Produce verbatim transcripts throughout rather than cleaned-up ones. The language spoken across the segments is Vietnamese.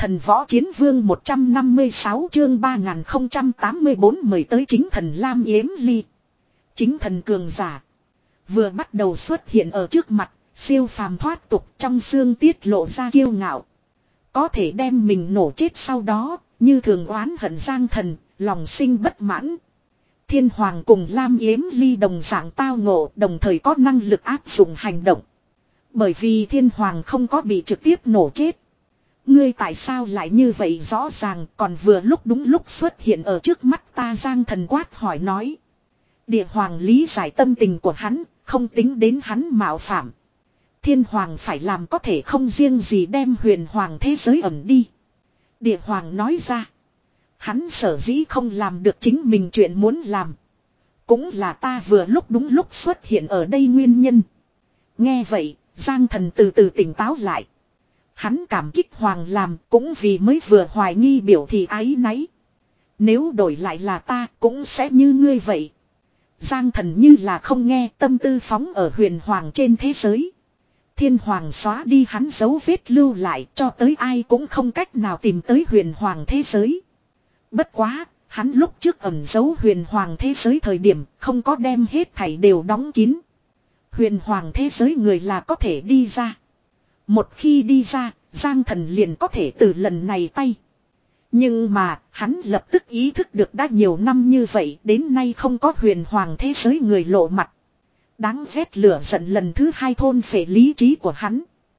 Thần võ chiến vương một trăm năm mươi sáu chương ba nghìn không trăm tám mươi bốn mời tới chính thần Lam Yếm Ly. Chính thần cường giả. Vừa bắt đầu xuất hiện ở trước mặt, siêu phàm thoát tục trong xương tiết lộ ra kiêu ngạo. Có thể đem mình nổ chết sau đó, như thường oán hận giang thần, lòng sinh bất mãn. Thiên Hoàng cùng Lam Yếm Ly đồng dạng tao ngộ, đồng thời có năng lực áp dụng hành động. Bởi vì Thiên Hoàng không có bị trực tiếp nổ chết. Ngươi tại sao lại như vậy rõ ràng còn vừa lúc đúng lúc xuất hiện ở trước mắt ta giang thần quát hỏi nói. Địa Hoàng lý giải tâm tình của hắn, không tính đến hắn mạo phạm. Thiên Hoàng phải làm có thể không riêng gì đem huyền hoàng thế giới ẩn đi. Địa Hoàng nói ra. Hắn sở dĩ không làm được chính mình chuyện muốn làm. Cũng là ta vừa lúc đúng lúc xuất hiện ở đây nguyên nhân. Nghe vậy, giang thần từ từ tỉnh táo lại. Hắn cảm kích Hoàng làm cũng vì mới vừa hoài nghi biểu thị ái náy. Nếu đổi lại là ta cũng sẽ như ngươi vậy. Giang thần như là không nghe tâm tư phóng ở huyền hoàng trên thế giới. Thiên Hoàng xóa đi hắn dấu vết lưu lại cho tới ai cũng không cách nào tìm tới huyền hoàng thế giới. Bất quá, hắn lúc trước ẩn giấu huyền hoàng thế giới thời điểm không có đem hết thảy đều đóng kín. Huyền hoàng thế giới người là có thể đi ra. Một khi đi ra, Giang thần liền có thể từ lần này tay. Nhưng mà, hắn lập tức ý thức được đã nhiều năm như vậy đến nay không có huyền hoàng thế giới người lộ mặt. Đáng ghét lửa giận lần thứ hai thôn phệ lý trí của hắn.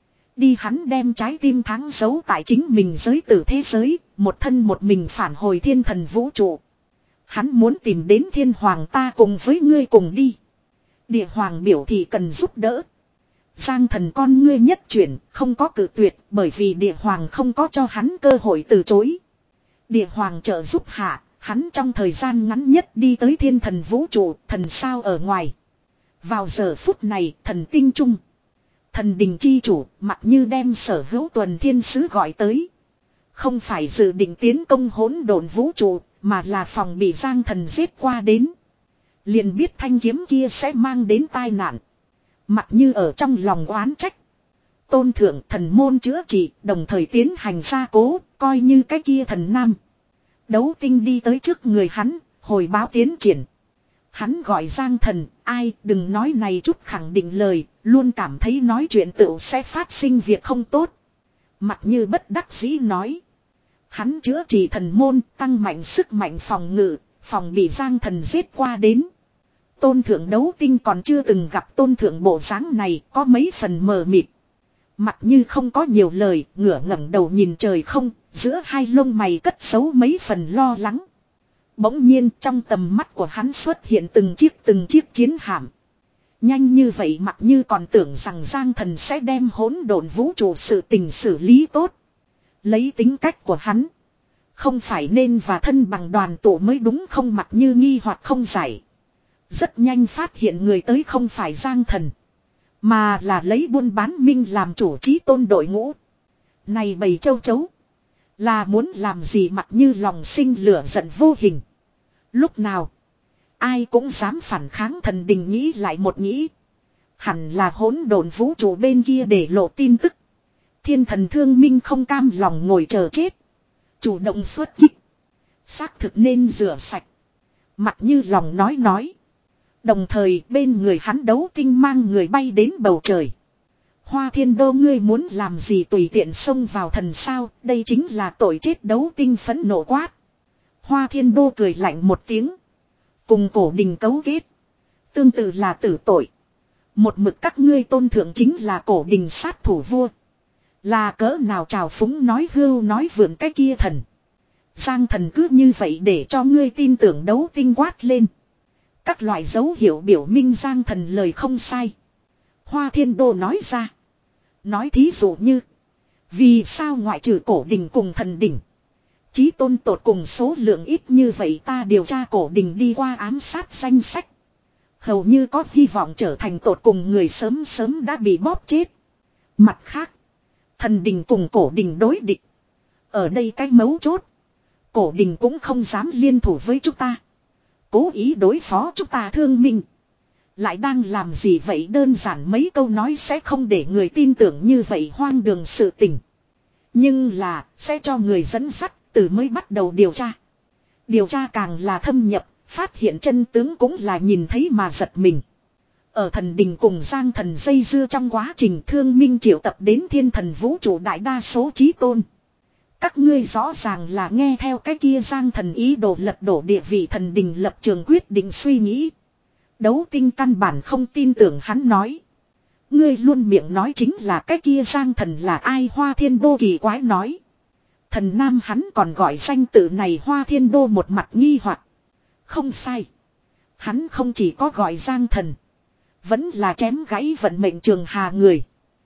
Đi hắn đem trái tim thắng giấu tại chính mình giới tử thế giới, một thân một mình phản hồi thiên thần vũ trụ. Hắn muốn tìm đến Thiên Hoàng ta cùng với ngươi cùng đi. Địa Hoàng biểu thị cần giúp đỡ. Giang thần con ngươi nhất chuyển, không có cự tuyệt bởi vì Địa Hoàng không có cho hắn cơ hội từ chối. Địa Hoàng trợ giúp hạ, hắn trong thời gian ngắn nhất đi tới thiên thần vũ trụ, thần sao ở ngoài. Vào giờ phút này, thần tinh trung. Thần đình chi chủ, mặc như đem sở hữu tuần thiên sứ gọi tới. Không phải dự định tiến công hỗn độn vũ trụ, mà là phòng bị Giang thần giết qua đến. Liền biết thanh kiếm kia sẽ mang đến tai nạn. Mặc như ở trong lòng oán trách. Tôn thượng thần môn chữa trị, đồng thời tiến hành gia cố, coi như cái kia thần nam. Đấu tinh đi tới trước người hắn, hồi báo tiến triển. Hắn gọi Giang thần, ai đừng nói này chút khẳng định lời, luôn cảm thấy nói chuyện tựu sẽ phát sinh việc không tốt. Mặc như bất đắc dĩ nói. Hắn chữa trị thần môn, tăng mạnh sức mạnh phòng ngự, phòng bị Giang thần giết qua đến. Tôn thượng đấu tinh còn chưa từng gặp tôn thượng bộ dáng này, có mấy phần mờ mịt. Mặc như không có nhiều lời, ngửa ngẩng đầu nhìn trời không, giữa hai lông mày cất giấu mấy phần lo lắng. Bỗng nhiên trong tầm mắt của hắn xuất hiện từng chiếc từng chiếc chiến hạm. Nhanh như vậy mặc như còn tưởng rằng Giang thần sẽ đem hỗn độn vũ trụ sự tình xử lý tốt. Lấy tính cách của hắn. Không phải nên và thân bằng đoàn tụ mới đúng không mặc như nghi hoặc không giải. Rất nhanh phát hiện người tới không phải Giang thần. Mà là lấy buôn bán minh làm chủ trí tôn đội ngũ. Này bầy châu chấu. Là muốn làm gì mặc như lòng sinh lửa giận vô hình. Lúc nào. Ai cũng dám phản kháng thần đình nghĩ lại một nghĩ. Hẳn là hỗn độn vũ trụ bên kia để lộ tin tức. Thiên thần thương minh không cam lòng ngồi chờ chết. Chủ động xuất kích. Xác thực nên rửa sạch. Mặc như lòng nói nói. Đồng thời bên người hắn đấu tinh mang người bay đến bầu trời. Hoa Thiên Đô ngươi muốn làm gì tùy tiện xông vào thần sao, đây chính là tội chết đấu tinh phẫn nộ quát. Hoa Thiên Đô cười lạnh một tiếng. Cùng cổ đình cấu kết. Tương tự là tử tội. Một mực các ngươi tôn thượng chính là cổ đình sát thủ vua. Là cỡ nào trào phúng nói hưu nói vượn cái kia thần. Giang thần cứ như vậy để cho ngươi tin tưởng đấu tinh quát lên. Các loại dấu hiệu biểu minh Giang thần lời không sai. Hoa Thiên Đô nói ra. Nói thí dụ như. Vì sao ngoại trừ cổ đình cùng thần đình. Chí tôn tột cùng số lượng ít như vậy ta điều tra cổ đình đi qua ám sát danh sách. Hầu như có hy vọng trở thành tột cùng người sớm sớm đã bị bóp chết. Mặt khác. Thần đình cùng cổ đình đối địch. Ở đây cái mấu chốt. Cổ đình cũng không dám liên thủ với chúng ta. Cố ý đối phó chúng ta thương minh. Lại đang làm gì vậy đơn giản mấy câu nói sẽ không để người tin tưởng như vậy hoang đường sự tình. Nhưng là sẽ cho người dẫn dắt từ mới bắt đầu điều tra. Điều tra càng là thâm nhập, phát hiện chân tướng cũng là nhìn thấy mà giật mình. Ở thần đình cùng Giang thần dây dưa trong quá trình Thương Minh triệu tập đến thiên thần vũ trụ đại đa số chí tôn. Các ngươi rõ ràng là nghe theo cái kia Giang thần ý đồ lật đổ địa vị thần đình lập trường quyết định suy nghĩ. Đấu tinh căn bản không tin tưởng hắn nói. Ngươi luôn miệng nói chính là cái kia Giang thần là ai? Hoa Thiên Đô kỳ quái nói. Thần nam hắn còn gọi danh tự này. Hoa Thiên Đô một mặt nghi hoặc. Không sai. Hắn không chỉ có gọi Giang thần. Vẫn là chém gãy vận mệnh trường hà người.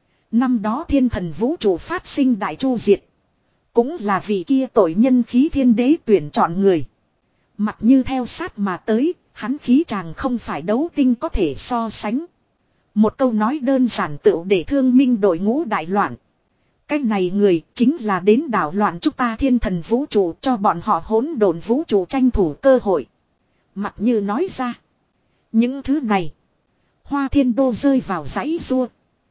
Năm đó thiên thần vũ trụ phát sinh đại chu diệt. Cũng là vì kia tội nhân khí thiên đế tuyển chọn người. Mặc như theo sát mà tới, hắn khí chàng không phải đấu tinh có thể so sánh. Một câu nói đơn giản tựu để Thương Minh đội ngũ đại loạn. Cái này người chính là đến đảo loạn chúng ta thiên thần vũ trụ cho bọn họ hỗn độn vũ trụ tranh thủ cơ hội. Mặc như nói ra. Những thứ này. Hoa Thiên Đô rơi vào dãy rua.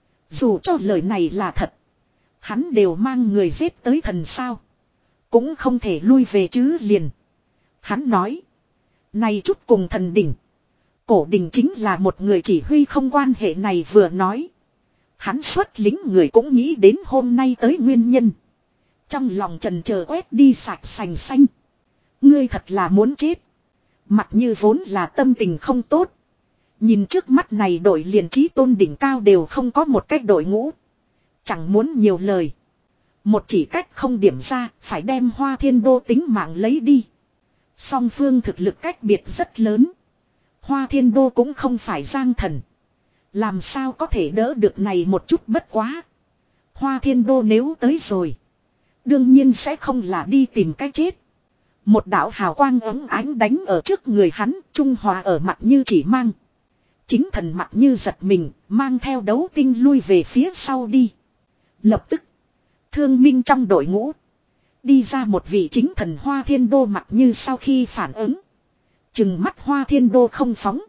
Dù cho lời này là thật. Hắn đều mang người giết tới thần sao. Cũng không thể lui về chứ liền. Hắn nói. Này chút cùng thần đỉnh. Cổ đình chính là một người chỉ huy không quan hệ này vừa nói. Hắn xuất lính người cũng nghĩ đến hôm nay tới nguyên nhân. Trong lòng trần chờ quét đi sạch sành xanh. Ngươi thật là muốn chết. Mặc như vốn là tâm tình không tốt. Nhìn trước mắt này đội liền trí tôn đỉnh cao đều không có một cách đội ngũ. Chẳng muốn nhiều lời. Một chỉ cách không điểm ra, phải đem Hoa Thiên Đô tính mạng lấy đi. Song phương thực lực cách biệt rất lớn. Hoa Thiên Đô cũng không phải Giang thần. Làm sao có thể đỡ được này một chút bất quá. Hoa Thiên Đô nếu tới rồi. Đương nhiên sẽ không là đi tìm cái chết. Một đạo hào quang ấm ánh đánh ở trước người hắn, trung hòa ở mặt như chỉ mang. Chính thần mặt như giật mình, mang theo đấu tinh lui về phía sau đi. Lập tức, Thương Minh trong đội ngũ. Đi ra một vị chính thần Hoa Thiên Đô mặt như sau khi phản ứng. Chừng mắt Hoa Thiên Đô không phóng.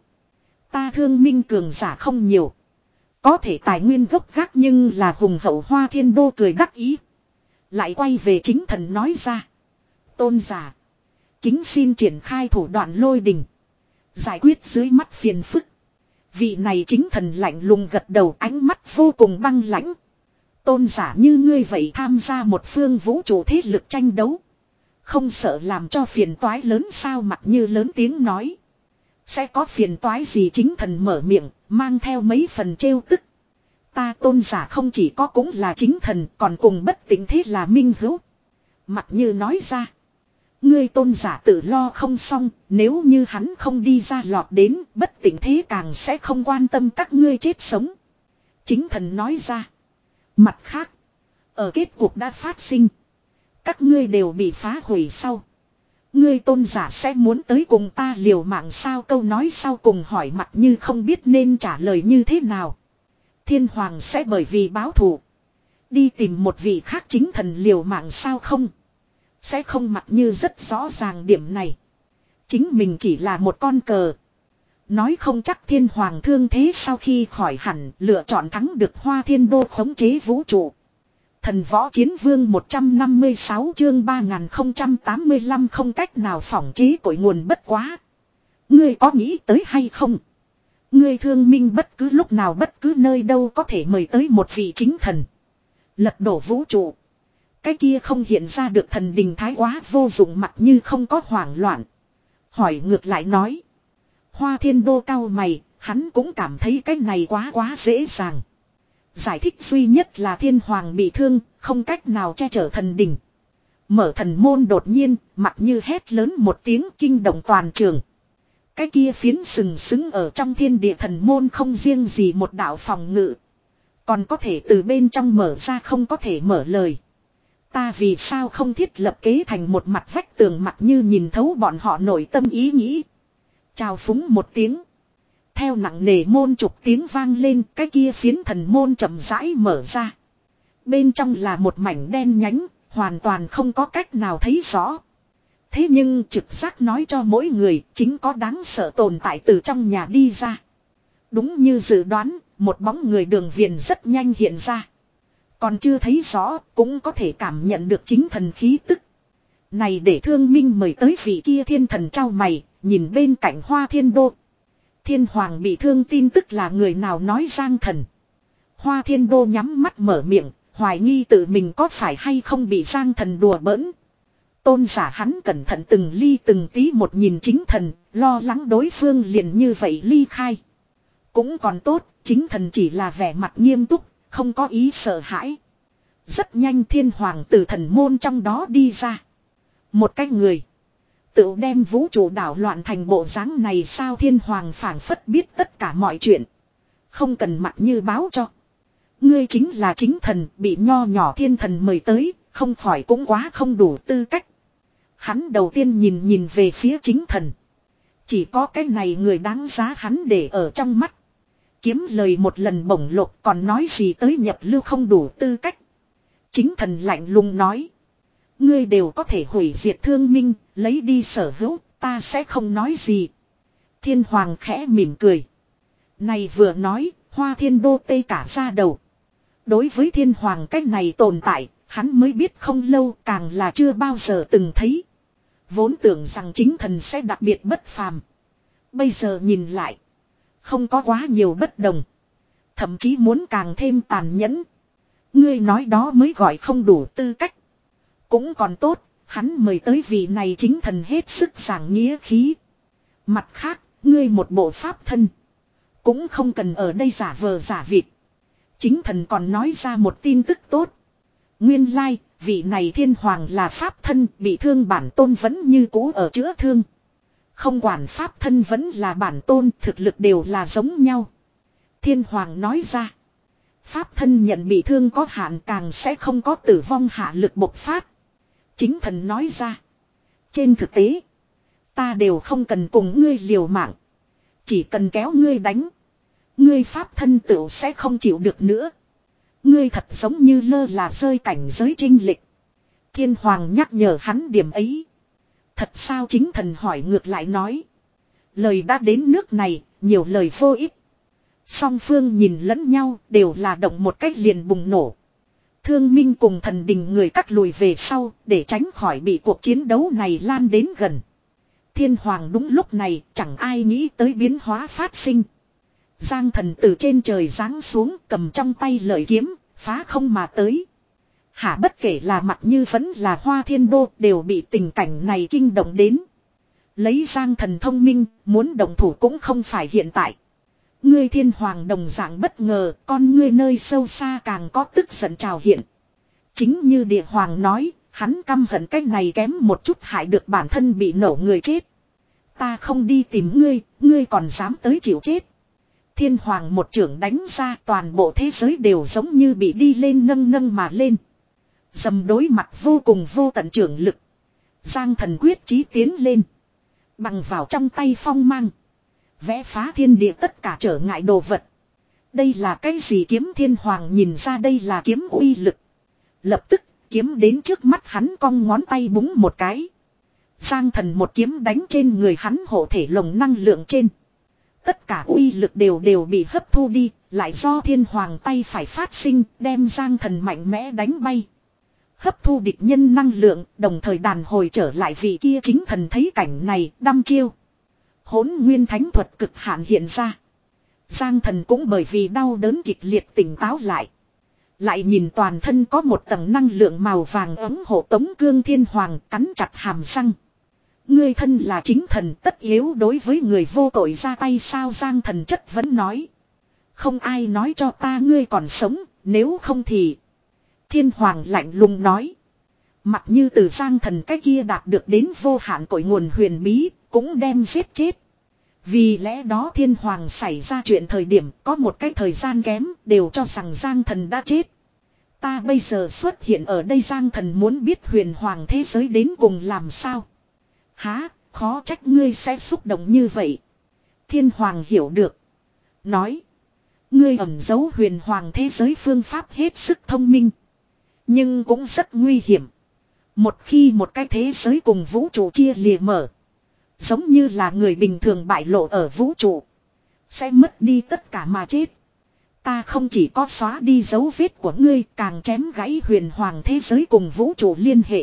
Ta Thương Minh cường giả không nhiều. Có thể tài nguyên gốc gác nhưng là hùng hậu. Hoa Thiên Đô cười đắc ý. Lại quay về chính thần nói ra. Tôn giả. Kính xin triển khai thủ đoạn lôi đình. Giải quyết dưới mắt phiền phức. Vị này chính thần lạnh lùng gật đầu, ánh mắt vô cùng băng lãnh. Tôn giả như ngươi vậy tham gia một phương vũ trụ thế lực tranh đấu. Không sợ làm cho phiền toái lớn sao? Mặc như lớn tiếng nói. Sẽ có phiền toái gì? Chính thần mở miệng, mang theo mấy phần trêu tức. Ta tôn giả không chỉ có cũng là chính thần, còn cùng bất tỉnh thế là minh hữu. Mặc như nói ra. Ngươi tôn giả tự lo không xong, nếu như hắn không đi ra lọt đến, bất tỉnh thế càng sẽ không quan tâm các ngươi chết sống. Chính thần nói ra. Mặt khác, ở kết cuộc đã phát sinh, các ngươi đều bị phá hủy sau. Ngươi tôn giả sẽ muốn tới cùng ta liều mạng sao? Câu nói sau cùng hỏi mặt như không biết nên trả lời như thế nào. Thiên hoàng sẽ bởi vì báo thù đi tìm một vị khác chính thần liều mạng sao? Không. Sẽ không. Mặc như rất rõ ràng điểm này. Chính mình chỉ là một con cờ. Nói không chắc thiên hoàng thương thế sau khi khỏi hẳn lựa chọn thắng được Hoa Thiên Đô khống chế vũ trụ. Thần võ chiến vương một trăm năm mươi sáu chương ba nghìn không trăm tám mươi lăm không cách nào phỏng chế cội nguồn bất quá. Ngươi có nghĩ tới hay không? Ngươi Thương Minh bất cứ lúc nào bất cứ nơi đâu có thể mời tới một vị chính thần. Lật đổ vũ trụ. Cái kia không hiện ra được thần đình thái quá vô dụng. Mặc như không có hoảng loạn. Hỏi ngược lại nói. Hoa Thiên Đô cao mày, hắn cũng cảm thấy cái này quá quá dễ dàng. Giải thích duy nhất là thiên hoàng bị thương, không cách nào che chở thần đình. Mở thần môn đột nhiên, mặc như hét lớn một tiếng kinh động toàn trường. Cái kia phiến sừng sững ở trong thiên địa thần môn không riêng gì một đạo phòng ngự. Còn có thể từ bên trong mở ra không có thể mở lời. Ta vì sao không thiết lập kế thành một mặt vách tường? Mặc như nhìn thấu bọn họ nội tâm ý nghĩ. Chào phúng một tiếng. Theo nặng nề môn trục tiếng vang lên, cái kia phiến thần môn chậm rãi mở ra. Bên trong là một mảnh đen nhánh, hoàn toàn không có cách nào thấy rõ. Thế nhưng trực giác nói cho mỗi người chính có đáng sợ tồn tại từ trong nhà đi ra. Đúng như dự đoán, một bóng người đường viền rất nhanh hiện ra. Còn chưa thấy rõ, cũng có thể cảm nhận được chính thần khí tức. Này để Thương Minh mời tới vị kia thiên thần trao mày, nhìn bên cạnh Hoa Thiên Đô. Thiên Hoàng bị thương tin tức là người nào nói Giang Thần. Hoa Thiên Đô nhắm mắt mở miệng, hoài nghi tự mình có phải hay không bị Giang Thần đùa bỡn. Tôn giả hắn cẩn thận từng ly từng tí một nhìn chính thần, lo lắng đối phương liền như vậy ly khai. Cũng còn tốt, chính thần chỉ là vẻ mặt nghiêm túc, không có ý sợ hãi. Rất nhanh Thiên Hoàng từ thần môn trong đó đi ra. Một cái người tự đem vũ trụ đảo loạn thành bộ dáng này sao? Thiên Hoàng phảng phất biết tất cả mọi chuyện. Không cần mặt như báo cho. Ngươi chính là chính thần, bị nho nhỏ thiên thần mời tới, không khỏi cũng quá không đủ tư cách. Hắn đầu tiên nhìn nhìn về phía chính thần. Chỉ có cái này người đáng giá hắn để ở trong mắt. Kiếm lời một lần bổng lộc còn nói gì tới nhập lưu không đủ tư cách. Chính thần lạnh lùng nói. Ngươi đều có thể hủy diệt Thương Minh, lấy đi sở hữu, ta sẽ không nói gì. Thiên Hoàng khẽ mỉm cười. Này vừa nói, Hoa Thiên Đô tê cả ra đầu. Đối với Thiên Hoàng cách này tồn tại, hắn mới biết không lâu, càng là chưa bao giờ từng thấy. Vốn tưởng rằng chính thần sẽ đặc biệt bất phàm. Bây giờ nhìn lại, không có quá nhiều bất đồng. Thậm chí muốn càng thêm tàn nhẫn. Ngươi nói đó mới gọi không đủ tư cách. Cũng còn tốt, hắn mời tới vị này chính thần hết sức giảng nghĩa khí. Mặt khác, ngươi một bộ pháp thân. Cũng không cần ở đây giả vờ giả vịt. Chính thần còn nói ra một tin tức tốt. Nguyên lai, vị này Thiên Hoàng là pháp thân, bị thương bản tôn vẫn như cũ ở chữa thương. Không quản pháp thân vẫn là bản tôn, thực lực đều là giống nhau. Thiên Hoàng nói ra. Pháp thân nhận bị thương có hạn càng sẽ không có tử vong hạ lực bộc phát. Chính thần nói ra. Trên thực tế, ta đều không cần cùng ngươi liều mạng. Chỉ cần kéo ngươi đánh. Ngươi pháp thân tựu sẽ không chịu được nữa. Ngươi thật giống như lơ là rơi cảnh giới trinh lịch. Thiên Hoàng nhắc nhở hắn điểm ấy. Thật sao? Chính thần hỏi ngược lại nói. Lời đã đến nước này, nhiều lời vô ích. Song phương nhìn lẫn nhau đều là động một cách liền bùng nổ. Thương Minh cùng thần đình người cắt lùi về sau để tránh khỏi bị cuộc chiến đấu này lan đến gần. Thiên Hoàng đúng lúc này chẳng ai nghĩ tới biến hóa phát sinh. Giang Thần từ trên trời giáng xuống cầm trong tay lợi kiếm, phá không mà tới. Hả, bất kể là mặt như vẫn là Hoa Thiên Đô đều bị tình cảnh này kinh động đến. Lấy Giang Thần thông minh, muốn động thủ cũng không phải hiện tại. Ngươi Thiên Hoàng đồng dạng bất ngờ, con ngươi nơi sâu xa càng có tức giận trào hiện. Chính như Địa Hoàng nói, hắn căm hận cách này kém một chút hại được bản thân bị nổ người chết. Ta không đi tìm ngươi, ngươi còn dám tới chịu chết. Thiên Hoàng một chưởng đánh ra, toàn bộ thế giới đều giống như bị đi lên nâng nâng mà lên. Dầm đối mặt vô cùng vô tận chưởng lực. Giang Thần quyết chí tiến lên. Bằng vào trong tay phong mang. Vẽ phá thiên địa tất cả trở ngại đồ vật. Đây là cái gì? Kiếm? Thiên Hoàng nhìn ra đây là kiếm uy lực. Lập tức kiếm đến trước mắt hắn, cong ngón tay búng một cái. Giang Thần một kiếm đánh trên người hắn hộ thể lồng năng lượng trên. Tất cả uy lực đều đều bị hấp thu đi, lại do Thiên Hoàng tay phải phát sinh, đem Giang Thần mạnh mẽ đánh bay. Hấp thu địch nhân năng lượng, đồng thời đàn hồi trở lại vị kia chính thần thấy cảnh này, đăm chiêu. Hỗn nguyên thánh thuật cực hạn hiện ra. Giang Thần cũng bởi vì đau đớn kịch liệt tỉnh táo lại. Lại nhìn toàn thân có một tầng năng lượng màu vàng ấm hộ tống cương. Thiên Hoàng cắn chặt hàm răng. Ngươi thân là chính thần, tất yếu đối với người vô tội ra tay sao? Giang Thần chất vấn nói. Không ai nói cho ta ngươi còn sống, nếu không thì... Thiên Hoàng lạnh lùng nói. Mặc như từ Giang Thần cái kia đạt được đến vô hạn cội nguồn huyền bí, cũng đem giết chết. Vì lẽ đó Thiên Hoàng xảy ra chuyện thời điểm có một cái thời gian kém, đều cho rằng Giang Thần đã chết. Ta bây giờ xuất hiện ở đây, Giang Thần muốn biết huyền hoàng thế giới đến cùng làm sao. Há, khó trách ngươi sẽ xúc động như vậy. Thiên Hoàng hiểu được. Nói. Ngươi ẩn giấu huyền hoàng thế giới phương pháp hết sức thông minh. Nhưng cũng rất nguy hiểm. Một khi một cái thế giới cùng vũ trụ chia lìa mở. Giống như là người bình thường bại lộ ở vũ trụ. Sẽ mất đi tất cả mà chết. Ta không chỉ có xóa đi dấu vết của ngươi, càng chém gãy huyền hoàng thế giới cùng vũ trụ liên hệ.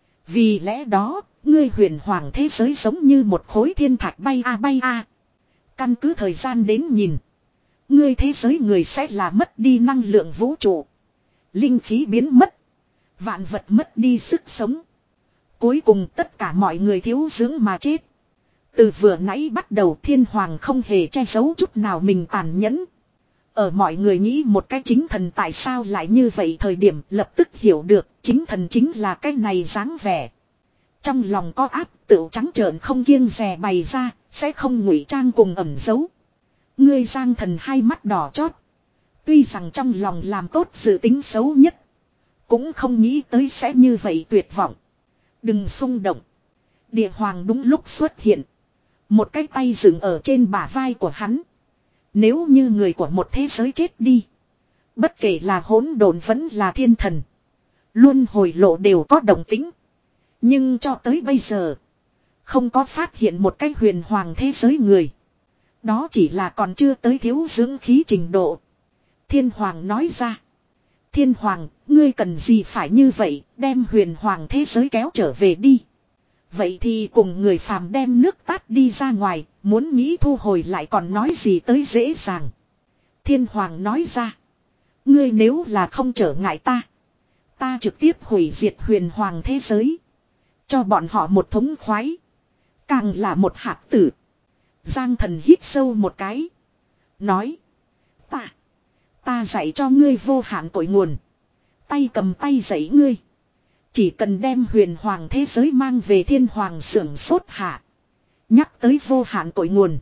Vì lẽ đó, ngươi huyền hoàng thế giới giống như một khối thiên thạch bay a bay a. Căn cứ thời gian đến nhìn. Ngươi thế giới người sẽ là mất đi năng lượng vũ trụ. Linh khí biến mất. Vạn vật mất đi sức sống. Cuối cùng tất cả mọi người thiếu dưỡng mà chết. Từ vừa nãy bắt đầu thiên hoàng không hề che giấu chút nào mình tàn nhẫn. Ở mọi người nghĩ một cái chính thần tại sao lại như vậy thời điểm lập tức hiểu được chính thần chính là cái này dáng vẻ. Trong lòng có áp tựu trắng trợn không kiêng dè bày ra, sẽ không ngụy trang cùng ẩn giấu. Ngươi Giang Thần hai mắt đỏ chót. Tuy rằng trong lòng làm tốt dự tính xấu nhất. Cũng không nghĩ tới sẽ như vậy tuyệt vọng. Đừng xung động. Địa hoàng đúng lúc xuất hiện. Một cái tay dừng ở trên bả vai của hắn. Nếu như người của một thế giới chết đi. Bất kể là hỗn độn vẫn là thiên thần. Luôn hồi lộ đều có động tính. Nhưng cho tới bây giờ. Không có phát hiện một cái huyền hoàng thế giới người. Đó chỉ là còn chưa tới thiếu dưỡng khí trình độ. Thiên hoàng nói ra. Thiên hoàng, ngươi cần gì phải như vậy, đem huyền hoàng thế giới kéo trở về đi. Vậy thì cùng người phàm đem nước tát đi ra ngoài, muốn nghĩ thu hồi lại còn nói gì tới dễ dàng. Thiên hoàng nói ra. Ngươi nếu là không trở ngại ta. Ta trực tiếp hủy diệt huyền hoàng thế giới. Cho bọn họ một thống khoái. Càng là một hạt tử. Giang Thần hít sâu một cái. Nói. Ta. Ta dạy cho ngươi vô hạn cội nguồn. Tay cầm tay dạy ngươi. Chỉ cần đem huyền hoàng thế giới mang về thiên hoàng sưởng sốt hạ. Nhắc tới vô hạn cội nguồn.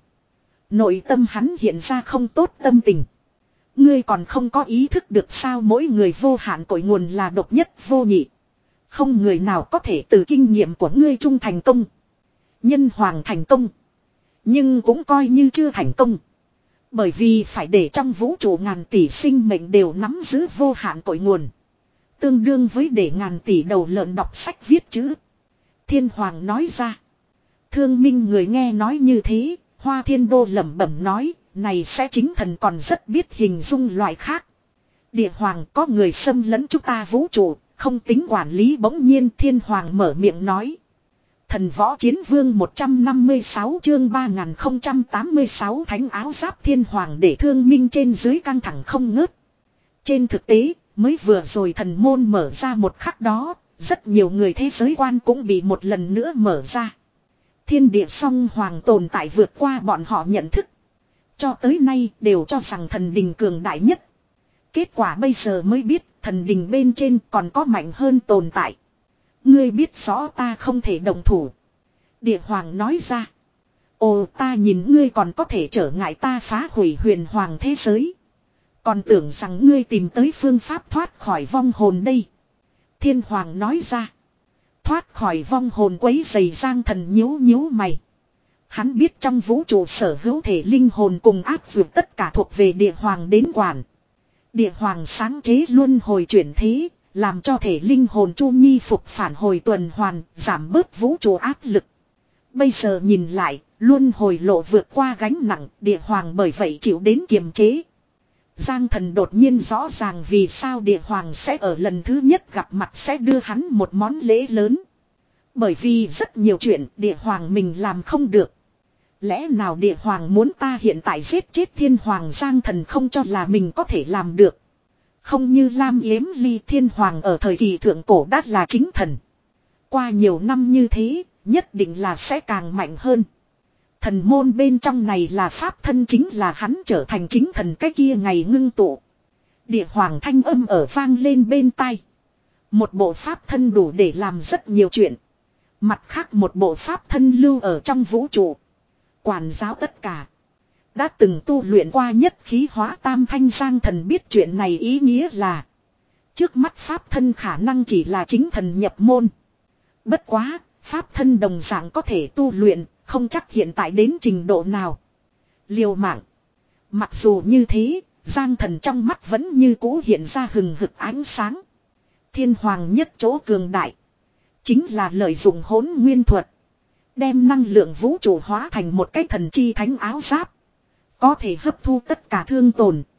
Nội tâm hắn hiện ra không tốt tâm tình. Ngươi còn không có ý thức được sao mỗi người vô hạn cội nguồn là độc nhất vô nhị. Không người nào có thể từ kinh nghiệm của ngươi trung thành công. Nhân hoàng thành công. Nhưng cũng coi như chưa thành công. Bởi vì phải để trong vũ trụ ngàn tỷ sinh mệnh đều nắm giữ vô hạn cội nguồn. Tương đương với để ngàn tỷ đầu lợn đọc sách viết chữ. Thiên hoàng nói ra. Thương minh người nghe nói như thế. Hoa Thiên Đô lẩm bẩm nói. Này sẽ chính thần còn rất biết hình dung loại khác. Địa hoàng có người xâm lấn chúng ta vũ trụ. Không tính quản lý bỗng nhiên thiên hoàng mở miệng nói. Thần võ chiến vương một trăm năm mươi sáu chương ba nghìn không trăm tám mươi sáu thánh áo giáp thiên hoàng để thương minh trên dưới căng thẳng không ngớt. Trên thực tế, mới vừa rồi thần môn mở ra một khắc đó, rất nhiều người thế giới quan cũng bị một lần nữa mở ra. Thiên địa song hoàng tồn tại vượt qua bọn họ nhận thức. Cho tới nay đều cho rằng thần đình cường đại nhất. Kết quả bây giờ mới biết thần đình bên trên còn có mạnh hơn tồn tại. Ngươi biết rõ ta không thể đồng thủ. Địa hoàng nói ra. Ồ ta nhìn ngươi còn có thể trở ngại ta phá hủy huyền hoàng thế giới. Còn tưởng rằng ngươi tìm tới phương pháp thoát khỏi vong hồn đây. Thiên hoàng nói ra. Thoát khỏi vong hồn quấy rầy Giang Thần nhíu nhíu mày. Hắn biết trong vũ trụ sở hữu thể linh hồn cùng áp vượt tất cả thuộc về địa hoàng đến quản. Địa hoàng sáng chế luân hồi chuyển thế. Làm cho thể linh hồn chu nhi phục phản hồi tuần hoàn, giảm bớt vũ trụ áp lực. Bây giờ nhìn lại, luân hồi lộ vượt qua gánh nặng, địa hoàng bởi vậy chịu đến kiềm chế. Giang Thần đột nhiên rõ ràng vì sao địa hoàng sẽ ở lần thứ nhất gặp mặt sẽ đưa hắn một món lễ lớn. Bởi vì rất nhiều chuyện địa hoàng mình làm không được. Lẽ nào địa hoàng muốn ta hiện tại giết chết thiên hoàng Giang Thần không cho là mình có thể làm được. Không như Lam Yếm Ly thiên hoàng ở thời kỳ thượng cổ đã là chính thần. Qua nhiều năm như thế, nhất định là sẽ càng mạnh hơn. Thần môn bên trong này là pháp thân chính là hắn trở thành chính thần cái kia ngày ngưng tụ. Địa hoàng thanh âm ở vang lên bên tai. Một bộ pháp thân đủ để làm rất nhiều chuyện. Mặt khác một bộ pháp thân lưu ở trong vũ trụ. Quản giáo tất cả. Đã từng tu luyện qua nhất khí hóa tam thanh Giang Thần biết chuyện này ý nghĩa là. Trước mắt pháp thân khả năng chỉ là chính thần nhập môn. Bất quá, pháp thân đồng dạng có thể tu luyện, không chắc hiện tại đến trình độ nào. Liều mạng. Mặc dù như thế, Giang Thần trong mắt vẫn như cũ hiện ra hừng hực ánh sáng. Thiên hoàng nhất chỗ cường đại. Chính là lợi dụng hỗn nguyên thuật. Đem năng lượng vũ trụ hóa thành một cái thần chi thánh áo giáp. Có thể hấp thu tất cả thương tổn.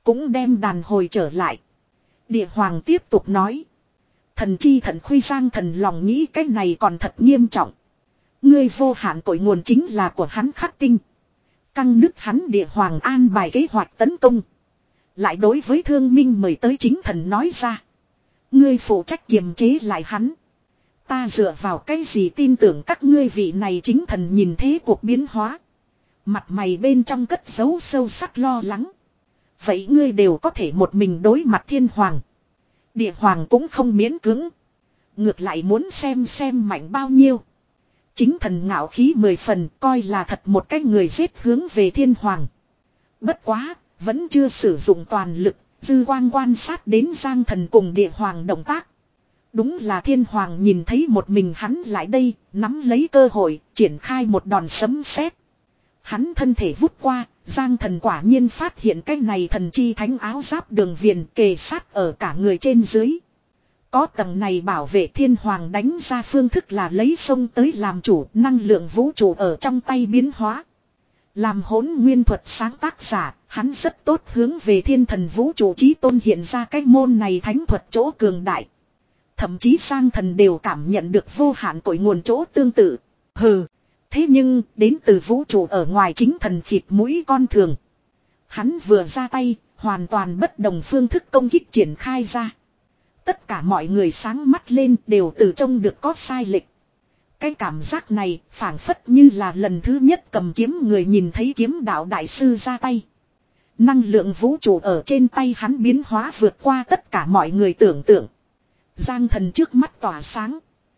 Cũng đem đàn hồi trở lại. Địa hoàng tiếp tục nói. Thần chi thận khuy giang thần lòng nghĩ cái này còn thật nghiêm trọng. Ngươi vô hạn cội nguồn chính là của hắn khắc tinh. Căng nứt hắn địa hoàng an bài kế hoạch tấn công. Lại đối với thương minh mời tới chính thần nói ra. Ngươi phụ trách kiềm chế lại hắn. Ta dựa vào cái gì tin tưởng các ngươi vị này chính thần nhìn thế cuộc biến hóa. Mặt mày bên trong cất giấu sâu sắc lo lắng. Vậy ngươi đều có thể một mình đối mặt thiên hoàng. Địa hoàng cũng không miễn cưỡng. Ngược lại muốn xem xem mạnh bao nhiêu. Chính thần ngạo khí mười phần coi là thật một cái người giết hướng về thiên hoàng. Bất quá, vẫn chưa sử dụng toàn lực, dư quang quan sát đến giang thần cùng địa hoàng động tác. Đúng là thiên hoàng nhìn thấy một mình hắn lại đây, nắm lấy cơ hội, triển khai một đòn sấm sét. Hắn thân thể vút qua, giang thần quả nhiên phát hiện cái này thần chi thánh áo giáp đường viền kề sát ở cả người trên dưới. Có tầng này bảo vệ thiên hoàng đánh ra phương thức là lấy sông tới làm chủ, năng lượng vũ trụ ở trong tay biến hóa. Làm hỗn nguyên thuật sáng tác giả, hắn rất tốt hướng về thiên thần vũ trụ chí tôn hiện ra cái môn này thánh thuật chỗ cường đại. Thậm chí sang thần đều cảm nhận được vô hạn cội nguồn chỗ tương tự. Hừ, thế nhưng đến từ vũ trụ ở ngoài chính thần khịt mũi con thường. Hắn vừa ra tay, hoàn toàn bất đồng phương thức công kích triển khai ra. Tất cả mọi người sáng mắt lên đều từ trông được có sai lệch. Cái cảm giác này phảng phất như là lần thứ nhất cầm kiếm người nhìn thấy kiếm đạo đại sư ra tay. Năng lượng vũ trụ ở trên tay hắn biến hóa vượt qua tất cả mọi người tưởng tượng. Giang thần trước mắt tỏa sáng.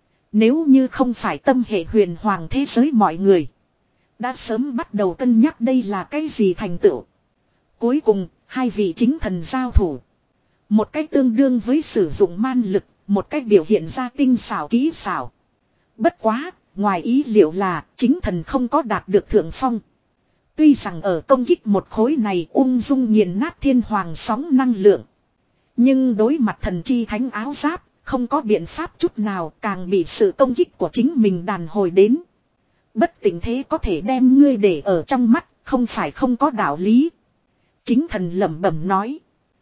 Nếu như không phải tâm hệ huyền hoàng thế giới mọi người. Đã sớm bắt đầu cân nhắc đây là cái gì thành tựu. Cuối cùng, hai vị chính thần giao thủ. Một cách tương đương với sử dụng man lực, một cách biểu hiện ra tinh xảo kỹ xảo. Bất quá, ngoài ý liệu là chính thần không có đạt được thượng phong. Tuy rằng ở công kích một khối này ung dung nghiền nát thiên hoàng sóng năng lượng. Nhưng đối mặt thần chi thánh áo giáp, không có biện pháp chút nào càng bị sự công kích của chính mình đàn hồi đến. Bất tỉnh thế có thể đem ngươi để ở trong mắt, không phải không có đạo lý. Chính thần lẩm bẩm nói.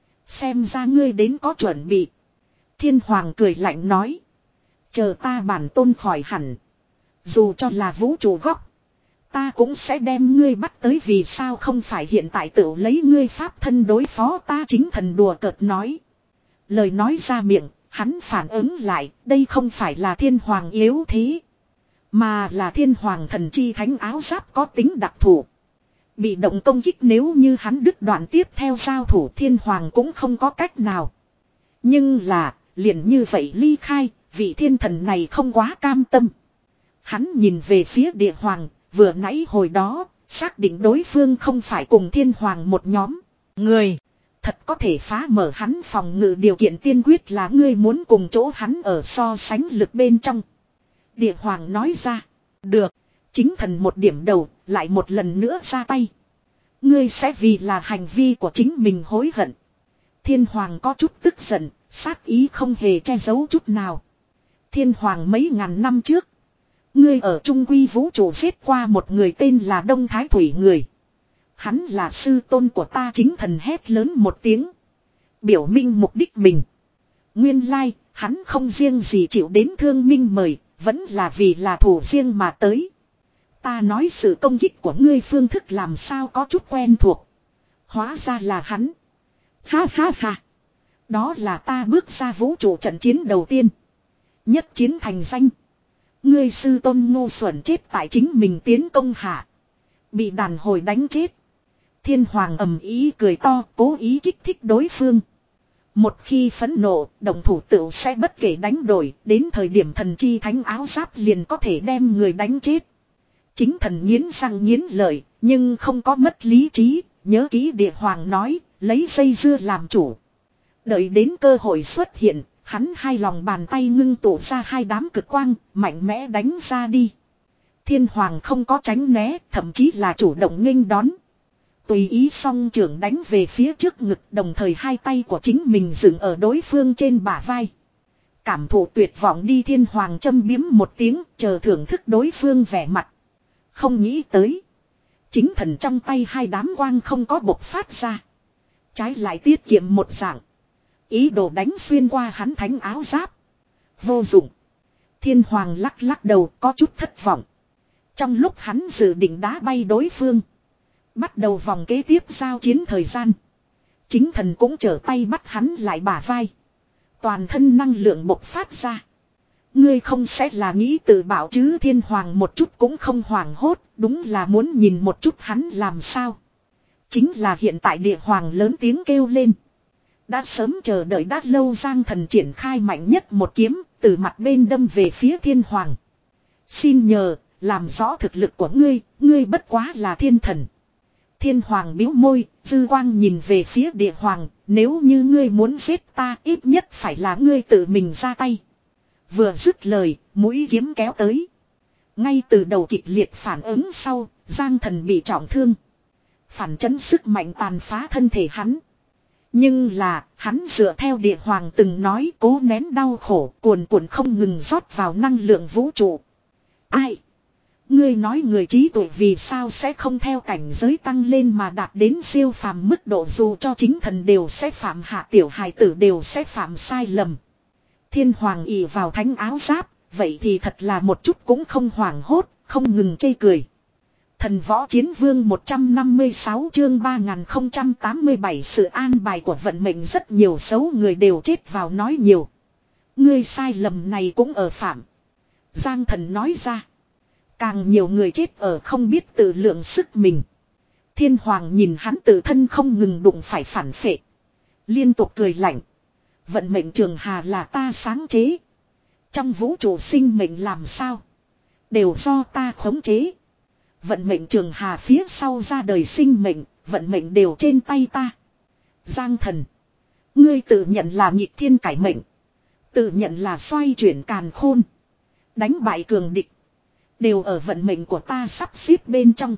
Xem ra ngươi đến có chuẩn bị. Thiên hoàng cười lạnh nói. Chờ ta bản tôn khỏi hẳn. Dù cho là vũ trụ góc. Ta cũng sẽ đem ngươi bắt tới vì sao không phải hiện tại tự lấy ngươi pháp thân đối phó ta chính thần đùa cợt nói. Lời nói ra miệng, hắn phản ứng lại, đây không phải là thiên hoàng yếu thế. Mà là thiên hoàng thần chi thánh áo giáp có tính đặc thù. Bị động công kích nếu như hắn đứt đoạn tiếp theo giao thủ thiên hoàng cũng không có cách nào. Nhưng là, liền như vậy ly khai, vị thiên thần này không quá cam tâm. Hắn nhìn về phía địa hoàng, vừa nãy hồi đó, xác định đối phương không phải cùng thiên hoàng một nhóm. Người, thật có thể phá mở hắn phòng ngự điều kiện tiên quyết là ngươi muốn cùng chỗ hắn ở so sánh lực bên trong. Địa hoàng nói ra, được, chính thần một điểm đầu, lại một lần nữa ra tay. Ngươi sẽ vì là hành vi của chính mình hối hận. Thiên hoàng có chút tức giận, sát ý không hề che giấu chút nào. Thiên hoàng mấy ngàn năm trước. Ngươi ở Trung Quy vũ trụ giết qua một người tên là Đông Thái Thủy người. Hắn là sư tôn của ta chính thần hét lớn một tiếng. Biểu minh mục đích mình. Nguyên lai, hắn không riêng gì chịu đến thương minh mời, vẫn là vì là thủ riêng mà tới. Ta nói sự công kích của ngươi phương thức làm sao có chút quen thuộc. Hóa ra là hắn. Ha ha ha. Đó là ta bước ra vũ trụ trận chiến đầu tiên. Nhất chiến thành danh. Ngươi sư tôn ngu xuẩn chết tại chính mình tiến công hạ. Bị đàn hồi đánh chết. Thiên hoàng ầm ý cười to cố ý kích thích đối phương. Một khi phẫn nộ, đồng thủ tựu sẽ bất kể đánh đổi, đến thời điểm thần chi thánh áo giáp liền có thể đem người đánh chết. Chính thần nghiến răng nghiến lợi, nhưng không có mất lý trí, nhớ kỹ địa hoàng nói, lấy dây dưa làm chủ. Đợi đến cơ hội xuất hiện, hắn hai lòng bàn tay ngưng tụ ra hai đám cực quang, mạnh mẽ đánh ra đi. Thiên hoàng không có tránh né, thậm chí là chủ động nghênh đón. Tùy ý song trưởng đánh về phía trước ngực, đồng thời hai tay của chính mình dựng ở đối phương trên bả vai. Cảm thụ tuyệt vọng đi thiên hoàng châm biếm một tiếng, chờ thưởng thức đối phương vẻ mặt. Không nghĩ tới. Chính thần trong tay hai đám quang không có bộc phát ra. Trái lại tiết kiệm một dạng. Ý đồ đánh xuyên qua hắn thánh áo giáp. Vô dụng. Thiên Hoàng lắc lắc đầu có chút thất vọng. Trong lúc hắn dự định đá bay đối phương. Bắt đầu vòng kế tiếp giao chiến thời gian. Chính thần cũng trở tay bắt hắn lại bả vai. Toàn thân năng lượng bộc phát ra. Ngươi không sẽ là nghĩ tự bảo chứ? Thiên Hoàng một chút cũng không hoảng hốt. Đúng là muốn nhìn một chút hắn làm sao. Chính là hiện tại địa hoàng lớn tiếng kêu lên. Đã sớm chờ đợi đã lâu Giang Thần triển khai mạnh nhất một kiếm. Từ mặt bên đâm về phía Thiên Hoàng. Xin nhờ, làm rõ thực lực của ngươi. Ngươi bất quá là thiên thần. Thiên Hoàng bĩu môi, dư quang nhìn về phía địa hoàng. Nếu như ngươi muốn giết ta, ít nhất phải là ngươi tự mình ra tay. Vừa dứt lời, mũi kiếm kéo tới. Ngay từ đầu kịch liệt phản ứng sau, Giang Thần bị trọng thương. Phản chấn sức mạnh tàn phá thân thể hắn. Nhưng là, hắn dựa theo địa hoàng từng nói cố nén đau khổ, cuồn cuộn không ngừng rót vào năng lượng vũ trụ. Ai? Ngươi nói người trí tuệ vì sao sẽ không theo cảnh giới tăng lên mà đạt đến siêu phàm mức độ, dù cho chính thần đều sẽ phạm hạ, tiểu hài tử đều sẽ phạm sai lầm. Thiên Hoàng ỷ vào thánh áo giáp, vậy thì thật là một chút cũng không hoảng hốt, không ngừng chê cười. Thần võ chiến vương một trăm năm mươi sáu chương ba nghìn không trăm tám mươi bảy, sự an bài của vận mệnh rất nhiều xấu người đều chết vào nói nhiều. Ngươi sai lầm này cũng ở phạm. Giang Thần nói ra. Càng nhiều người chết ở không biết tự lượng sức mình. Thiên Hoàng nhìn hắn tự thân không ngừng đụng phải phản phệ. Liên tục cười lạnh. Vận mệnh trường hà là ta sáng chế. Trong vũ trụ sinh mệnh làm sao? Đều do ta khống chế. Vận mệnh trường hà phía sau ra đời sinh mệnh, vận mệnh đều trên tay ta. Giang Thần. Ngươi tự nhận là nhị thiên cải mệnh. Tự nhận là xoay chuyển càn khôn. Đánh bại cường địch. Đều ở vận mệnh của ta sắp xếp bên trong.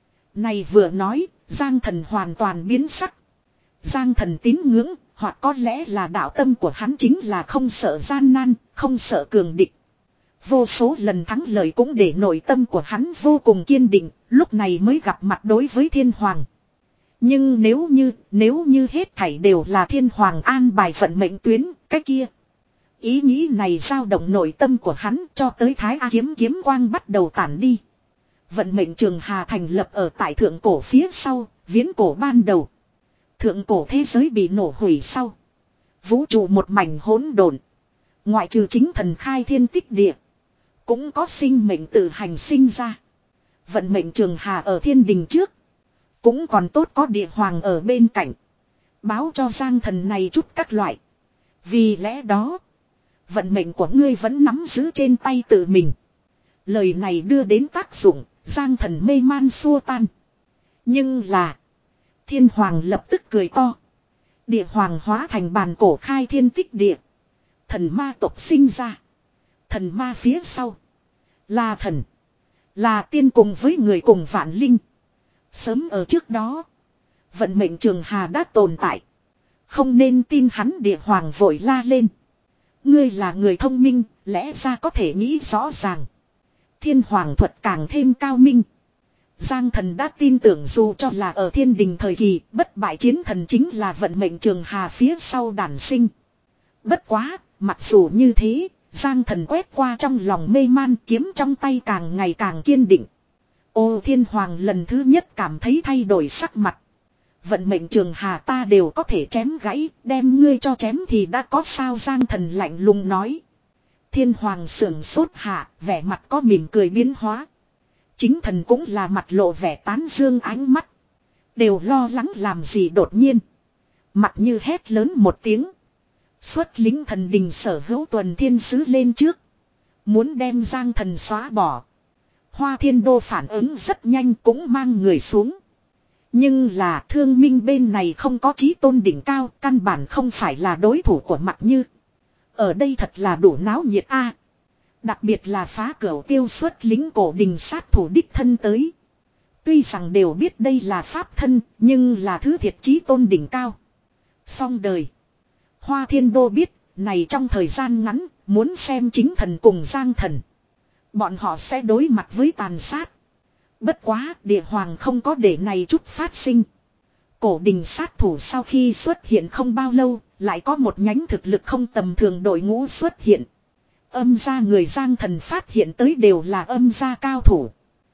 Này vừa nói, Giang Thần hoàn toàn biến sắc. Giang Thần tín ngưỡng, hoặc có lẽ là đạo tâm của hắn chính là không sợ gian nan, không sợ cường địch. Vô số lần thắng lợi cũng để nội tâm của hắn vô cùng kiên định, lúc này mới gặp mặt đối với Thiên Hoàng. Nhưng nếu như, nếu như hết thảy đều là Thiên Hoàng an bài vận mệnh tuyến, cái kia. Ý nghĩ này dao động nội tâm của hắn cho tới Thái A kiếm kiếm quang bắt đầu tản đi. Vận mệnh trường hà thành lập ở tại thượng cổ phía sau, viễn cổ ban đầu. Thượng cổ thế giới bị nổ hủy sau. Vũ trụ một mảnh hỗn độn. Ngoại trừ chính thần khai thiên tích địa. Cũng có sinh mệnh tự hành sinh ra. Vận mệnh trường hà ở thiên đình trước. Cũng còn tốt có địa hoàng ở bên cạnh. Báo cho Giang Thần này chút các loại. Vì lẽ đó. Vận mệnh của ngươi vẫn nắm giữ trên tay tự mình. Lời này đưa đến tác dụng. Giang Thần mê man xua tan. Nhưng là. Thiên Hoàng lập tức cười to. Địa hoàng hóa thành bàn cổ khai thiên tích địa. Thần ma tộc sinh ra. Thần ma phía sau. Là thần. Là tiên cùng với người cùng vạn linh. Sớm ở trước đó. Vận mệnh trường hà đã tồn tại. Không nên tin hắn. Địa hoàng vội la lên. Ngươi là người thông minh. Lẽ ra có thể nghĩ rõ ràng. Thiên Hoàng thuật càng thêm cao minh. Giang Thần đã tin tưởng dù cho là ở thiên đình thời kỳ, bất bại chiến thần chính là vận mệnh trường hà phía sau đản sinh. Bất quá, mặc dù như thế, Giang Thần quét qua trong lòng mê man, kiếm trong tay càng ngày càng kiên định. Ô Thiên Hoàng lần thứ nhất cảm thấy thay đổi sắc mặt. Vận mệnh trường hà ta đều có thể chém gãy, đem ngươi cho chém thì đã có sao? Giang Thần lạnh lùng nói. Thiên Hoàng sưởng sốt hạ, vẻ mặt có mỉm cười biến hóa. Chính thần cũng là mặt lộ vẻ tán dương ánh mắt. Đều lo lắng làm gì đột nhiên. Mặt như hét lớn một tiếng. Xuất lính thần đình sở hữu tuần thiên sứ lên trước. Muốn đem Giang Thần xóa bỏ. Hoa Thiên Đô phản ứng rất nhanh cũng mang người xuống. Nhưng là thương minh bên này không có chí tôn đỉnh cao. Căn bản không phải là đối thủ của Mặc Như. Ở đây thật là đủ náo nhiệt a. Đặc biệt là phá cửa tiêu xuất lính cổ đình sát thủ đích thân tới. Tuy rằng đều biết đây là pháp thân, nhưng là thứ thiệt chí tôn đỉnh cao. Xong đời. Hoa Thiên Đô biết, này trong thời gian ngắn, muốn xem chính thần cùng Giang Thần. Bọn họ sẽ đối mặt với tàn sát. Bất quá, địa hoàng không có để này chút phát sinh. Cổ đình sát thủ sau khi xuất hiện không bao lâu, lại có một nhánh thực lực không tầm thường đội ngũ xuất hiện. Âm gia người Giang Thần phát hiện tới đều là âm gia cao thủ.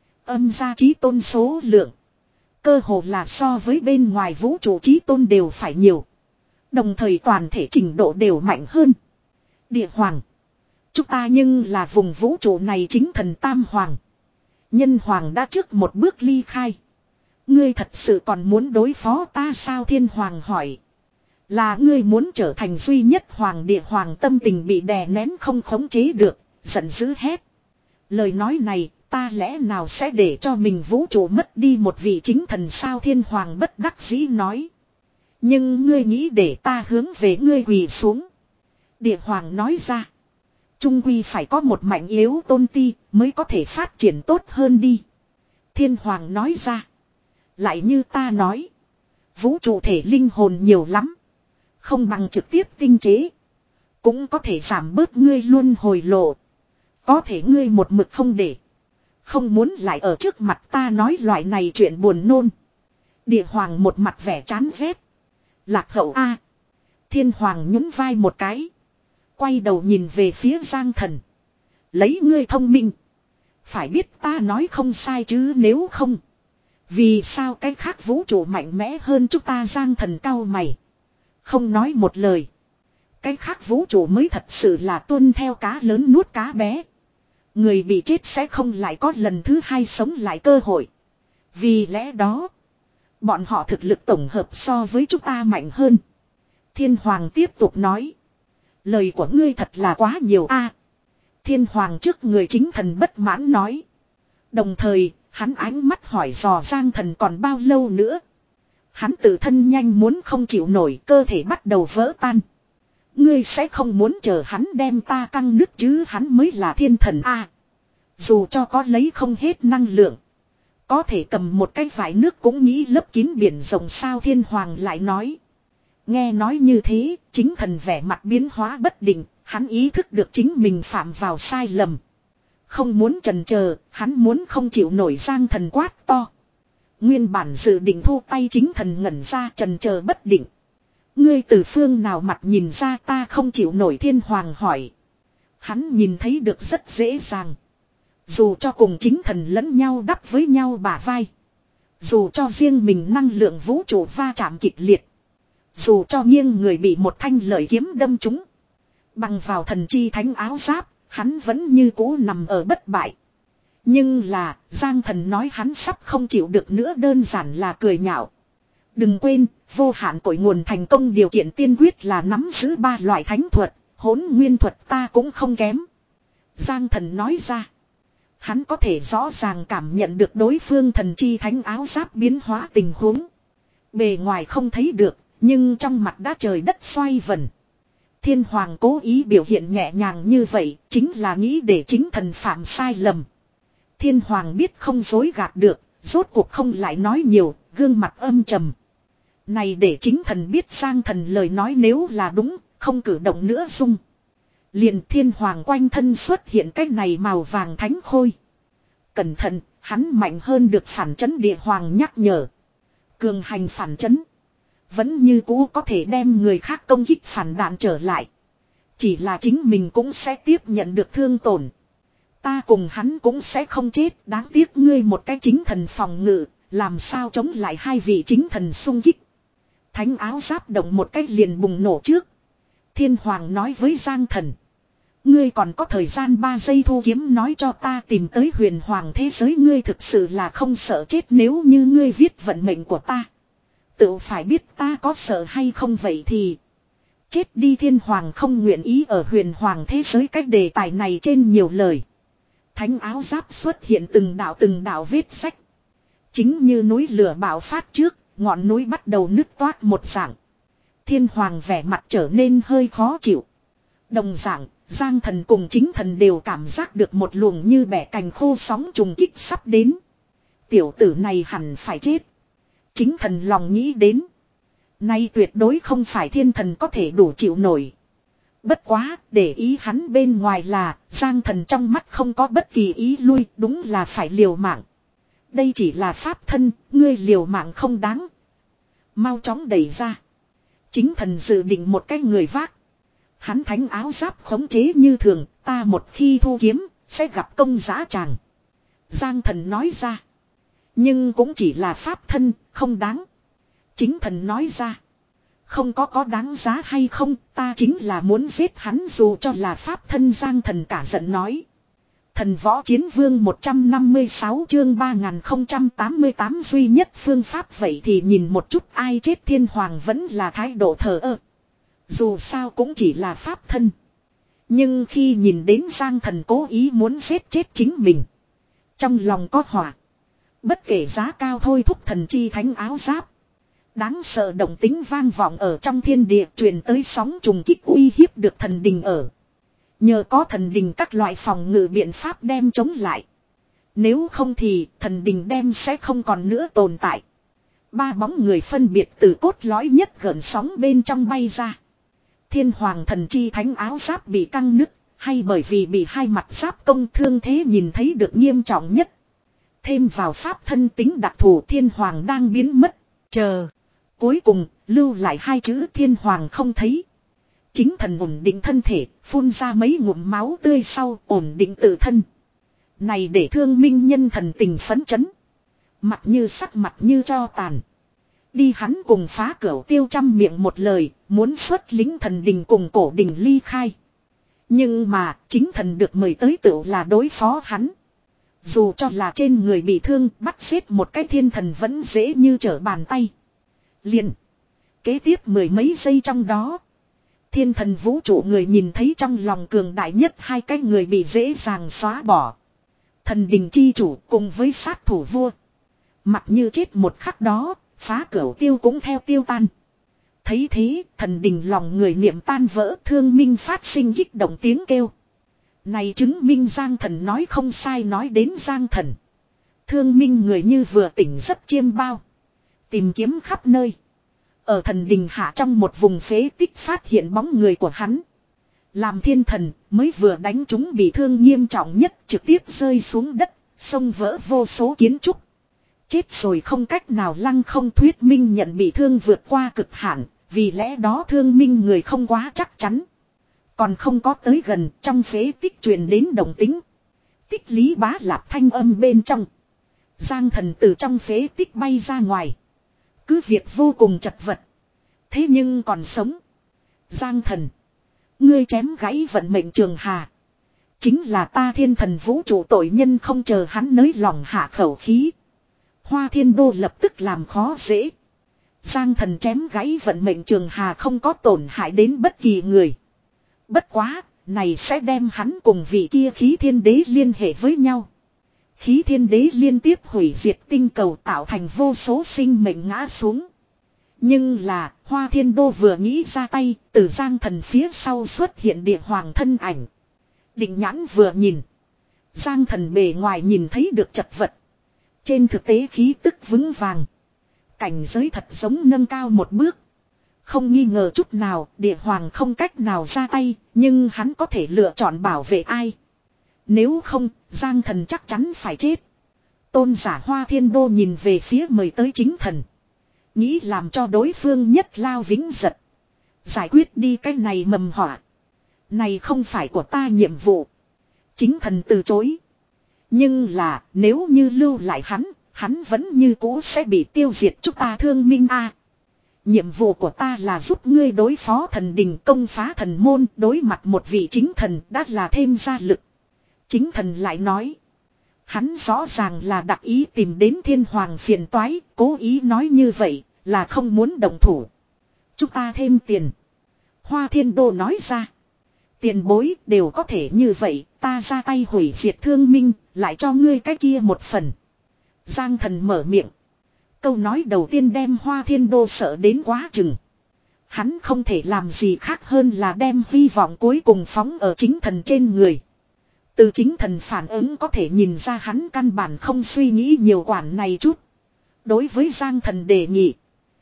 Âm gia chí tôn số lượng, cơ hồ là so với bên ngoài vũ trụ chí tôn đều phải nhiều. Đồng thời toàn thể trình độ đều mạnh hơn. Địa hoàng, chúng ta nhưng là vùng vũ trụ này chính thần tam hoàng. Nhân hoàng đã trước một bước ly khai. Ngươi thật sự còn muốn đối phó ta sao? Thiên hoàng hỏi. Là ngươi muốn trở thành duy nhất hoàng. Địa hoàng tâm tình bị đè nén không khống chế được, giận dữ hét. Lời nói này, ta lẽ nào sẽ để cho mình vũ trụ mất đi một vị chính thần sao? Thiên hoàng bất đắc dĩ nói. Nhưng ngươi nghĩ để ta hướng về ngươi quỳ xuống. Địa hoàng nói ra. Trung quy phải có một mạnh yếu tôn ti mới có thể phát triển tốt hơn đi. Thiên hoàng nói ra. Lại như ta nói. Vũ trụ thể linh hồn nhiều lắm. Không bằng trực tiếp tinh chế. Cũng có thể giảm bớt ngươi luôn hồi lộ. Có thể ngươi một mực không để. Không muốn lại ở trước mặt ta nói loại này chuyện buồn nôn. Địa hoàng một mặt vẻ chán ghét. Lạc hậu a. Thiên hoàng nhún vai một cái. Quay đầu nhìn về phía Giang Thần. Lấy ngươi thông minh. Phải biết ta nói không sai chứ nếu không. Vì sao cái khác vũ trụ mạnh mẽ hơn chúng ta? Giang Thần cau mày. Không nói một lời. Cái khác vũ trụ mới thật sự là tuân theo cá lớn nuốt cá bé. Người bị chết sẽ không lại có lần thứ hai sống lại cơ hội. Vì lẽ đó, bọn họ thực lực tổng hợp so với chúng ta mạnh hơn. Thiên Hoàng tiếp tục nói. Lời của ngươi thật là quá nhiều a. Thiên Hoàng trước người chính thần bất mãn nói. Đồng thời, hắn ánh mắt hỏi dò Giang Thần còn bao lâu nữa. Hắn tự thân nhanh muốn không chịu nổi, cơ thể bắt đầu vỡ tan. Ngươi sẽ không muốn chờ hắn đem ta căng nứt chứ? Hắn mới là thiên thần a. Dù cho có lấy không hết năng lượng, có thể cầm một cái vải nước cũng nghĩ lấp kín biển rộng sao? Thiên Hoàng lại nói. Nghe nói như thế, chính thần vẻ mặt biến hóa bất định, hắn ý thức được chính mình phạm vào sai lầm. Không muốn chần chờ, hắn muốn không chịu nổi. Giang Thần quát to. Nguyên bản dự định thu tay, chính thần ngẩn ra chần chờ bất định. Ngươi từ phương nào mặt nhìn ra ta không chịu nổi? Thiên Hoàng hỏi. Hắn nhìn thấy được rất dễ dàng. Dù cho cùng chính thần lẫn nhau đắp với nhau bả vai. Dù cho riêng mình năng lượng vũ trụ va chạm kịch liệt. Dù cho nghiêng người bị một thanh lợi kiếm đâm trúng. Bằng vào thần chi thánh áo giáp, hắn vẫn như cũ nằm ở bất bại. Nhưng là, Giang Thần nói hắn sắp không chịu được nữa đơn giản là cười nhạo. Đừng quên, vô hạn cội nguồn thành công điều kiện tiên quyết là nắm giữ ba loại thánh thuật, hỗn nguyên thuật ta cũng không kém. Giang Thần nói ra. Hắn có thể rõ ràng cảm nhận được đối phương thần chi thánh áo giáp biến hóa tình huống. Bề ngoài không thấy được, nhưng trong mặt đã trời đất xoay vần. Thiên Hoàng cố ý biểu hiện nhẹ nhàng như vậy, chính là nghĩ để chính thần phạm sai lầm. Thiên Hoàng biết không dối gạt được, rốt cuộc không lại nói nhiều, gương mặt âm trầm. Này để chính thần biết Giang Thần lời nói nếu là đúng, không cử động nữa dung. Liền Thiên Hoàng quanh thân xuất hiện cái này màu vàng thánh khôi. Cẩn thận, hắn mạnh hơn được phản chấn. Địa Hoàng nhắc nhở. Cường hành phản chấn. Vẫn như cũ có thể đem người khác công kích phản đạn trở lại. Chỉ là chính mình cũng sẽ tiếp nhận được thương tổn. Ta cùng hắn cũng sẽ không chết. Đáng tiếc ngươi một cái chính thần phòng ngự. Làm sao chống lại hai vị chính thần xung kích. Thánh áo giáp động một cách liền bùng nổ trước. Thiên Hoàng nói với Giang Thần. Ngươi còn có thời gian ba giây thu kiếm nói cho ta tìm tới huyền hoàng thế giới. Ngươi thực sự là không sợ chết nếu như ngươi viết vận mệnh của ta. Tự phải biết ta có sợ hay không vậy thì. Chết đi. Thiên Hoàng không nguyện ý ở huyền hoàng thế giới cách đề tài này trên nhiều lời. Thánh áo giáp xuất hiện từng đạo từng đạo vết sách. Chính như núi lửa bạo phát trước, ngọn núi bắt đầu nứt toát một dạng. Thiên Hoàng vẻ mặt trở nên hơi khó chịu. Đồng dạng, Giang Thần cùng chính thần đều cảm giác được một luồng như bẻ cành khô sóng trùng kích sắp đến. Tiểu tử này hẳn phải chết. Chính thần lòng nghĩ đến. Nay tuyệt đối không phải thiên thần có thể đủ chịu nổi. Bất quá, để ý hắn bên ngoài là, Giang Thần trong mắt không có bất kỳ ý lui, đúng là phải liều mạng. Đây chỉ là pháp thân, ngươi liều mạng không đáng. Mau chóng đẩy ra. Chính thần dự định một cái người vác. Hắn thánh áo giáp khống chế như thường, ta một khi thu kiếm, sẽ gặp công dã tràng. Giang thần nói ra. Nhưng cũng chỉ là pháp thân, không đáng. Chính thần nói ra. Không có có đáng giá hay không, ta chính là muốn giết hắn dù cho là pháp thân. Giang thần cả giận nói. Thần võ chiến vương một trăm năm mươi sáu chương ba nghìn không trăm tám mươi tám duy nhất phương pháp vậy thì nhìn một chút ai chết. Thiên hoàng vẫn là thái độ thờ ơ. Dù sao cũng chỉ là pháp thân. Nhưng khi nhìn đến Giang thần cố ý muốn giết chết chính mình. Trong lòng có hỏa. Bất kể giá cao thôi thúc thần chi thánh áo giáp. Đáng sợ động tính vang vọng ở trong thiên địa truyền tới sóng trùng kích uy hiếp được thần đình ở. Nhờ có thần đình các loại phòng ngự biện pháp đem chống lại. Nếu không thì thần đình đem sẽ không còn nữa tồn tại. Ba bóng người phân biệt từ cốt lõi nhất gợn sóng bên trong bay ra. Thiên hoàng thần chi thánh áo giáp bị căng nứt, hay bởi vì bị hai mặt giáp công thương thế nhìn thấy được nghiêm trọng nhất. Thêm vào pháp thân tính đặc thù thiên hoàng đang biến mất, chờ. Cuối cùng, lưu lại hai chữ thiên hoàng không thấy. Chính thần ổn định thân thể, phun ra mấy ngụm máu tươi sau ổn định tự thân. Này để thương minh nhân thần tình phấn chấn. Mặt như sắc mặt như cho tàn. Đi hắn cùng phá cửu tiêu trăm miệng một lời, muốn xuất lính thần đình cùng cổ đình ly khai. Nhưng mà, chính thần được mời tới tựu là đối phó hắn. Dù cho là trên người bị thương, bắt giết một cái thiên thần vẫn dễ như trở bàn tay. Liền. Kế tiếp mười mấy giây trong đó. Thiên thần vũ trụ người nhìn thấy trong lòng cường đại nhất hai cái người bị dễ dàng xóa bỏ. Thần đình chi chủ cùng với sát thủ vua. Mặt như chết một khắc đó, phá cửu tiêu cũng theo tiêu tan. Thấy thế, thần đình lòng người niệm tan vỡ, thương minh phát sinh kích động tiếng kêu. Này chứng minh Giang thần nói không sai. Nói đến Giang thần, thương minh người như vừa tỉnh rất chiêm bao. Tìm kiếm khắp nơi. Ở thần đình hạ trong một vùng phế tích phát hiện bóng người của hắn. Làm thiên thần mới vừa đánh chúng bị thương nghiêm trọng nhất, trực tiếp rơi xuống đất, xông vỡ vô số kiến trúc. Chết rồi không cách nào lăng không thuyết minh nhận bị thương vượt qua cực hạn, vì lẽ đó thương minh người không quá chắc chắn. Còn không có tới gần, trong phế tích truyền đến động tính. Tích lý bá lạp thanh âm bên trong. Giang thần từ trong phế tích bay ra ngoài. Cứ việc vô cùng chật vật. Thế nhưng còn sống. Giang thần. Ngươi chém gãy vận mệnh trường hà. Chính là ta thiên thần vũ trụ tội nhân. Không chờ hắn nới lòng hạ khẩu khí. Hoa thiên đô lập tức làm khó dễ. Giang thần chém gãy vận mệnh trường hà không có tổn hại đến bất kỳ người. Bất quá, này sẽ đem hắn cùng vị kia khí thiên đế liên hệ với nhau. Khí thiên đế liên tiếp hủy diệt tinh cầu tạo thành vô số sinh mệnh ngã xuống. Nhưng là, Hoa Thiên Đô vừa nghĩ ra tay, từ Giang thần phía sau xuất hiện địa hoàng thân ảnh. Định nhãn vừa nhìn. Giang thần bề ngoài nhìn thấy được chật vật. Trên thực tế khí tức vững vàng. Cảnh giới thật giống nâng cao một bước. Không nghi ngờ chút nào, địa hoàng không cách nào ra tay, nhưng hắn có thể lựa chọn bảo vệ ai. Nếu không, Giang thần chắc chắn phải chết. Tôn giả Hoa Thiên Đô nhìn về phía mời tới chính thần. Nghĩ làm cho đối phương nhất lao vĩnh giật. Giải quyết đi cái này mầm họa. Này không phải của ta nhiệm vụ. Chính thần từ chối. Nhưng là nếu như lưu lại hắn, hắn vẫn như cũ sẽ bị tiêu diệt. Chúng ta thương minh a. À. Nhiệm vụ của ta là giúp ngươi đối phó thần đình, công phá thần môn, đối mặt một vị chính thần đã là thêm gia lực. Chính thần lại nói. Hắn rõ ràng là đặc ý tìm đến thiên hoàng phiền toái, cố ý nói như vậy, là không muốn động thủ. Chúng ta thêm tiền. Hoa Thiên Đô nói ra. Tiền bối đều có thể như vậy, ta ra tay hủy diệt thương minh, lại cho ngươi cái kia một phần. Giang thần mở miệng. Câu nói đầu tiên đem Hoa Thiên Đô sợ đến quá chừng. Hắn không thể làm gì khác hơn là đem hy vọng cuối cùng phóng ở chính thần trên người. Từ chính thần phản ứng có thể nhìn ra hắn căn bản không suy nghĩ nhiều quản này chút. Đối với Giang thần đề nghị.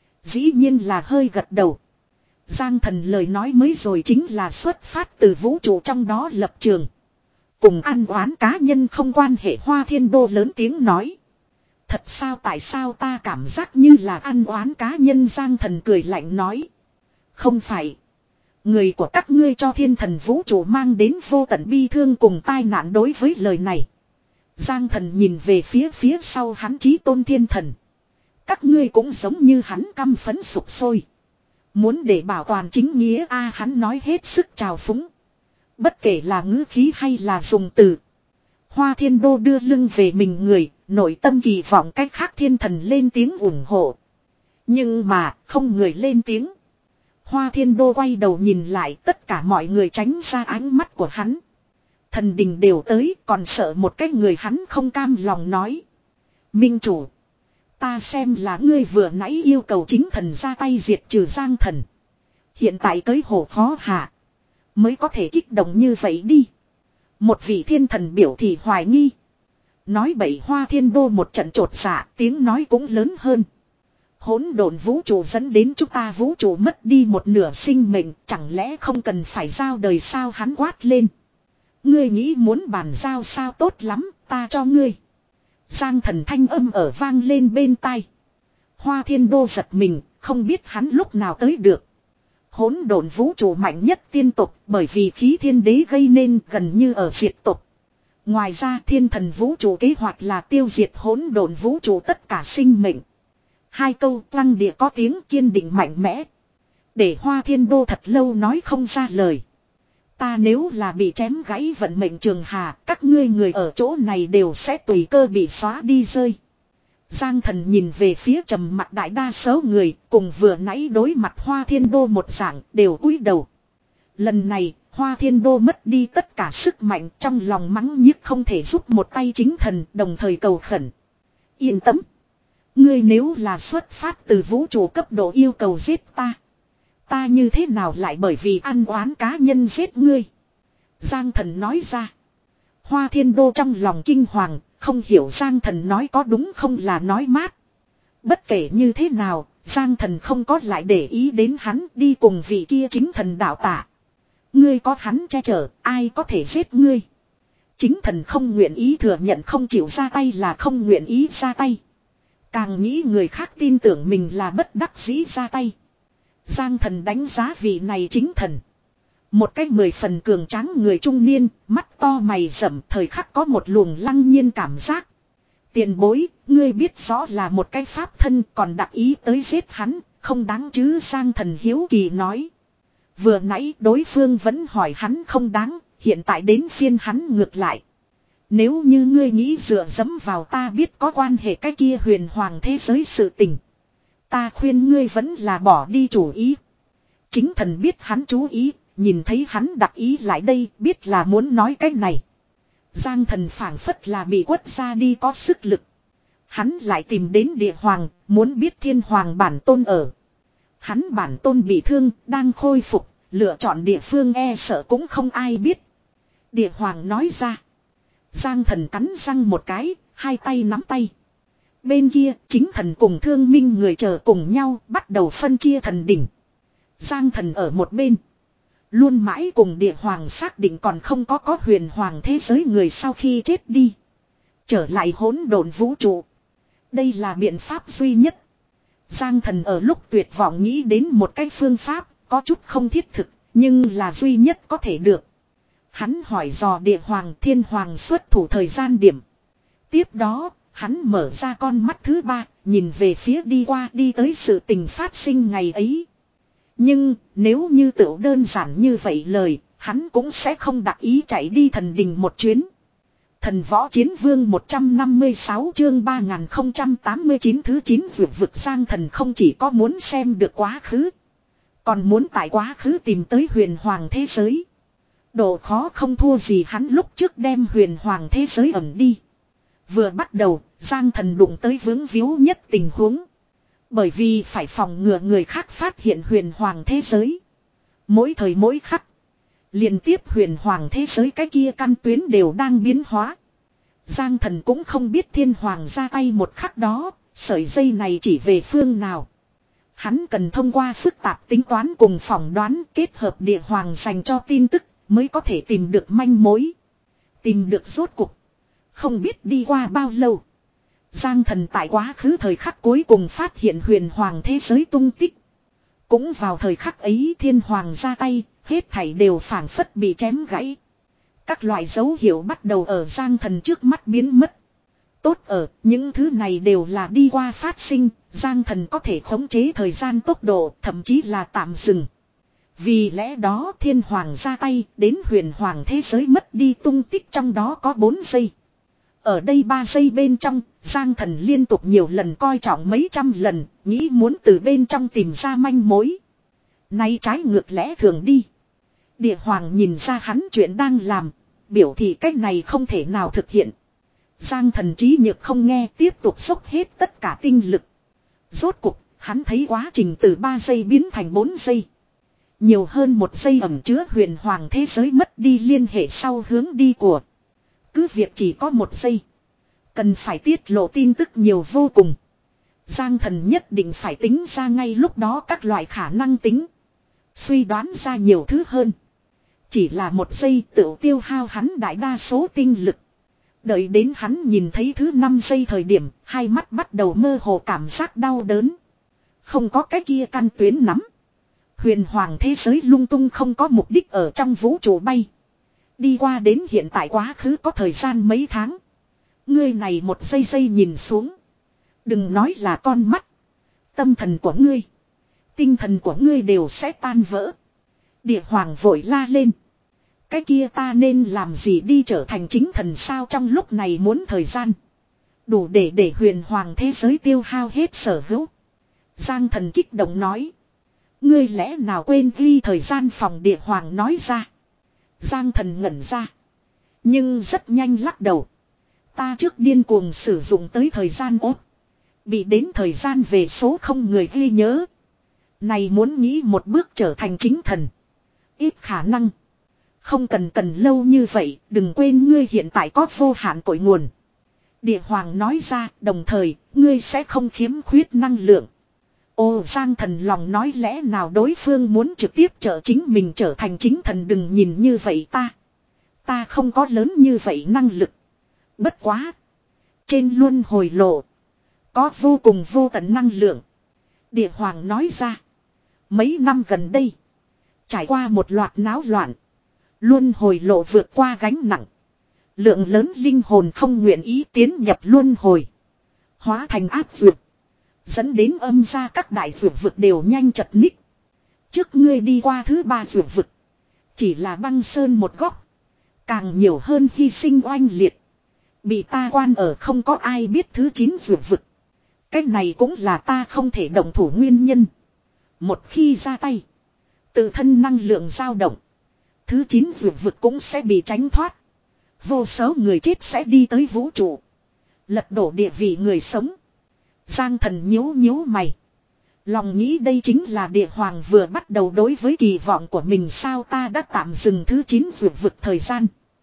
Dĩ nhiên là hơi gật đầu. Giang thần lời nói mới rồi chính là xuất phát từ vũ trụ trong đó lập trường. Cùng ăn oán cá nhân không quan hệ. Hoa Thiên Đô lớn tiếng nói. Thật sao, tại sao ta cảm giác như là ăn oán cá nhân? Giang Thần cười lạnh nói. Không phải. Người của các ngươi cho thiên thần vũ trụ mang đến vô tận bi thương cùng tai nạn. Đối với lời này, Giang Thần nhìn về phía phía sau hắn Chí Tôn thiên thần. Các ngươi cũng giống như hắn căm phẫn sục sôi. Muốn để bảo toàn chính nghĩa a à, hắn nói hết sức trào phúng. Bất kể là ngữ khí hay là dùng từ. Hoa Thiên Đô đưa lưng về mình người, nội tâm kỳ vọng cách khác thiên thần lên tiếng ủng hộ. Nhưng mà, không người lên tiếng. Hoa Thiên Đô quay đầu nhìn lại, tất cả mọi người tránh ra ánh mắt của hắn. Thần đình đều tới, còn sợ một cái người hắn không cam lòng nói. Minh chủ, ta xem là ngươi vừa nãy yêu cầu chính thần ra tay diệt trừ Giang Thần. Hiện tại tới hồ khó hạ, mới có thể kích động như vậy đi. Một vị thiên thần biểu thị hoài nghi. Nói bậy. Hoa Thiên Đô một trận trột dạ, tiếng nói cũng lớn hơn. Hỗn độn vũ trụ dẫn đến chúng ta vũ trụ mất đi một nửa sinh mệnh, chẳng lẽ không cần phải giao đời sao? Hắn quát lên. Ngươi nghĩ muốn bàn giao sao? Tốt lắm, ta cho ngươi. Giang Thần thanh âm ở vang lên bên tai. Hoa Thiên Đô giật mình, không biết hắn lúc nào tới được. Hỗn độn vũ trụ mạnh nhất tiên tục, bởi vì khí thiên đế gây nên gần như ở diệt tục. Ngoài ra thiên thần vũ trụ kế hoạch là tiêu diệt hỗn độn vũ trụ tất cả sinh mệnh. Hai câu lăng địa có tiếng kiên định mạnh mẽ. Để Hoa Thiên Đô thật lâu nói không ra lời. Ta nếu là bị chém gãy vận mệnh trường hà, các ngươi người ở chỗ này đều sẽ tùy cơ bị xóa đi rơi. Giang Thần nhìn về phía trầm mặt đại đa số người, cùng vừa nãy đối mặt Hoa Thiên Đô một dạng, đều cúi đầu. Lần này, Hoa Thiên Đô mất đi tất cả sức mạnh, trong lòng mắng nhiếc không thể giúp một tay chính thần, đồng thời cầu khẩn. Yên tâm. Ngươi nếu là xuất phát từ vũ trụ cấp độ yêu cầu giết ta, ta như thế nào lại bởi vì ăn oán cá nhân giết ngươi? Giang Thần nói ra. Hoa Thiên Đô trong lòng kinh hoàng, không hiểu Giang Thần nói có đúng không là nói mát. Bất kể như thế nào, Giang Thần không có lại để ý đến hắn, đi cùng vị kia chính thần đạo tả. Ngươi có hắn che chở, ai có thể giết ngươi? Chính thần không nguyện ý thừa nhận, không chịu ra tay là không nguyện ý ra tay. Càng nghĩ người khác tin tưởng mình là bất đắc dĩ ra tay. Giang Thần đánh giá vị này chính thần. Một cái mười phần cường tráng người trung niên, mắt to mày rậm, thời khắc có một luồng lăng nhiên cảm giác. Tiền bối, ngươi biết rõ là một cái pháp thân, còn đặc ý tới giết hắn, không đáng chứ? Giang Thần hiếu kỳ nói. Vừa nãy đối phương vẫn hỏi hắn không đáng, hiện tại đến phiên hắn ngược lại. Nếu như ngươi nghĩ dựa dẫm vào ta biết có quan hệ cái kia huyền hoàng thế giới sự tình, ta khuyên ngươi vẫn là bỏ đi chủ ý. Chính thần biết hắn chú ý, nhìn thấy hắn đặc ý lại đây, biết là muốn nói cái này. Giang Thần phảng phất là bị quất ra đi có sức lực. Hắn lại tìm đến địa hoàng, muốn biết thiên hoàng bản tôn ở. Hắn bản tôn bị thương, đang khôi phục, lựa chọn địa phương e sợ cũng không ai biết. Địa hoàng nói ra. Giang Thần cắn răng một cái, hai tay nắm tay. Bên kia, chính thần cùng thương minh người chờ cùng nhau, bắt đầu phân chia thần đỉnh. Giang Thần ở một bên. Luôn mãi cùng địa hoàng xác định còn không có có huyền hoàng thế giới người sau khi chết đi. Trở lại hỗn độn vũ trụ. Đây là biện pháp duy nhất. Giang Thần ở lúc tuyệt vọng nghĩ đến một cái phương pháp, có chút không thiết thực, nhưng là duy nhất có thể được. Hắn hỏi dò địa hoàng thiên hoàng xuất thủ thời gian điểm. Tiếp đó, hắn mở ra con mắt thứ ba, nhìn về phía đi qua đi tới sự tình phát sinh ngày ấy. Nhưng, nếu như tựu đơn giản như vậy lời, hắn cũng sẽ không đặc ý chạy đi thần đình một chuyến. Thần võ chiến vương một trăm năm mươi sáu chương ba nghìn không trăm tám mươi chín thứ chín vượt vực. Giang Thần không chỉ có muốn xem được quá khứ, còn muốn tại quá khứ tìm tới huyền hoàng thế giới. Độ khó không thua gì hắn lúc trước đem huyền hoàng thế giới ẩn đi. Vừa bắt đầu, Giang Thần đụng tới vướng víu nhất tình huống. Bởi vì phải phòng ngừa người khác phát hiện huyền hoàng thế giới. Mỗi thời mỗi khắc, liên tiếp huyền hoàng thế giới cái kia căn tuyến đều đang biến hóa. Giang Thần cũng không biết thiên hoàng ra tay một khắc đó, sợi dây này chỉ về phương nào. Hắn cần thông qua phức tạp tính toán cùng phỏng đoán kết hợp địa hoàng dành cho tin tức, mới có thể tìm được manh mối. Tìm được rốt cục. Không biết đi qua bao lâu, Giang thần tại quá khứ thời khắc cuối cùng phát hiện huyền hoàng thế giới tung tích. Cũng vào thời khắc ấy thiên hoàng ra tay, hết thảy đều phảng phất bị chém gãy. Các loại dấu hiệu bắt đầu ở Giang thần trước mắt biến mất. Tốt ở, những thứ này đều là đi qua phát sinh, Giang thần có thể khống chế thời gian tốc độ, thậm chí là tạm dừng. Vì lẽ đó thiên hoàng ra tay, đến huyền hoàng thế giới mất đi tung tích trong đó có bốn giây. Ở đây ba giây bên trong, Giang thần liên tục nhiều lần coi trọng mấy trăm lần, nghĩ muốn từ bên trong tìm ra manh mối. Nay trái ngược lẽ thường đi. Địa hoàng nhìn ra hắn chuyện đang làm, biểu thị cách này không thể nào thực hiện. Giang thần trí nhược không nghe, tiếp tục dốc hết tất cả tinh lực. Rốt cục, hắn thấy quá trình từ ba giây biến thành bốn giây. Nhiều hơn một giây ẩn chứa huyền hoàng thế giới mất đi liên hệ sau hướng đi của. Cứ việc chỉ có một giây. Cần phải tiết lộ tin tức nhiều vô cùng. Giang thần nhất định phải tính ra ngay lúc đó các loại khả năng tính. Suy đoán ra nhiều thứ hơn. Chỉ là một giây tự tiêu hao hắn đại đa số tinh lực. Đợi đến hắn nhìn thấy thứ năm giây thời điểm, hai mắt bắt đầu mơ hồ cảm giác đau đớn. Không có cái kia căn tuyến nắm. Huyền hoàng thế giới lung tung không có mục đích ở trong vũ trụ bay. Đi qua đến hiện tại quá khứ có thời gian mấy tháng. Ngươi này một giây giây nhìn xuống. Đừng nói là con mắt. Tâm thần của ngươi. Tinh thần của ngươi đều sẽ tan vỡ. Địa hoàng vội la lên. Cái kia ta nên làm gì đi trở thành chính thần sao trong lúc này muốn thời gian. Đủ để để huyền hoàng thế giới tiêu hao hết sở hữu. Giang thần kích động nói. Ngươi lẽ nào quên ghi thời gian phòng địa hoàng nói ra. Giang thần ngẩn ra. Nhưng rất nhanh lắc đầu. Ta trước điên cuồng sử dụng tới thời gian ốt. Bị đến thời gian về số không người ghi nhớ. Này muốn nghĩ một bước trở thành chính thần. Ít khả năng. Không cần cần lâu như vậy, đừng quên ngươi hiện tại có vô hạn cội nguồn. Địa hoàng nói ra, đồng thời, ngươi sẽ không khiếm khuyết năng lượng. Ô Giang thần lòng nói lẽ nào đối phương muốn trực tiếp trợ chính mình trở thành chính thần đừng nhìn như vậy ta. Ta không có lớn như vậy năng lực. Bất quá. Trên luân hồi lộ. Có vô cùng vô tận năng lượng. Địa hoàng nói ra. Mấy năm gần đây. Trải qua một loạt náo loạn. Luân hồi lộ vượt qua gánh nặng. Lượng lớn linh hồn không nguyện ý tiến nhập luân hồi. Hóa thành áp dược. Dẫn đến âm ra các đại dược vực đều nhanh chật ních. Trước ngươi đi qua thứ ba dược vực. Chỉ là băng sơn một góc. Càng nhiều hơn hy sinh oanh liệt. Bị ta quan ở không có ai biết thứ chín dược vực. Cái này cũng là ta không thể động thủ nguyên nhân. Một khi ra tay. Tự thân năng lượng dao động. Thứ chín dược vực cũng sẽ bị tránh thoát. Vô số người chết sẽ đi tới vũ trụ. Lật đổ địa vị người sống. Giang thần nhíu nhíu mày. Lòng nghĩ đây chính là địa hoàng vừa bắt đầu đối với kỳ vọng của mình sao ta đã tạm dừng thứ chín dược vực thời gian.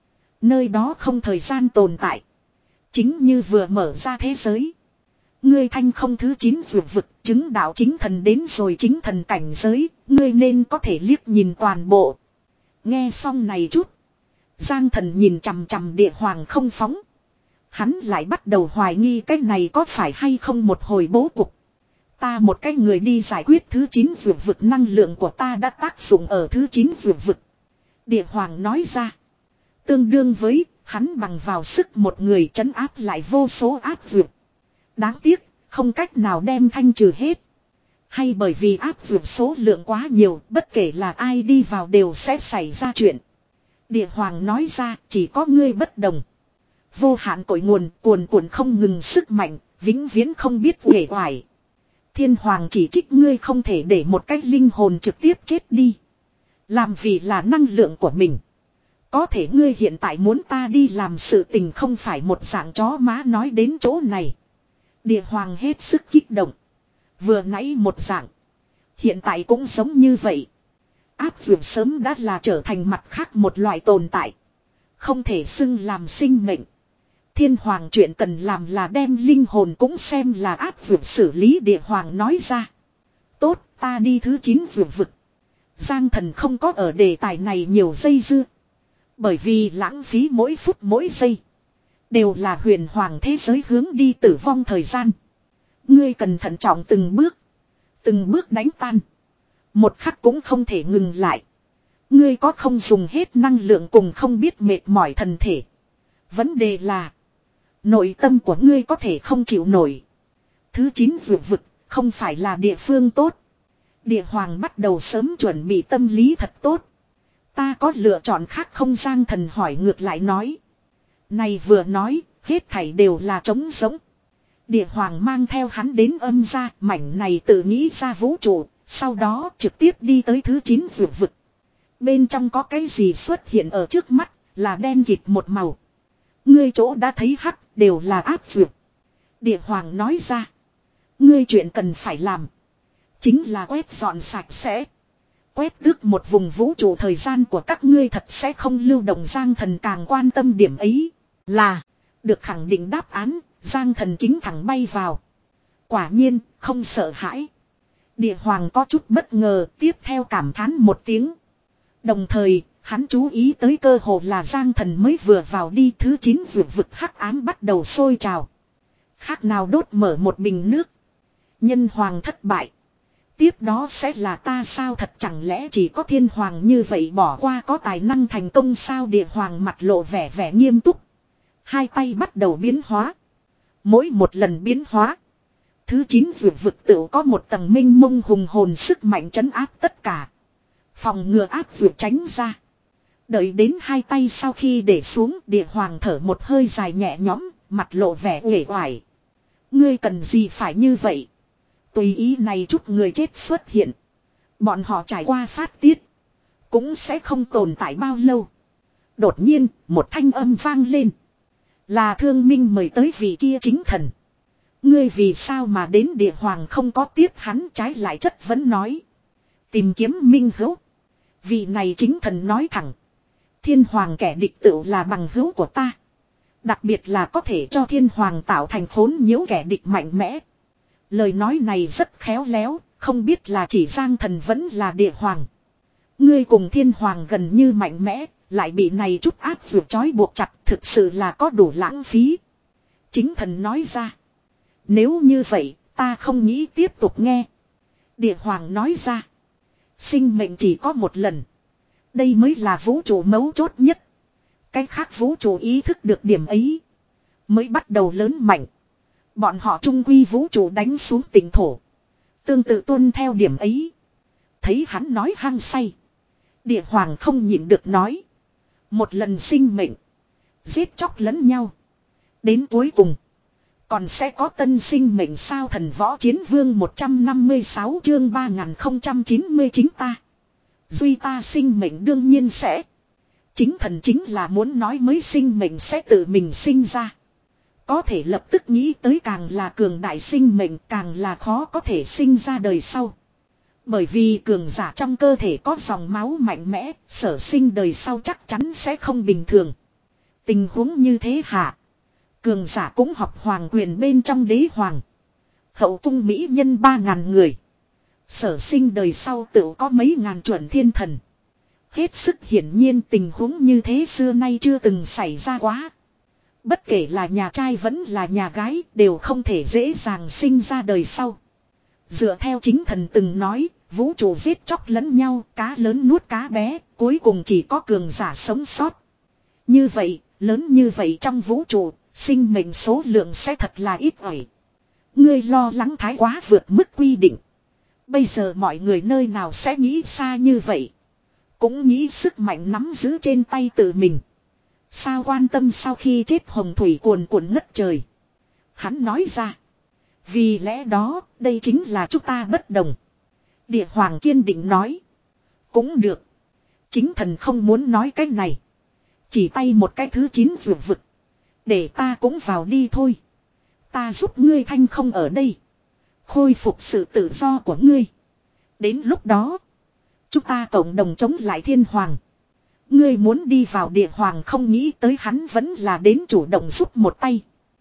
Nơi đó không thời gian tồn tại. Chính như vừa mở ra thế giới. Ngươi thanh không thứ chín dược vực chứng đạo chính thần đến rồi chính thần cảnh giới. Ngươi nên có thể liếc nhìn toàn bộ. Nghe xong này chút. Giang thần nhìn chằm chằm địa hoàng không phóng. Hắn lại bắt đầu hoài nghi cái này có phải hay không một hồi bố cục. Ta một cái người đi giải quyết thứ chín dược vực năng lượng của ta đã tác dụng ở thứ chín dược vực. Địa hoàng nói ra. Tương đương với hắn bằng vào sức một người trấn áp lại vô số áp dược. Đáng tiếc không cách nào đem thanh trừ hết. Hay bởi vì áp dược số lượng quá nhiều bất kể là ai đi vào đều sẽ xảy ra chuyện. Địa hoàng nói ra chỉ có ngươi bất đồng. Vô hạn cội nguồn cuồn cuộn không ngừng sức mạnh, vĩnh viễn không biết uể oải. Thiên hoàng chỉ trích ngươi không thể để một cách linh hồn trực tiếp chết đi. Làm vì là năng lượng của mình. Có thể ngươi hiện tại muốn ta đi làm sự tình không phải một dạng chó má nói đến chỗ này. Địa hoàng hết sức kích động. Vừa nãy một dạng. Hiện tại cũng giống như vậy. Áp dụng sớm đã là trở thành mặt khác một loại tồn tại. Không thể xưng làm sinh mệnh. Thiên hoàng chuyện cần làm là đem linh hồn cũng xem là áp dụng xử lý địa hoàng nói ra. Tốt ta đi thứ chín vượt vực. Giang thần không có ở đề tài này nhiều giây dưa. Bởi vì lãng phí mỗi phút mỗi giây. Đều là huyền hoàng thế giới hướng đi tử vong thời gian. Ngươi cần thận trọng từng bước. Từng bước đánh tan. Một khắc cũng không thể ngừng lại. Ngươi có không dùng hết năng lượng cùng không biết mệt mỏi thân thể. Vấn đề là. Nội tâm của ngươi có thể không chịu nổi. Thứ chín vượt vực không phải là địa phương tốt. Địa hoàng bắt đầu sớm chuẩn bị tâm lý thật tốt. Ta có lựa chọn khác không? Giang Thần hỏi ngược lại nói. Này vừa nói, hết thảy đều là trống sống. Địa hoàng mang theo hắn đến âm gia, mảnh này tự nghĩ ra vũ trụ, sau đó trực tiếp đi tới thứ chín vượt vực. Bên trong có cái gì xuất hiện ở trước mắt, là đen kịt một màu. Ngươi chỗ đã thấy hắc, đều là áp vượt. Địa hoàng nói ra. Ngươi chuyện cần phải làm. Chính là quét dọn sạch sẽ. Quét tước một vùng vũ trụ, thời gian của các ngươi thật sẽ không lưu động. Giang Thần càng quan tâm điểm ấy. Là. Được khẳng định đáp án. Giang Thần kính thẳng bay vào. Quả nhiên không sợ hãi. Địa hoàng có chút bất ngờ. Tiếp theo cảm thán một tiếng. Đồng thời hắn chú ý tới cơ hồ là Giang Thần mới vừa vào đi. Thứ chín vượt vực hắc ám bắt đầu sôi trào. Khác nào đốt mở một bình nước. Nhân hoàng thất bại. Tiếp đó sẽ là ta sao? Thật chẳng lẽ chỉ có thiên hoàng như vậy bỏ qua có tài năng thành công sao? Địa hoàng mặt lộ vẻ vẻ nghiêm túc. Hai tay bắt đầu biến hóa. Mỗi một lần biến hóa. Thứ chín vượt vực tự có một tầng minh mông hùng hồn sức mạnh trấn áp tất cả. Phòng ngừa áp vượt tránh ra. Đợi đến hai tay sau khi để xuống, địa hoàng thở một hơi dài nhẹ nhõm, mặt lộ vẻ uể oải. Ngươi cần gì phải như vậy? Tùy ý này chút người chết xuất hiện. Bọn họ trải qua phát tiết. Cũng sẽ không tồn tại bao lâu. Đột nhiên, một thanh âm vang lên. Là Thương Minh mời tới vị kia chính thần. Ngươi vì sao mà đến? Địa hoàng không có tiếp hắn, trái lại chất vấn nói. Tìm kiếm minh hữu. Vị này chính thần nói thẳng. Thiên hoàng kẻ địch tựu là bằng hữu của ta. Đặc biệt là có thể cho thiên hoàng tạo thành khốn nhiễu kẻ địch mạnh mẽ. Lời nói này rất khéo léo, không biết là chỉ Giang Thần vẫn là địa hoàng. Ngươi cùng thiên hoàng gần như mạnh mẽ, lại bị này chút áp vượt trói buộc chặt, thực sự là có đủ lãng phí. Chính thần nói ra. Nếu như vậy, ta không nghĩ tiếp tục nghe. Địa hoàng nói ra. Sinh mệnh chỉ có một lần. Đây mới là vũ trụ mấu chốt nhất. Cái khác vũ trụ ý thức được điểm ấy. Mới bắt đầu lớn mạnh. Bọn họ trung quy vũ trụ đánh xuống tỉnh thổ. Tương tự tuân theo điểm ấy. Thấy hắn nói hăng say. Địa hoàng không nhịn được nói. Một lần sinh mệnh. Giết chóc lẫn nhau. Đến cuối cùng. Còn sẽ có tân sinh mệnh sao? Thần võ chiến vương một trăm năm mươi sáu chương ba nghìn không trăm chín mươi chín ta. Duy ta sinh mệnh đương nhiên sẽ. Chính thần chính là muốn nói mới sinh mệnh sẽ tự mình sinh ra. Có thể lập tức nghĩ tới càng là cường đại sinh mệnh càng là khó có thể sinh ra đời sau. Bởi vì cường giả trong cơ thể có dòng máu mạnh mẽ, sở sinh đời sau chắc chắn sẽ không bình thường. Tình huống như thế hả? Cường giả cũng học hoàng quyền bên trong đế hoàng. Hậu cung mỹ nhân ba ngàn người. Sở sinh đời sau tự có mấy ngàn chuẩn thiên thần. Hết sức hiển nhiên tình huống như thế xưa nay chưa từng xảy ra quá. Bất kể là nhà trai vẫn là nhà gái đều không thể dễ dàng sinh ra đời sau. Dựa theo chính thần từng nói, vũ trụ giết chóc lẫn nhau, cá lớn nuốt cá bé, cuối cùng chỉ có cường giả sống sót. Như vậy, lớn như vậy trong vũ trụ, sinh mệnh số lượng sẽ thật là ít ỏi. Ngươi lo lắng thái quá vượt mức quy định. Bây giờ mọi người nơi nào sẽ nghĩ xa như vậy. Cũng nghĩ sức mạnh nắm giữ trên tay tự mình. Sao quan tâm sau khi chết hồng thủy cuồn cuộn ngất trời. Hắn nói ra. Vì lẽ đó, đây chính là chúng ta bất đồng. Địa hoàng kiên định nói. Cũng được. Chính thần không muốn nói cái này. Chỉ tay một cái thứ chín vượt vực. Để ta cũng vào đi thôi. Ta giúp ngươi thanh không ở đây. Khôi phục sự tự do của ngươi. Đến lúc đó. Chúng ta cộng đồng chống lại thiên hoàng. Ngươi muốn đi vào địa hoàng không nghĩ tới hắn vẫn là đến chủ động giúp một tay.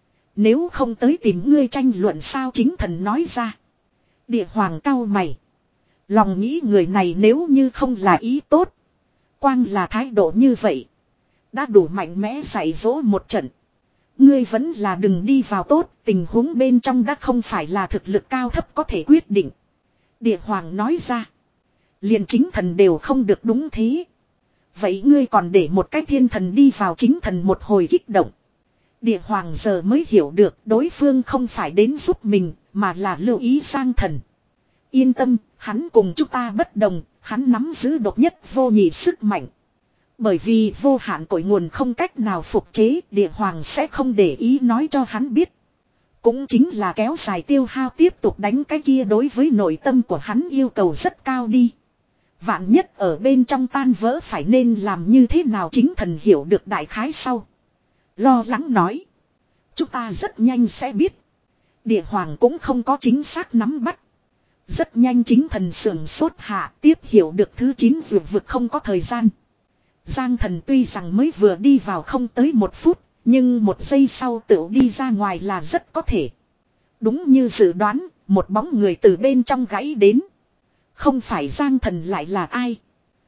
Nếu không tới tìm ngươi tranh luận sao chính thần nói ra. Địa hoàng cau mày. Lòng nghĩ người này nếu như không là ý tốt. Quang là thái độ như vậy. Đã đủ mạnh mẽ dạy dỗ một trận. Ngươi vẫn là đừng đi vào tốt, tình huống bên trong đã không phải là thực lực cao thấp có thể quyết định. Địa hoàng nói ra. Liền chính thần đều không được đúng thế. Vậy ngươi còn để một cái thiên thần đi vào chính thần một hồi kích động. Địa hoàng giờ mới hiểu được đối phương không phải đến giúp mình, mà là lưu ý Giang Thần. Yên tâm, hắn cùng chúng ta bất đồng, hắn nắm giữ độc nhất vô nhị sức mạnh. Bởi vì vô hạn cội nguồn không cách nào phục chế, địa hoàng sẽ không để ý nói cho hắn biết. Cũng chính là kéo dài tiêu hao tiếp tục đánh cái kia đối với nội tâm của hắn yêu cầu rất cao đi. Vạn nhất ở bên trong tan vỡ phải nên làm như thế nào chính thần hiểu được đại khái sau. Lo lắng nói. Chúng ta rất nhanh sẽ biết. Địa hoàng cũng không có chính xác nắm bắt. Rất nhanh chính thần sưởng sốt hạ tiếp hiểu được thứ chín vượt vực không có thời gian. Giang Thần tuy rằng mới vừa đi vào không tới một phút, nhưng một giây sau tựu đi ra ngoài là rất có thể. Đúng như dự đoán, một bóng người từ bên trong gãy đến. Không phải Giang Thần lại là ai?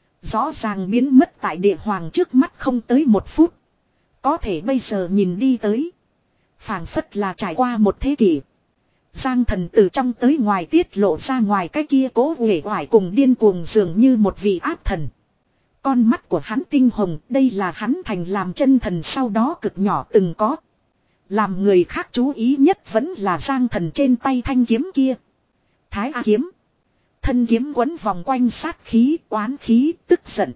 Rõ ràng biến mất tại địa hoàng trước mắt không tới một phút. Có thể bây giờ nhìn đi tới. Phảng phất là trải qua một thế kỷ. Giang Thần từ trong tới ngoài tiết lộ ra ngoài cái kia cố uể oải cùng điên cuồng dường như một vị ác thần. Con mắt của hắn tinh hồng, đây là hắn thành làm chân thần sau đó cực nhỏ từng có. Làm người khác chú ý nhất vẫn là Giang Thần trên tay thanh kiếm kia. Thái A kiếm. Thân kiếm quấn vòng quanh sát khí, oán khí, tức giận.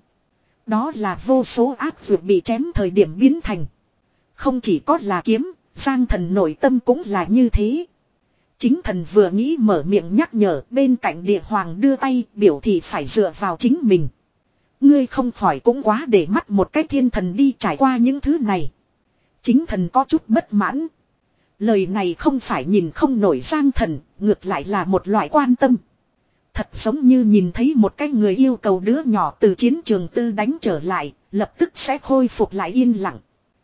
Đó là vô số ác vượt bị chém thời điểm biến thành. Không chỉ có là kiếm, Giang Thần nội tâm cũng là như thế. Chính thần vừa nghĩ mở miệng nhắc nhở, bên cạnh địa hoàng đưa tay biểu thị phải dựa vào chính mình. Ngươi không khỏi cũng quá để mắt một cái thiên thần đi trải qua những thứ này. Chính thần có chút bất mãn. Lời này không phải nhìn không nổi Giang Thần, ngược lại là một loại quan tâm. Thật giống như nhìn thấy một cái người yêu cầu đứa nhỏ từ chiến trường tư đánh trở lại, lập tức sẽ khôi phục lại yên lặng.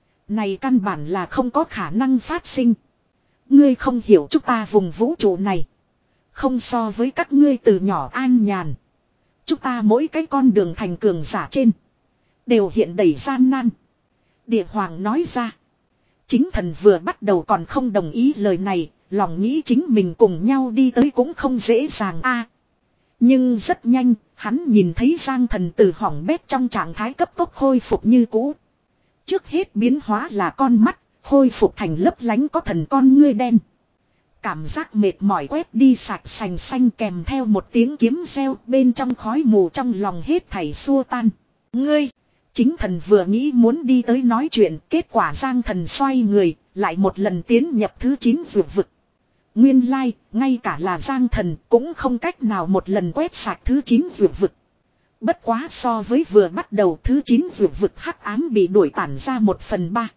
Này căn bản là không có khả năng phát sinh. Ngươi không hiểu chúng ta vùng vũ trụ này. Không so với các ngươi từ nhỏ an nhàn. Chúng ta mỗi cái con đường thành cường giả trên. Đều hiện đầy gian nan. Địa hoàng nói ra. Chính thần vừa bắt đầu còn không đồng ý lời này. Lòng nghĩ chính mình cùng nhau đi tới cũng không dễ dàng a. Nhưng rất nhanh, hắn nhìn thấy Giang Thần từ hỏng bét trong trạng thái cấp tốc khôi phục như cũ. Trước hết biến hóa là con mắt, khôi phục thành lấp lánh có thần con ngươi đen. Cảm giác mệt mỏi quét đi sạch sành xanh kèm theo một tiếng kiếm reo bên trong khói mù trong lòng hết thảy xua tan. Ngươi, chính thần vừa nghĩ muốn đi tới nói chuyện, kết quả Giang Thần xoay người, lại một lần tiến nhập thứ chín vượt vực. Nguyên lai, like, ngay cả là Giang Thần cũng không cách nào một lần quét sạch thứ chín vượt vực. Bất quá so với vừa bắt đầu thứ chín vượt vực hắc ám bị đuổi tản ra một phần ba.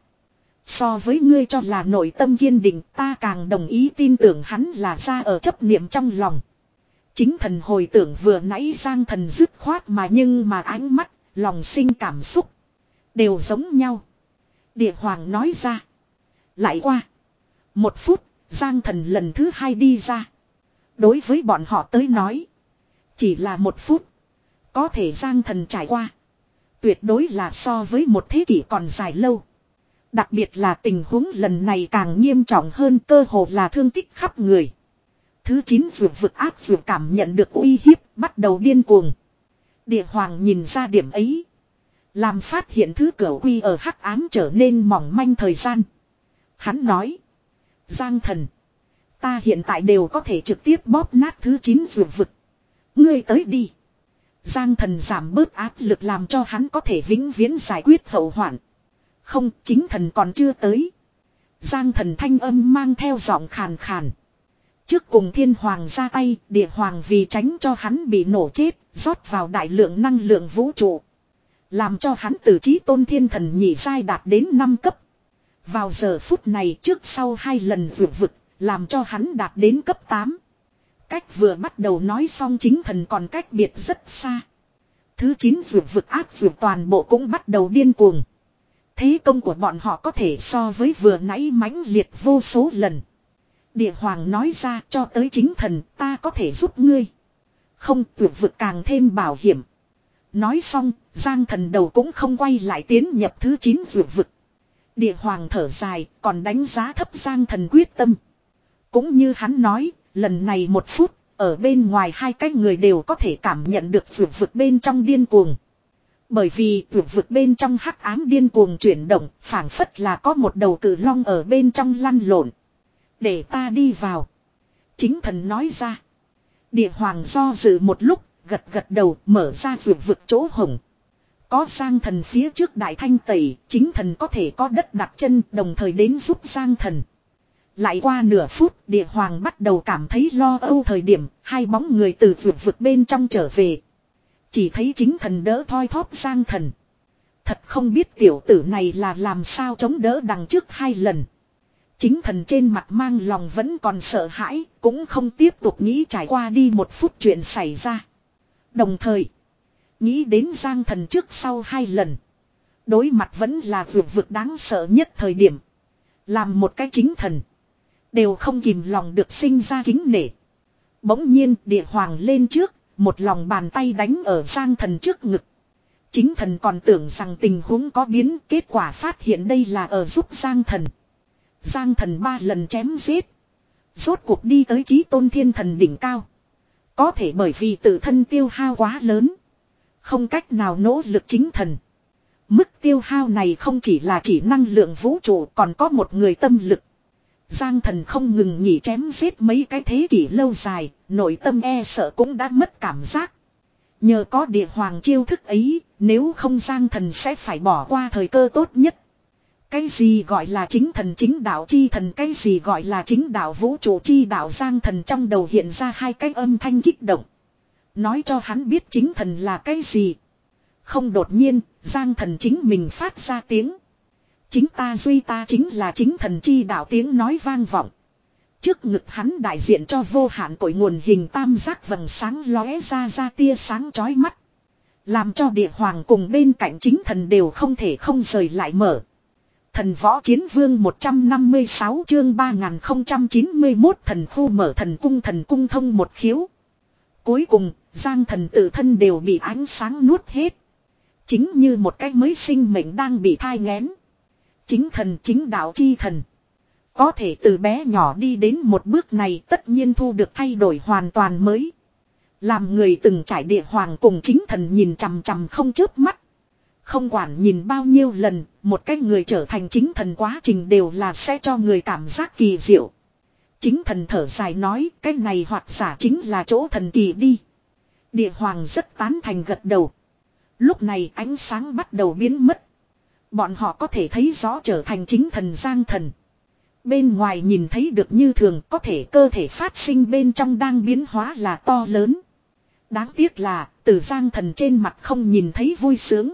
So với ngươi cho là nội tâm kiên định, ta càng đồng ý tin tưởng hắn là ra ở chấp niệm trong lòng. Chính thần hồi tưởng vừa nãy Giang Thần dứt khoát mà nhưng mà ánh mắt, lòng sinh cảm xúc. Đều giống nhau. Địa hoàng nói ra. Lại qua. Một phút, Giang Thần lần thứ hai đi ra. Đối với bọn họ tới nói. Chỉ là một phút. Có thể Giang Thần trải qua. Tuyệt đối là so với một thế kỷ còn dài lâu. Đặc biệt là tình huống lần này càng nghiêm trọng hơn, cơ hồ là thương tích khắp người. Thứ chín vượt vực ác vượt cảm nhận được uy hiếp, bắt đầu điên cuồng. Địa hoàng nhìn ra điểm ấy. Làm phát hiện thứ cửu quy ở hắc ám trở nên mỏng manh thời gian. Hắn nói. Giang Thần. Ta hiện tại đều có thể trực tiếp bóp nát thứ chín vượt vực. Ngươi tới đi. Giang Thần giảm bớt áp lực làm cho hắn có thể vĩnh viễn giải quyết hậu hoạn. Không, chính thần còn chưa tới. Giang Thần thanh âm mang theo giọng khàn khàn. Trước cùng thiên hoàng ra tay, địa hoàng vì tránh cho hắn bị nổ chết, rót vào đại lượng năng lượng vũ trụ. Làm cho hắn từ chí tôn thiên thần nhị giai đạt đến năm cấp. Vào giờ phút này trước sau hai lần vượt vực, làm cho hắn đạt đến cấp tám. Cách vừa bắt đầu nói xong chính thần còn cách biệt rất xa. Thứ chín vượt vực ác vượt toàn bộ cũng bắt đầu điên cuồng. Thế công của bọn họ có thể so với vừa nãy mãnh liệt vô số lần. Địa hoàng nói ra cho tới chính thần ta có thể giúp ngươi. Không, vượt vực càng thêm bảo hiểm. Nói xong, Giang Thần đầu cũng không quay lại tiến nhập thứ chín vượt vực. Địa hoàng thở dài, còn đánh giá thấp Giang Thần quyết tâm. Cũng như hắn nói, lần này một phút, ở bên ngoài hai cái người đều có thể cảm nhận được vượt vực bên trong điên cuồng. Bởi vì vượt vực bên trong hắc ám điên cuồng chuyển động, phảng phất là có một đầu cự long ở bên trong lăn lộn. Để ta đi vào. Chính thần nói ra. Địa hoàng do dự một lúc, gật gật đầu, mở ra vượt vực chỗ hổng. Có Giang Thần phía trước đại thanh tẩy, chính thần có thể có đất đặt chân, đồng thời đến giúp Giang Thần. Lại qua nửa phút, địa hoàng bắt đầu cảm thấy lo âu thời điểm, hai bóng người từ vượt vực bên trong trở về. Chỉ thấy chính thần đỡ thoi thóp Giang Thần. Thật không biết tiểu tử này là làm sao chống đỡ đằng trước hai lần. Chính thần trên mặt mang lòng vẫn còn sợ hãi, cũng không tiếp tục nghĩ trải qua đi một phút chuyện xảy ra. Đồng thời, nghĩ đến Giang Thần trước sau hai lần. Đối mặt vẫn là vượt vực đáng sợ nhất thời điểm. Làm một cái chính thần. Đều không kìm lòng được sinh ra kính nể. Bỗng nhiên địa hoàng lên trước. Một lòng bàn tay đánh ở Giang Thần trước ngực. Chính thần còn tưởng rằng tình huống có biến. Kết quả phát hiện đây là ở giúp Giang Thần. Giang Thần ba lần chém giết. Rốt cuộc đi tới chí tôn thiên thần đỉnh cao. Có thể bởi vì tự thân tiêu hao quá lớn. Không cách nào nỗ lực chính thần. Mức tiêu hao này không chỉ là chỉ năng lượng vũ trụ, còn có một người tâm lực. Giang Thần không ngừng nghỉ chém giết mấy cái thế kỷ lâu dài, nội tâm e sợ cũng đã mất cảm giác. Nhờ có địa hoàng chiêu thức ấy, nếu không Giang Thần sẽ phải bỏ qua thời cơ tốt nhất. Cái gì gọi là chính thần chính đạo chi thần, cái gì gọi là chính đạo vũ trụ chi đạo, Giang Thần trong đầu hiện ra hai cái âm thanh kích động. Nói cho hắn biết chính thần là cái gì. Không, đột nhiên, Giang Thần chính mình phát ra tiếng. Chính ta duy ta chính là chính thần chi đạo, tiếng nói vang vọng. Trước ngực hắn đại diện cho vô hạn cội nguồn hình tam giác vầng sáng lóe ra ra tia sáng chói mắt. Làm cho địa hoàng cùng bên cạnh chính thần đều không thể không rời lại mở. Thần võ chiến vương một trăm năm mươi sáu chương ba nghìn không trăm chín mươi mốt thần khu mở thần cung, thần cung thông một khiếu. Cuối cùng, Giang Thần tự thân đều bị ánh sáng nuốt hết. Chính như một cái mới sinh mệnh đang bị thai nghén. Chính thần chính đạo chi thần. Có thể từ bé nhỏ đi đến một bước này tất nhiên thu được thay đổi hoàn toàn mới. Làm người từng trải địa hoàng cùng chính thần nhìn chằm chằm không chớp mắt. Không quản nhìn bao nhiêu lần, một cái người trở thành chính thần quá trình đều là sẽ cho người cảm giác kỳ diệu. Chính thần thở dài nói, cái này hoặc giả chính là chỗ thần kỳ đi. Địa hoàng rất tán thành gật đầu. Lúc này ánh sáng bắt đầu biến mất. Bọn họ có thể thấy rõ trở thành chính thần Giang Thần. Bên ngoài nhìn thấy được như thường, có thể cơ thể phát sinh bên trong đang biến hóa là to lớn. Đáng tiếc là, từ Giang Thần trên mặt không nhìn thấy vui sướng.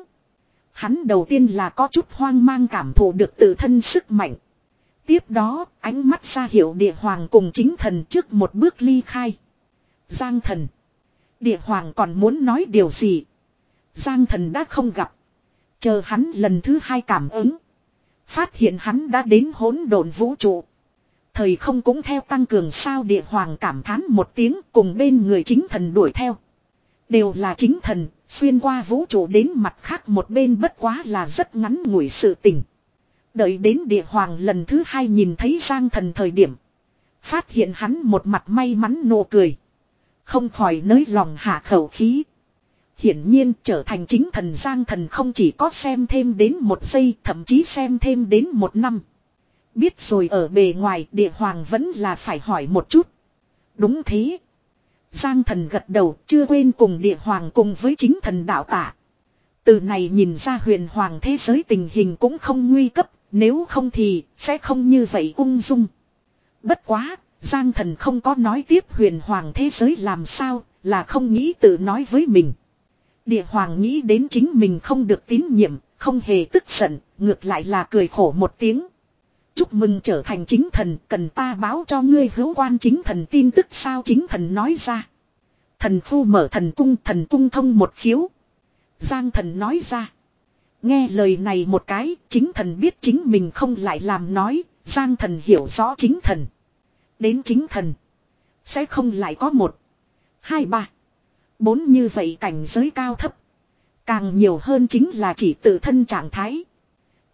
Hắn đầu tiên là có chút hoang mang cảm thụ được tự thân sức mạnh. Tiếp đó, ánh mắt ra hiệu địa hoàng cùng chính thần trước một bước ly khai. Giang Thần. Địa hoàng còn muốn nói điều gì? Giang Thần đã không gặp. Chờ hắn lần thứ hai cảm ứng. Phát hiện hắn đã đến hỗn độn vũ trụ. Thời không cũng theo tăng cường sao, địa hoàng cảm thán một tiếng cùng bên người chính thần đuổi theo. Đều là chính thần, xuyên qua vũ trụ đến mặt khác một bên bất quá là rất ngắn ngủi sự tình. Đợi đến địa hoàng lần thứ hai nhìn thấy Giang Thần thời điểm. Phát hiện hắn một mặt may mắn nụ cười. Không khỏi nới lòng hạ khẩu khí. Hiển nhiên trở thành chính thần Giang Thần không chỉ có xem thêm đến một giây, thậm chí xem thêm đến một năm. Biết rồi, ở bề ngoài địa hoàng vẫn là phải hỏi một chút. Đúng thế. Giang Thần gật đầu, chưa quên cùng địa hoàng cùng với chính thần đạo tả. Từ này nhìn ra huyền hoàng thế giới tình hình cũng không nguy cấp, nếu không thì sẽ không như vậy ung dung. Bất quá, Giang Thần không có nói tiếp huyền hoàng thế giới làm sao, là không nghĩ tự nói với mình. Địa hoàng nghĩ đến chính mình không được tín nhiệm, không hề tức giận, ngược lại là cười khổ một tiếng. Chúc mừng trở thành chính thần, cần ta báo cho ngươi hữu quan chính thần tin tức sao? Chính thần nói ra. Thần khu mở thần cung, thần cung thông một khiếu. Giang Thần nói ra. Nghe lời này một cái, chính thần biết chính mình không lại làm nói, Giang Thần hiểu rõ chính thần. Đến chính thần, sẽ không lại có một, hai, ba, bốn như vậy cảnh giới cao thấp. Càng nhiều hơn chính là chỉ tự thân trạng thái.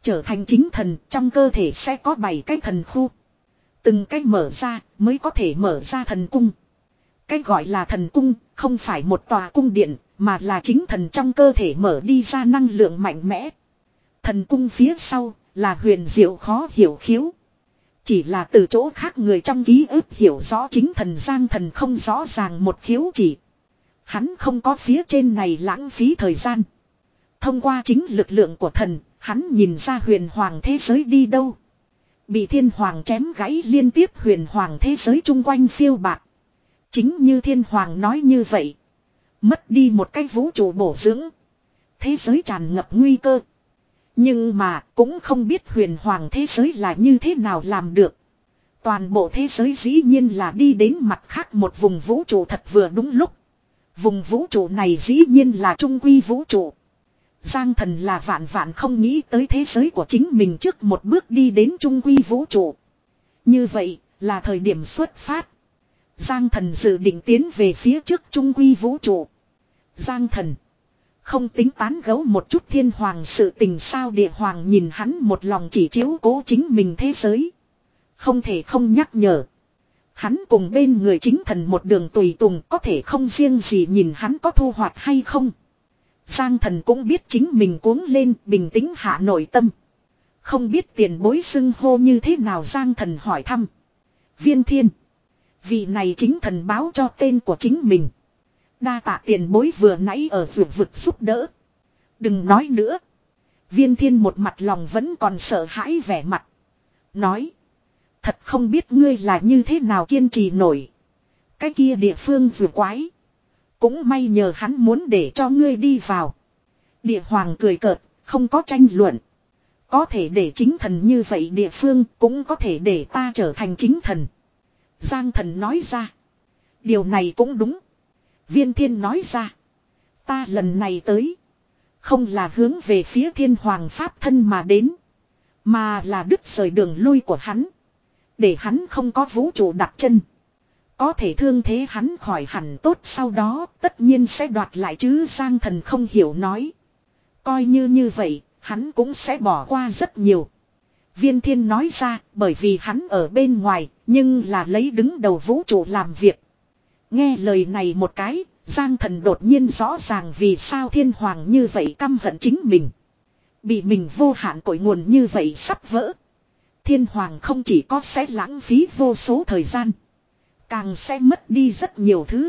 Trở thành chính thần, trong cơ thể sẽ có bảy cái thần khu. Từng cái mở ra mới có thể mở ra thần cung. Cái gọi là thần cung không phải một tòa cung điện, mà là chính thần trong cơ thể mở đi ra năng lượng mạnh mẽ. Thần cung phía sau là huyền diệu khó hiểu khiếu. Chỉ là từ chỗ khác người trong ký ức hiểu rõ chính thần Giang Thần không rõ ràng một khiếu chỉ. Hắn không có phía trên này lãng phí thời gian. Thông qua chính lực lượng của thần, hắn nhìn ra huyền hoàng thế giới đi đâu. Bị thiên hoàng chém gãy liên tiếp huyền hoàng thế giới chung quanh phiêu bạc. Chính như thiên hoàng nói như vậy. Mất đi một cái vũ trụ bổ dưỡng. Thế giới tràn ngập nguy cơ. Nhưng mà cũng không biết huyền hoàng thế giới là như thế nào làm được. Toàn bộ thế giới dĩ nhiên là đi đến mặt khác một vùng vũ trụ thật vừa đúng lúc. Vùng vũ trụ này dĩ nhiên là trung quy vũ trụ. Giang Thần là vạn vạn không nghĩ tới thế giới của chính mình trước một bước đi đến trung quy vũ trụ. Như vậy là thời điểm xuất phát. Giang Thần dự định tiến về phía trước trung quy vũ trụ. Giang Thần không tính tán gấu một chút thiên hoàng sự tình sao? Địa hoàng nhìn hắn một lòng chỉ chiếu cố chính mình thế giới. Không thể không nhắc nhở. Hắn cùng bên người chính thần một đường tùy tùng có thể không riêng gì nhìn hắn có thu hoạch hay không. Giang Thần cũng biết chính mình cuống lên bình tĩnh hạ nội tâm. Không biết tiền bối xưng hô như thế nào? Giang Thần hỏi thăm. Viên Thiên. Vị này chính thần báo cho tên của chính mình. Đa tạ tiền bối vừa nãy ở vượt vực giúp đỡ. Đừng nói nữa. Viên Thiên một mặt lòng vẫn còn sợ hãi vẻ mặt. Nói. Thật không biết ngươi là như thế nào kiên trì nổi. Cái kia địa phương vừa quái. Cũng may nhờ hắn muốn để cho ngươi đi vào. Địa hoàng cười cợt, không có tranh luận. Có thể để chính thần như vậy địa phương cũng có thể để ta trở thành chính thần. Giang Thần nói ra. Điều này cũng đúng. Viên Thiên nói ra. Ta lần này tới. Không là hướng về phía thiên hoàng pháp thân mà đến. Mà là đứt rời đường lui của hắn. Để hắn không có vũ trụ đặt chân. Có thể thương thế hắn khỏi hẳn tốt sau đó tất nhiên sẽ đoạt lại chứ. Giang Thần không hiểu nói. Coi như như vậy, hắn cũng sẽ bỏ qua rất nhiều. Viên Thiên nói ra, bởi vì hắn ở bên ngoài, nhưng là lấy đứng đầu vũ trụ làm việc. Nghe lời này một cái, Giang Thần đột nhiên rõ ràng vì sao thiên hoàng như vậy căm hận chính mình. Bị mình vô hạn cội nguồn như vậy sắp vỡ. Thiên hoàng không chỉ có sẽ lãng phí vô số thời gian, càng sẽ mất đi rất nhiều thứ.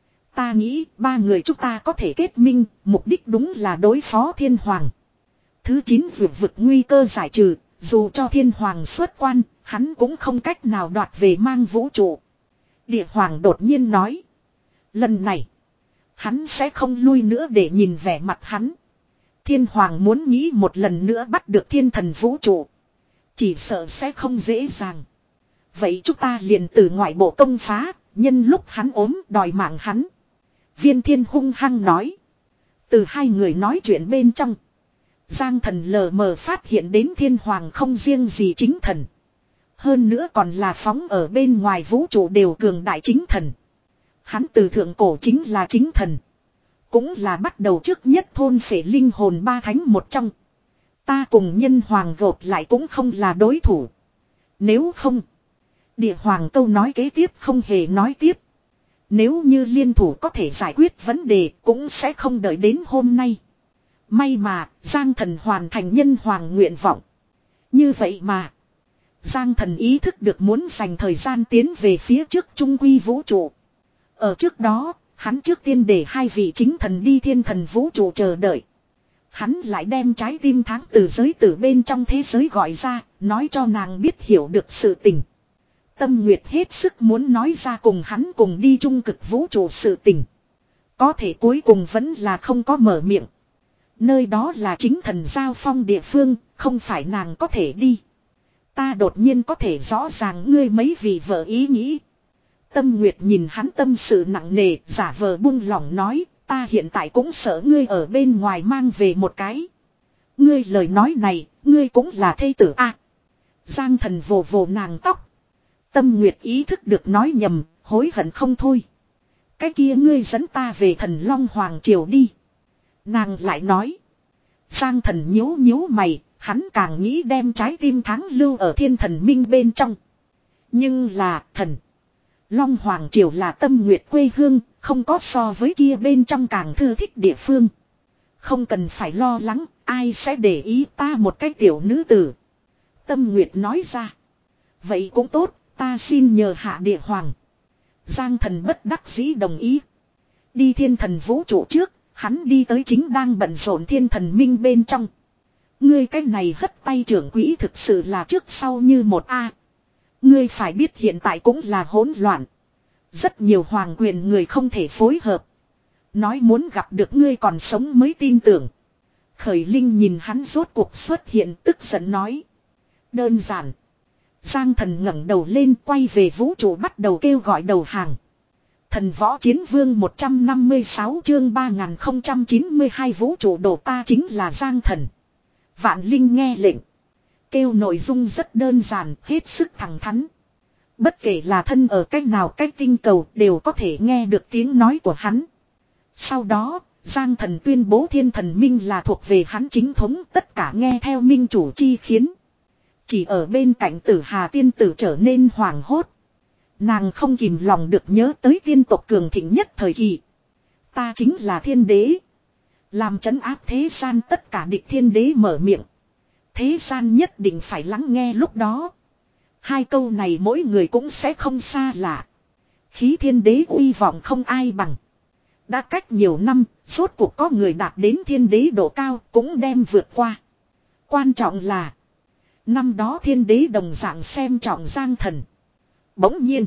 Ta nghĩ ba người chúng ta có thể kết minh, mục đích đúng là đối phó thiên hoàng. Thứ chín vượt vực nguy cơ giải trừ, dù cho thiên hoàng xuất quan, hắn cũng không cách nào đoạt về mang vũ trụ. Địa hoàng đột nhiên nói. Lần này, hắn sẽ không lui nữa để nhìn vẻ mặt hắn. Thiên hoàng muốn nghĩ một lần nữa bắt được thiên thần vũ trụ. Chỉ sợ sẽ không dễ dàng. Vậy chúng ta liền từ ngoại bộ công phá, nhân lúc hắn ốm đòi mạng hắn. Viên Thiên hung hăng nói. Từ hai người nói chuyện bên trong, Giang Thần lờ mờ phát hiện đến thiên hoàng không riêng gì chính thần. Hơn nữa còn là phóng ở bên ngoài vũ trụ đều cường đại chính thần. Hắn từ thượng cổ chính là chính thần. Cũng là bắt đầu trước nhất thôn phệ linh hồn ba thánh một trong. Ta cùng nhân hoàng gộp lại cũng không là đối thủ. Nếu không, địa hoàng câu nói kế tiếp không hề nói tiếp. Nếu như liên thủ có thể giải quyết vấn đề cũng sẽ không đợi đến hôm nay. May mà Giang Thần hoàn thành nhân hoàng nguyện vọng. Như vậy mà Giang Thần ý thức được muốn dành thời gian tiến về phía trước trung quy vũ trụ. Ở trước đó, hắn trước tiên để hai vị chính thần đi thiên thần vũ trụ chờ đợi. Hắn lại đem trái tim tháng từ giới tử bên trong thế giới gọi ra, nói cho nàng biết hiểu được sự tình. Tâm Nguyệt hết sức muốn nói ra cùng hắn cùng đi trung cực vũ trụ sự tình. Có thể cuối cùng vẫn là không có mở miệng. Nơi đó là chính thần giao phong địa phương, không phải nàng có thể đi. Ta đột nhiên có thể rõ ràng ngươi mấy vị vợ ý nghĩ. Tâm Nguyệt nhìn hắn tâm sự nặng nề, giả vờ buông lỏng nói, ta hiện tại cũng sợ ngươi ở bên ngoài mang về một cái. Ngươi lời nói này, ngươi cũng là thê tử a. Giang Thần vồ vồ nàng tóc. Tâm Nguyệt ý thức được nói nhầm, hối hận không thôi. Cái kia ngươi dẫn ta về Thần Long Hoàng Triều đi. Nàng lại nói. Giang Thần nhíu nhíu mày, hắn càng nghĩ đem trái tim tháng lưu ở thiên thần minh bên trong. Nhưng là thần. Long Hoàng Triều là Tâm Nguyệt quê hương, không có so với kia bên trong càng thư thích địa phương. Không cần phải lo lắng, ai sẽ để ý ta một cái tiểu nữ tử. Tâm Nguyệt nói ra. Vậy cũng tốt, ta xin nhờ hạ địa hoàng. Giang thần bất đắc dĩ đồng ý. Đi thiên thần vũ trụ trước, hắn đi tới chính đang bận rộn thiên thần minh bên trong. Ngươi cái này hất tay trưởng quỹ thực sự là trước sau như một A. Ngươi phải biết hiện tại cũng là hỗn loạn. Rất nhiều hoàng quyền người không thể phối hợp. Nói muốn gặp được ngươi còn sống mới tin tưởng. Khởi Linh nhìn hắn rốt cuộc xuất hiện tức giận nói. Đơn giản. Giang thần ngẩng đầu lên quay về vũ trụ bắt đầu kêu gọi đầu hàng. Thần võ chiến vương một trăm năm mươi sáu chương ba nghìn không trăm chín mươi hai vũ trụ đổ ta chính là Giang thần. Vạn Linh nghe lệnh. Kêu nội dung rất đơn giản, hết sức thẳng thắn. Bất kể là thân ở cách nào cách tinh cầu đều có thể nghe được tiếng nói của hắn. Sau đó, Giang thần tuyên bố thiên thần minh là thuộc về hắn chính thống, tất cả nghe theo minh chủ chi khiến. Chỉ ở bên cạnh Tử Hà tiên tử trở nên hoảng hốt. Nàng không kìm lòng được nhớ tới tiên tộc cường thịnh nhất thời kỳ. Ta chính là thiên đế. Làm trấn áp thế gian tất cả địch thiên đế mở miệng. Thế gian nhất định phải lắng nghe lúc đó. Hai câu này mỗi người cũng sẽ không xa lạ. Khí thiên đế uy vọng không ai bằng. Đã cách nhiều năm, rốt cuộc có người đạt đến thiên đế độ cao cũng đem vượt qua. Quan trọng là năm đó thiên đế đồng dạng xem trọng Giang thần. Bỗng nhiên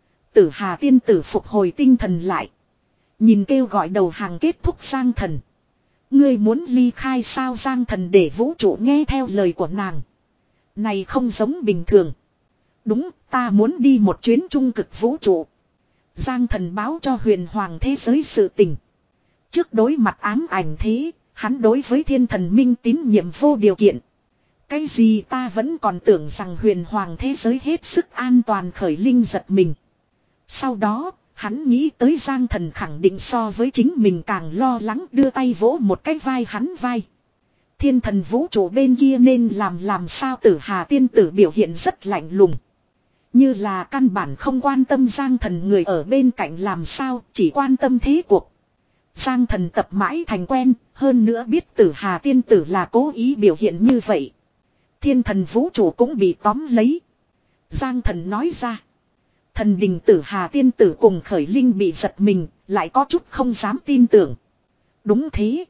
Tử Hà tiên tử phục hồi tinh thần lại. Nhìn kêu gọi đầu hàng kết thúc Giang thần. Ngươi muốn ly khai sao? Giang thần để vũ trụ nghe theo lời của nàng. Này không giống bình thường. Đúng, ta muốn đi một chuyến trung cực vũ trụ. Giang thần báo cho huyền hoàng thế giới sự tình. Trước đối mặt ám ảnh thế, hắn đối với thiên thần minh tín nhiệm vô điều kiện. Cái gì ta vẫn còn tưởng rằng huyền hoàng thế giới hết sức an toàn. Khởi Linh giật mình. Sau đó, hắn nghĩ tới Giang thần khẳng định so với chính mình càng lo lắng, đưa tay vỗ một cái vai hắn vai. Thiên thần vũ trụ bên kia nên làm làm sao? Tử Hà tiên tử biểu hiện rất lạnh lùng. Như là căn bản không quan tâm Giang thần người ở bên cạnh làm sao, chỉ quan tâm thế cuộc. Giang thần tập mãi thành quen, hơn nữa biết Tử Hà tiên tử là cố ý biểu hiện như vậy. Thiên thần vũ trụ cũng bị tóm lấy. Giang thần nói ra. Thần đình Tử Hà tiên tử cùng Khởi Linh bị giật mình, lại có chút không dám tin tưởng. Đúng thế.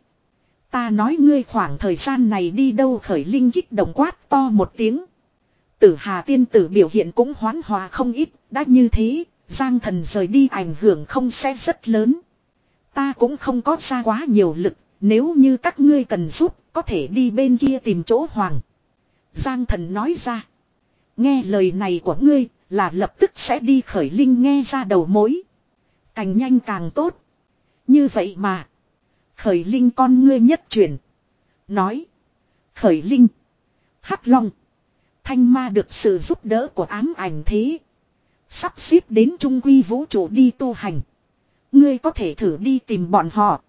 Ta nói ngươi khoảng thời gian này đi đâu? Khởi Linh kích động quát to một tiếng. Tử Hà tiên tử biểu hiện cũng hoán hòa không ít, đã như thế, Giang thần rời đi ảnh hưởng không sẽ rất lớn. Ta cũng không có ra quá nhiều lực, nếu như các ngươi cần giúp, có thể đi bên kia tìm chỗ hoàng. Giang thần nói ra. Nghe lời này của ngươi, là lập tức sẽ đi. Khởi Linh nghe ra đầu mối. Càng nhanh càng tốt. Như vậy mà. Khởi Linh con ngươi nhất chuyển. Nói. Khởi Linh. Hắc Long. Thanh ma được sự giúp đỡ của ám ảnh thế. Sắp xếp đến trung quy vũ trụ đi tu hành. Ngươi có thể thử đi tìm bọn họ.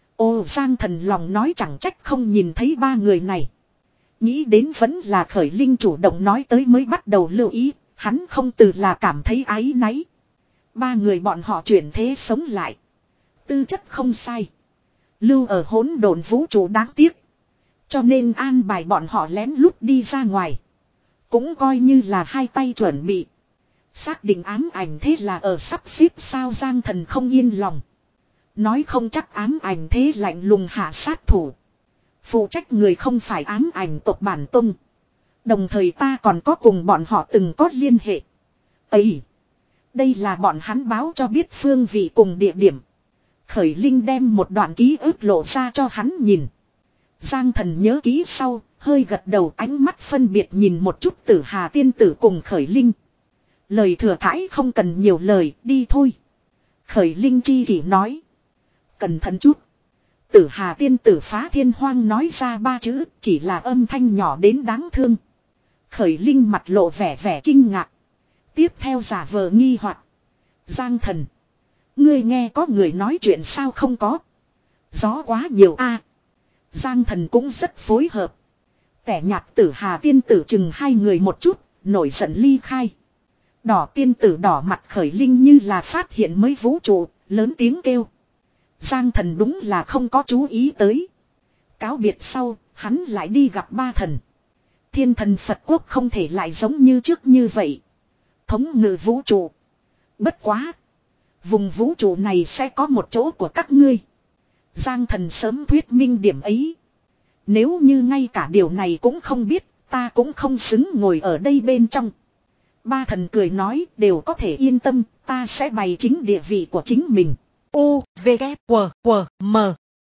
Ô Giang thần lòng nói chẳng trách không nhìn thấy ba người này. Nghĩ đến vẫn là Khởi Linh chủ động nói tới mới bắt đầu lưu ý. Hắn không từ là cảm thấy áy náy. Ba người bọn họ chuyển thế sống lại. Tư chất không sai. Lưu ở hỗn độn vũ trụ đáng tiếc. Cho nên an bài bọn họ lén lút đi ra ngoài. Cũng coi như là hai tay chuẩn bị. Xác định ám ảnh thế là ở sắp xếp sao? Giang thần không yên lòng. Nói không chắc ám ảnh thế lạnh lùng hạ sát thủ. Phụ trách người không phải ám ảnh tộc bản tông. Đồng thời ta còn có cùng bọn họ từng có liên hệ. Ấy. Đây là bọn hắn báo cho biết phương vị cùng địa điểm. Khởi Linh đem một đoạn ký ức lộ ra cho hắn nhìn. Giang thần nhớ ký sau, hơi gật đầu, ánh mắt phân biệt nhìn một chút Tử Hà tiên tử cùng Khởi Linh. Lời thừa thãi không cần nhiều lời, đi thôi. Khởi Linh chi kỷ nói. Cẩn thận chút. Tử Hà tiên tử phá thiên hoang nói ra ba chữ, chỉ là âm thanh nhỏ đến đáng thương. Khởi Linh mặt lộ vẻ vẻ kinh ngạc. Tiếp theo giả vờ nghi hoặc. Giang thần. Ngươi nghe có người nói chuyện sao? Không có. Gió quá nhiều a. Giang thần cũng rất phối hợp. Tẻ nhạt tử Hà tiên tử chừng hai người một chút, nổi giận ly khai. Đỏ tiên tử đỏ mặt khởi linh như là phát hiện mới vũ trụ, lớn tiếng kêu. Giang thần đúng là không có chú ý tới. Cáo biệt sau, hắn lại đi gặp ba thần. Thiên thần Phật quốc không thể lại giống như trước như vậy. Thống ngự vũ trụ. Bất quá. Vùng vũ trụ này sẽ có một chỗ của các ngươi. Giang thần sớm thuyết minh điểm ấy. Nếu như ngay cả điều này cũng không biết, ta cũng không xứng ngồi ở đây bên trong. Ba thần cười nói đều có thể yên tâm, ta sẽ bày chính địa vị của chính mình. U, V, K, W, W, M.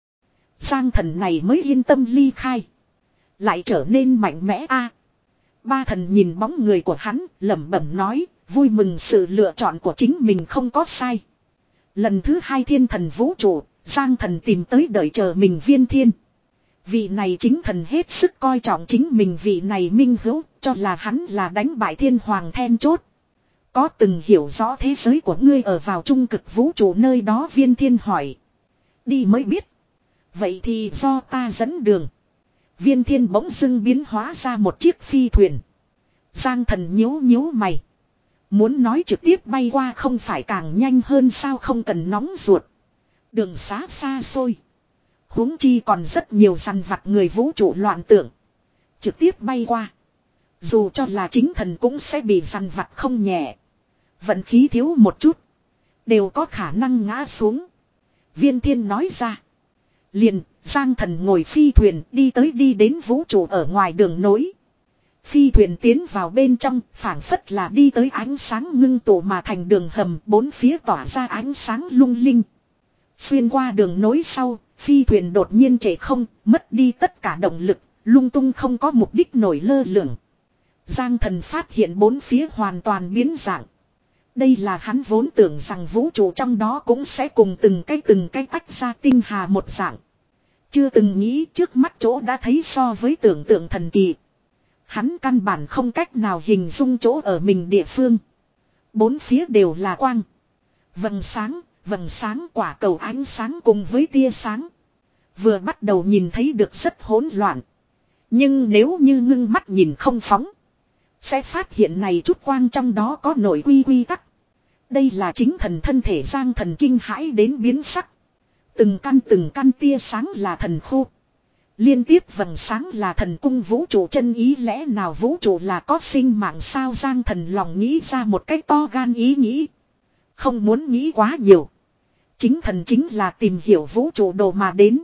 Giang thần này mới yên tâm ly khai. Lại trở nên mạnh mẽ a. Ba thần nhìn bóng người của hắn, lẩm bẩm nói, vui mừng sự lựa chọn của chính mình không có sai. Lần thứ hai thiên thần vũ trụ, Giang thần tìm tới đợi chờ mình viên thiên. Vị này chính thần hết sức coi trọng chính mình, vị này minh hữu, cho là hắn là đánh bại thiên hoàng then chốt. Có từng hiểu rõ thế giới của ngươi ở vào trung cực vũ trụ nơi đó, viên thiên hỏi. Đi mới biết. Vậy thì do ta dẫn đường. Viên thiên bỗng dưng biến hóa ra một chiếc phi thuyền. Giang thần nhíu nhíu mày. Muốn nói trực tiếp bay qua không phải càng nhanh hơn sao, không cần nóng ruột. Đường xá xa xôi. Huống chi còn rất nhiều dằn vặt người vũ trụ loạn tưởng. Trực tiếp bay qua. Dù cho là chính thần cũng sẽ bị dằn vặt không nhẹ. Vận khí thiếu một chút. Đều có khả năng ngã xuống. Viên thiên nói ra. Liền, Giang thần ngồi phi thuyền đi tới đi đến vũ trụ ở ngoài đường nối. Phi thuyền tiến vào bên trong, phảng phất là đi tới ánh sáng ngưng tụ mà thành đường hầm, bốn phía tỏa ra ánh sáng lung linh. Xuyên qua đường nối sau, phi thuyền đột nhiên trệ không, mất đi tất cả động lực, lung tung không có mục đích nổi lơ lửng. Giang thần phát hiện bốn phía hoàn toàn biến dạng. Đây là hắn vốn tưởng rằng vũ trụ trong đó cũng sẽ cùng từng cái từng cái tách ra tinh hà một dạng. Chưa từng nghĩ trước mắt chỗ đã thấy so với tưởng tượng thần kỳ. Hắn căn bản không cách nào hình dung chỗ ở mình địa phương. Bốn phía đều là quang. Vầng sáng, vầng sáng quả cầu ánh sáng cùng với tia sáng. Vừa bắt đầu nhìn thấy được rất hỗn loạn. Nhưng nếu như ngưng mắt nhìn không phóng, sẽ phát hiện này chút quang trong đó có nội quy quy tắc. Đây là chính thần thân thể. Giang thần kinh hãi đến biến sắc. Từng căn từng căn tia sáng là thần khu. Liên tiếp vầng sáng là thần cung vũ trụ chân ý, lẽ nào vũ trụ là có sinh mạng sao? Giang thần lòng nghĩ ra một cách to gan ý nghĩ. Không muốn nghĩ quá nhiều. Chính thần chính là tìm hiểu vũ trụ đồ mà đến.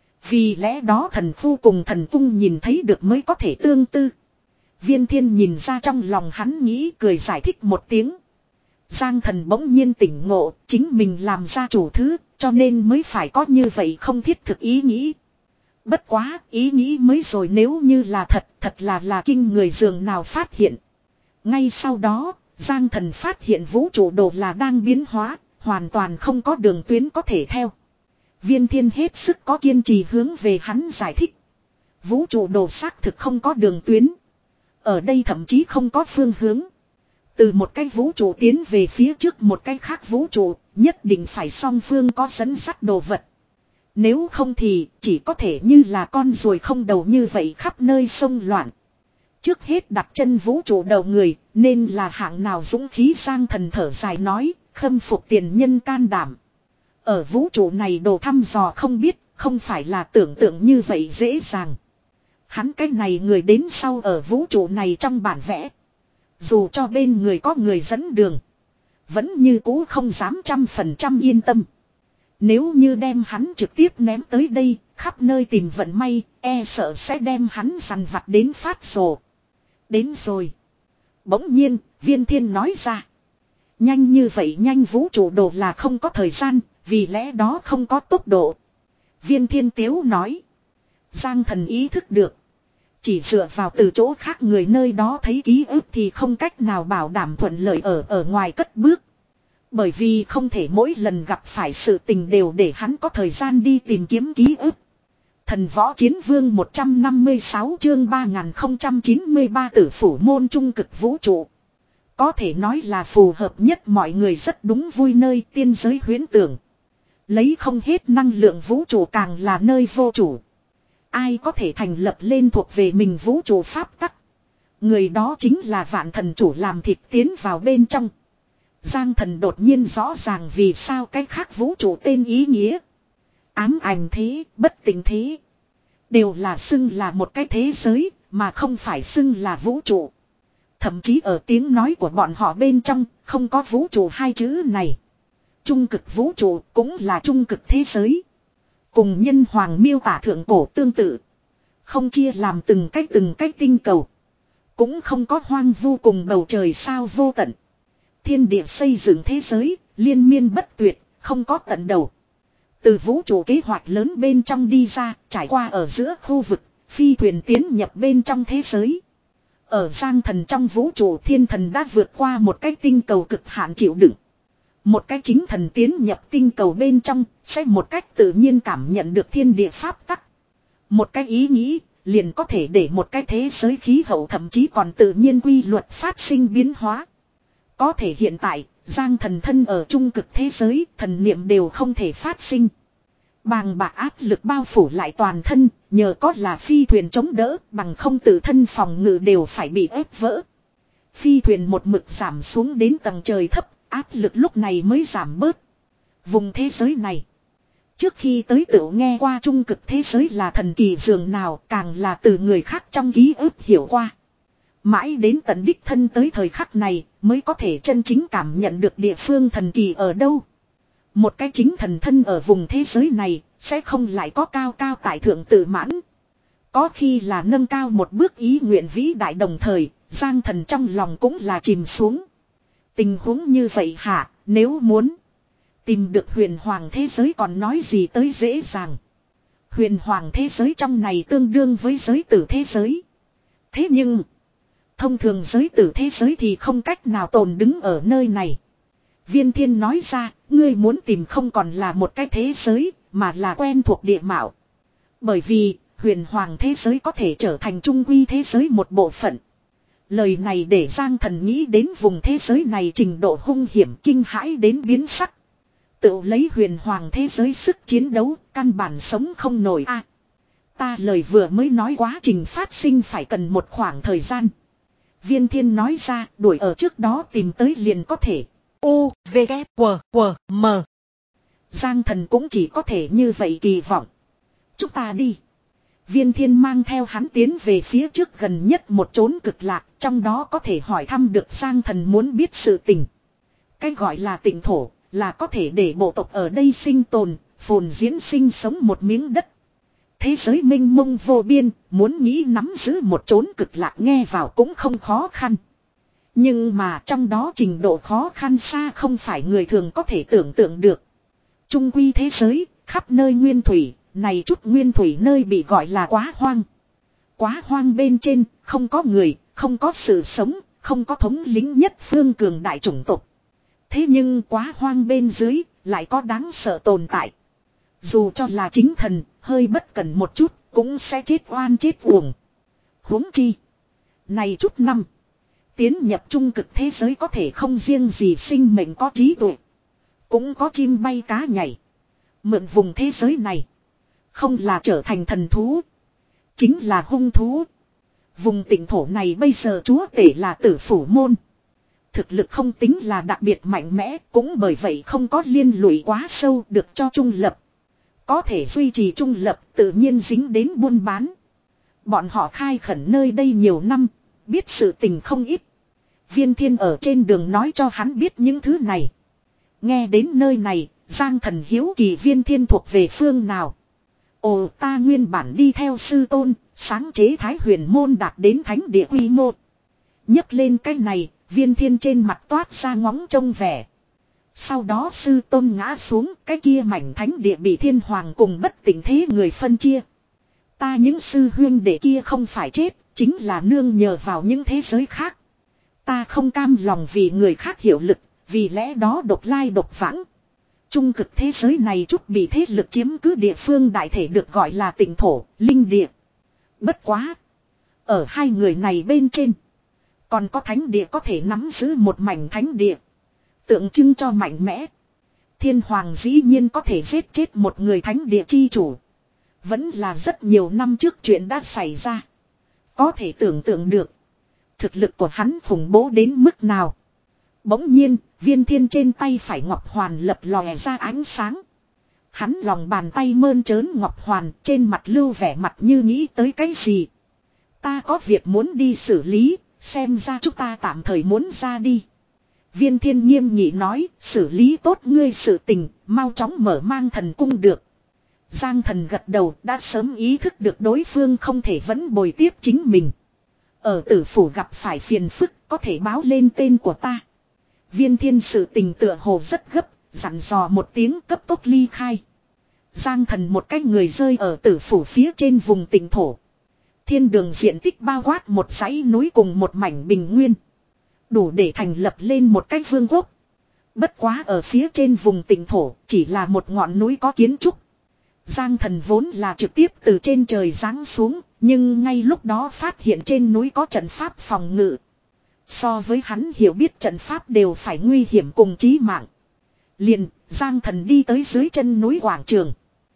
Vì lẽ đó thần khu cùng thần cung nhìn thấy được mới có thể tương tư. Viên thiên nhìn ra trong lòng hắn nghĩ, cười giải thích một tiếng. Giang thần bỗng nhiên tỉnh ngộ, chính mình làm ra chủ thứ, cho nên mới phải có như vậy không thiết thực ý nghĩ. Bất quá, ý nghĩ mới rồi nếu như là thật, thật là là kinh người dường nào phát hiện. Ngay sau đó, Giang thần phát hiện vũ trụ đồ là đang biến hóa, hoàn toàn không có đường tuyến có thể theo. Viên thiên hết sức có kiên trì hướng về hắn giải thích. Vũ trụ đồ xác thực không có đường tuyến. Ở đây thậm chí không có phương hướng. Từ một cái vũ trụ tiến về phía trước một cái khác vũ trụ, nhất định phải song phương có dẫn dắt đồ vật. Nếu không thì chỉ có thể như là con ruồi không đầu như vậy khắp nơi sông loạn. Trước hết đặt chân vũ trụ đầu người, nên là hạng nào dũng khí? Giang thần thở dài nói, khâm phục tiền nhân can đảm. Ở vũ trụ này đồ thăm dò không biết, không phải là tưởng tượng như vậy dễ dàng. Hắn cái này người đến sau ở vũ trụ này trong bản vẽ. Dù cho bên người có người dẫn đường, vẫn như cũ không dám trăm phần trăm yên tâm. Nếu như đem hắn trực tiếp ném tới đây, khắp nơi tìm vận may, e sợ sẽ đem hắn dằn vặt đến phát rồ. Đến rồi. Bỗng nhiên, viên thiên nói ra. Nhanh như vậy nhanh, vũ trụ đồ là không có thời gian, vì lẽ đó không có tốc độ. Viên thiên tiếu nói. Giang thần ý thức được. Chỉ dựa vào từ chỗ khác người nơi đó thấy ký ức thì không cách nào bảo đảm thuận lợi ở ở ngoài cất bước. Bởi vì không thể mỗi lần gặp phải sự tình đều để hắn có thời gian đi tìm kiếm ký ức. Thần võ chiến vương một trăm năm mươi sáu chương ba nghìn không trăm chín mươi ba tử phủ môn trung cực vũ trụ. Có thể nói là phù hợp nhất mọi người rất đúng vui nơi tiên giới huyễn tưởng. Lấy không hết năng lượng vũ trụ càng là nơi vô chủ. Ai có thể thành lập lên thuộc về mình vũ trụ pháp tắc. Người đó chính là vạn thần chủ làm thịt tiến vào bên trong. Giang Thần đột nhiên rõ ràng vì sao cái khác vũ trụ tên ý nghĩa. Ám ảnh thế, bất tỉnh thế. Đều là xưng là một cái thế giới, mà không phải xưng là vũ trụ. Thậm chí ở tiếng nói của bọn họ bên trong, không có vũ trụ hai chữ này. Trung cực vũ trụ cũng là trung cực thế giới. Cùng nhân hoàng miêu tả thượng cổ tương tự. Không chia làm từng cách từng cách tinh cầu. Cũng không có hoang vu cùng bầu trời sao vô tận. Thiên địa xây dựng thế giới, liên miên bất tuyệt, không có tận đầu. Từ vũ trụ kế hoạch lớn bên trong đi ra, trải qua ở giữa khu vực, phi thuyền tiến nhập bên trong thế giới. Ở Giang Thần trong vũ trụ thiên thần đã vượt qua một cái tinh cầu cực hạn chịu đựng. Một cái chính thần tiến nhập tinh cầu bên trong, sẽ một cách tự nhiên cảm nhận được thiên địa pháp tắc. Một cái ý nghĩ, liền có thể để một cái thế giới khí hậu thậm chí còn tự nhiên quy luật phát sinh biến hóa. Có thể hiện tại, Giang Thần thân ở trung cực thế giới, thần niệm đều không thể phát sinh. Bàng bạc áp lực bao phủ lại toàn thân, nhờ có là phi thuyền chống đỡ, bằng không tự thân phòng ngự đều phải bị ép vỡ. Phi thuyền một mực giảm xuống đến tầng trời thấp, áp lực lúc này mới giảm bớt. Vùng thế giới này, trước khi tới tựu nghe qua trung cực thế giới là thần kỳ dường nào, càng là từ người khác trong ký ức hiểu qua. Mãi đến tận đích thân tới thời khắc này, mới có thể chân chính cảm nhận được địa phương thần kỳ ở đâu. Một cái chính thần thân ở vùng thế giới này, sẽ không lại có cao cao tại thượng tự mãn. Có khi là nâng cao một bước ý nguyện vĩ đại đồng thời, Giang Thần trong lòng cũng là chìm xuống. Tình huống như vậy hả, nếu muốn tìm được huyền hoàng thế giới còn nói gì tới dễ dàng. Huyền hoàng thế giới trong này tương đương với giới tử thế giới. Thế nhưng, thông thường giới tử thế giới thì không cách nào tồn đứng ở nơi này. Viên Thiên nói ra, ngươi muốn tìm không còn là một cái thế giới, mà là quen thuộc địa mạo. Bởi vì, huyền hoàng thế giới có thể trở thành trung quy thế giới một bộ phận. Lời này để Giang Thần nghĩ đến vùng thế giới này trình độ hung hiểm kinh hãi đến biến sắc. Tự lấy huyền hoàng thế giới sức chiến đấu, căn bản sống không nổi a. À, ta lời vừa mới nói quá trình phát sinh phải cần một khoảng thời gian. Viên Thiên nói ra, đuổi ở trước đó tìm tới liền có thể. U, V, K, W, W, M. Giang Thần cũng chỉ có thể như vậy kỳ vọng. Chúng ta đi. Viên Thiên mang theo hắn tiến về phía trước gần nhất một chốn cực lạc, trong đó có thể hỏi thăm được Giang Thần muốn biết sự tình. Cái gọi là tịnh thổ, là có thể để bộ tộc ở đây sinh tồn, phồn diễn sinh sống một miếng đất. Thế giới mênh mông vô biên, muốn nghĩ nắm giữ một chốn cực lạc nghe vào cũng không khó khăn. Nhưng mà trong đó trình độ khó khăn xa không phải người thường có thể tưởng tượng được. Trung quy thế giới, khắp nơi nguyên thủy, này chút nguyên thủy nơi bị gọi là quá hoang. Quá hoang bên trên, không có người, không có sự sống, không có thống lĩnh nhất phương cường đại chủng tộc. Thế nhưng quá hoang bên dưới, lại có đáng sợ tồn tại. Dù cho là chính thần, hơi bất cẩn một chút, cũng sẽ chết oan chết uổng. Huống chi. Này chút năm. Tiến nhập trung cực thế giới có thể không riêng gì sinh mệnh có trí tuệ. Cũng có chim bay cá nhảy. Mượn vùng thế giới này. Không là trở thành thần thú. Chính là hung thú. Vùng tỉnh thổ này bây giờ chúa tể là Tử Phủ Môn. Thực lực không tính là đặc biệt mạnh mẽ. Cũng bởi vậy không có liên lụy quá sâu được cho trung lập. Có thể duy trì trung lập tự nhiên dính đến buôn bán. Bọn họ khai khẩn nơi đây nhiều năm. Biết sự tình không ít. Viên Thiên ở trên đường nói cho hắn biết những thứ này. Nghe đến nơi này, Giang Thần hiếu kỳ Viên Thiên thuộc về phương nào. Ồ, ta nguyên bản đi theo sư tôn, sáng chế Thái Huyền Môn đạt đến thánh địa quy mô. Nhấc lên cái này, Viên Thiên trên mặt toát ra ngóng trông vẻ. Sau đó sư tôn ngã xuống, cái kia mảnh thánh địa bị thiên hoàng cùng bất tỉnh thế người phân chia. Ta những sư huyên đệ kia không phải chết, chính là nương nhờ vào những thế giới khác. Ta không cam lòng vì người khác hiệu lực, vì lẽ đó độc lai độc vãng. Trung cực thế giới này chút bị thế lực chiếm cứ địa phương đại thể được gọi là tịnh thổ, linh địa. Bất quá. Ở hai người này bên trên. Còn có thánh địa có thể nắm giữ một mảnh thánh địa. Tượng trưng cho mạnh mẽ. Thiên hoàng dĩ nhiên có thể giết chết một người thánh địa chi chủ. Vẫn là rất nhiều năm trước chuyện đã xảy ra. Có thể tưởng tượng được. Thực lực của hắn khủng bố đến mức nào. Bỗng nhiên, viên thiên trên tay phải ngọc hoàn lập lòe ra ánh sáng. Hắn lòng bàn tay mơn trớn ngọc hoàn, trên mặt lưu vẻ mặt như nghĩ tới cái gì. Ta có việc muốn đi xử lý, xem ra chúng ta tạm thời muốn ra đi. Viên thiên nghiêm nghị nói, xử lý tốt ngươi sự tình, mau chóng mở mang thần cung được. Giang Thần gật đầu, đã sớm ý thức được đối phương không thể vẫn bồi tiếp chính mình. Ở tử phủ gặp phải phiền phức, có thể báo lên tên của ta. Viên thiên sự tình tựa hồ rất gấp, dặn dò một tiếng cấp tốc ly khai. Giang Thần một cái người rơi ở tử phủ phía trên vùng tỉnh thổ. Thiên đường diện tích bao quát một dãy núi cùng một mảnh bình nguyên. Đủ để thành lập lên một cái vương quốc. Bất quá ở phía trên vùng tỉnh thổ chỉ là một ngọn núi có kiến trúc. Giang Thần vốn là trực tiếp từ trên trời giáng xuống, nhưng ngay lúc đó phát hiện trên núi có trận pháp phòng ngự. So với hắn hiểu biết trận pháp đều phải nguy hiểm cùng chí mạng. Liền, Giang Thần đi tới dưới chân núi quảng trường.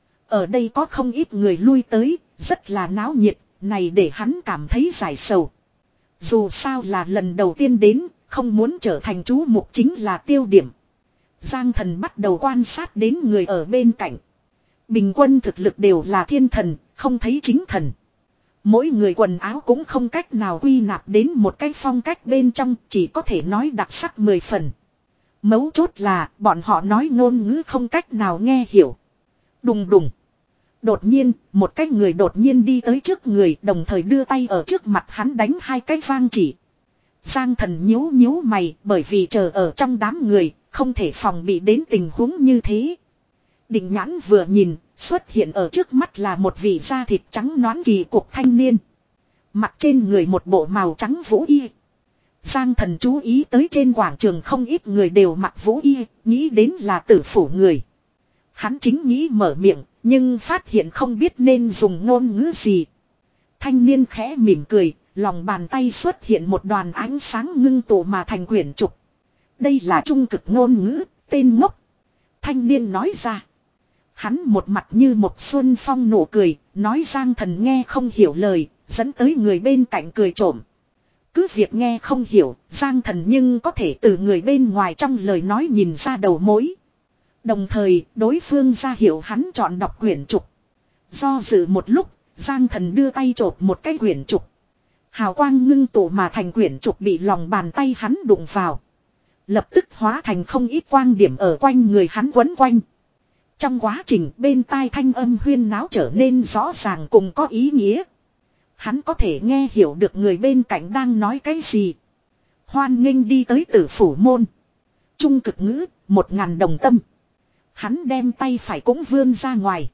Ở đây có không ít người lui tới, rất là náo nhiệt, này để hắn cảm thấy giải sầu. Dù sao là lần đầu tiên đến, không muốn trở thành chú mục chính là tiêu điểm. Giang Thần bắt đầu quan sát đến người ở bên cạnh. Bình quân thực lực đều là thiên thần, không thấy chính thần. Mỗi người quần áo cũng không cách nào quy nạp đến một cái phong cách bên trong, chỉ có thể nói đặc sắc mười phần. Mấu chốt là bọn họ nói ngôn ngữ không cách nào nghe hiểu. Đùng đùng. Đột nhiên, một cái người đột nhiên đi tới trước người, đồng thời đưa tay ở trước mặt hắn đánh hai cái vang chỉ. Giang Thần nhíu nhíu mày, bởi vì chờ ở trong đám người, không thể phòng bị đến tình huống như thế. Định nhãn vừa nhìn, xuất hiện ở trước mắt là một vị da thịt trắng nõn kỳ cục thanh niên. Mặc trên người một bộ màu trắng vũ y. Giang Thần chú ý tới trên quảng trường không ít người đều mặc vũ y, nghĩ đến là tử phủ người. Hắn chính nghĩ mở miệng, nhưng phát hiện không biết nên dùng ngôn ngữ gì. Thanh niên khẽ mỉm cười, lòng bàn tay xuất hiện một đoàn ánh sáng ngưng tụ mà thành quyển trục. Đây là trung cực ngôn ngữ, tên ngốc. Thanh niên nói ra. Hắn một mặt như một xuân phong nụ cười, nói Giang Thần nghe không hiểu lời, dẫn tới người bên cạnh cười trộm. Cứ việc nghe không hiểu, Giang Thần nhưng có thể từ người bên ngoài trong lời nói nhìn ra đầu mối. Đồng thời, đối phương ra hiệu hắn chọn đọc quyển trục. Do dự một lúc, Giang Thần đưa tay chộp một cái quyển trục. Hào quang ngưng tụ mà thành quyển trục bị lòng bàn tay hắn đụng vào. Lập tức hóa thành không ít quang điểm ở quanh người hắn quấn quanh. Trong quá trình bên tai thanh âm huyên náo trở nên rõ ràng cùng có ý nghĩa. Hắn có thể nghe hiểu được người bên cạnh đang nói cái gì. Hoan nghênh đi tới tử phủ môn. Trung cực ngữ, một ngàn đồng tâm. Hắn đem tay phải cũng vươn ra ngoài.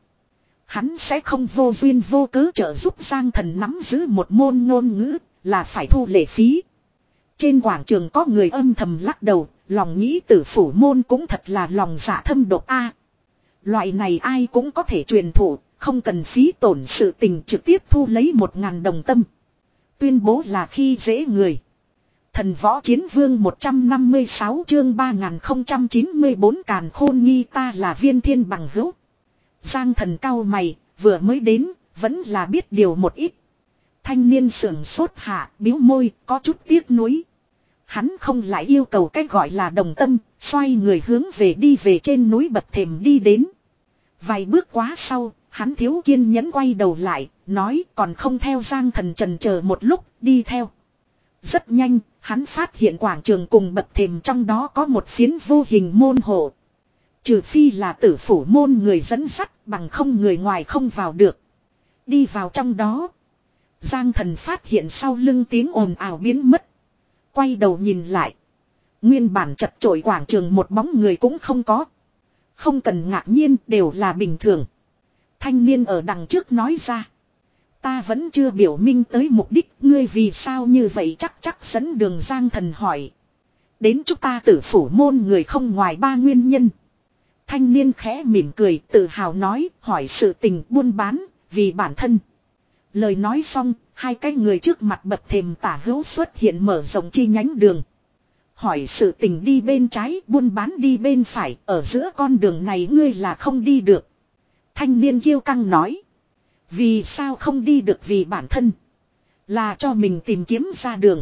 Hắn sẽ không vô duyên vô cớ trợ giúp Giang Thần nắm giữ một môn ngôn ngữ, là phải thu lệ phí. Trên quảng trường có người âm thầm lắc đầu, lòng nghĩ tử phủ môn cũng thật là lòng dạ thâm độc a. Loại này ai cũng có thể truyền thụ, không cần phí tổn sự tình trực tiếp thu lấy một ngàn đồng tâm. Tuyên bố là khi dễ người. Thần võ chiến vương một trăm năm mươi sáu chương ba nghìn không trăm chín mươi bốn càn khôn nghi ta là viên thiên bằng hữu. Giang Thần cau mày, vừa mới đến, vẫn là biết điều một ít. Thanh niên sưởng sốt hạ, biếu môi, có chút tiếc nuối. Hắn không lại yêu cầu cái gọi là đồng tâm, xoay người hướng về đi về trên núi bậc thềm đi đến. Vài bước quá sau, hắn thiếu kiên nhẫn quay đầu lại, nói còn không theo Giang Thần chần chờ một lúc, đi theo. Rất nhanh, hắn phát hiện quảng trường cùng bậc thềm trong đó có một phiến vô hình môn hộ. Trừ phi là tử phủ môn người dẫn sắt, bằng không người ngoài không vào được. Đi vào trong đó. Giang Thần phát hiện sau lưng tiếng ồn ào biến mất. Quay đầu nhìn lại. Nguyên bản chật chội quảng trường một bóng người cũng không có. Không cần ngạc nhiên, đều là bình thường. Thanh niên ở đằng trước nói ra. Ta vẫn chưa biểu minh tới mục đích, ngươi vì sao như vậy chắc chắc dẫn đường. Giang Thần hỏi. Đến chúng ta tử phủ môn người không ngoài ba nguyên nhân. Thanh niên khẽ mỉm cười, tự hào nói, hỏi sự tình buôn bán, vì bản thân. Lời nói xong, hai cái người trước mặt bậc thềm tả hữu xuất hiện mở rộng chi nhánh đường. Hỏi sự tình đi bên trái, buôn bán đi bên phải, ở giữa con đường này ngươi là không đi được. Thanh niên kiêu căng nói. Vì sao không đi được vì bản thân. Là cho mình tìm kiếm ra đường.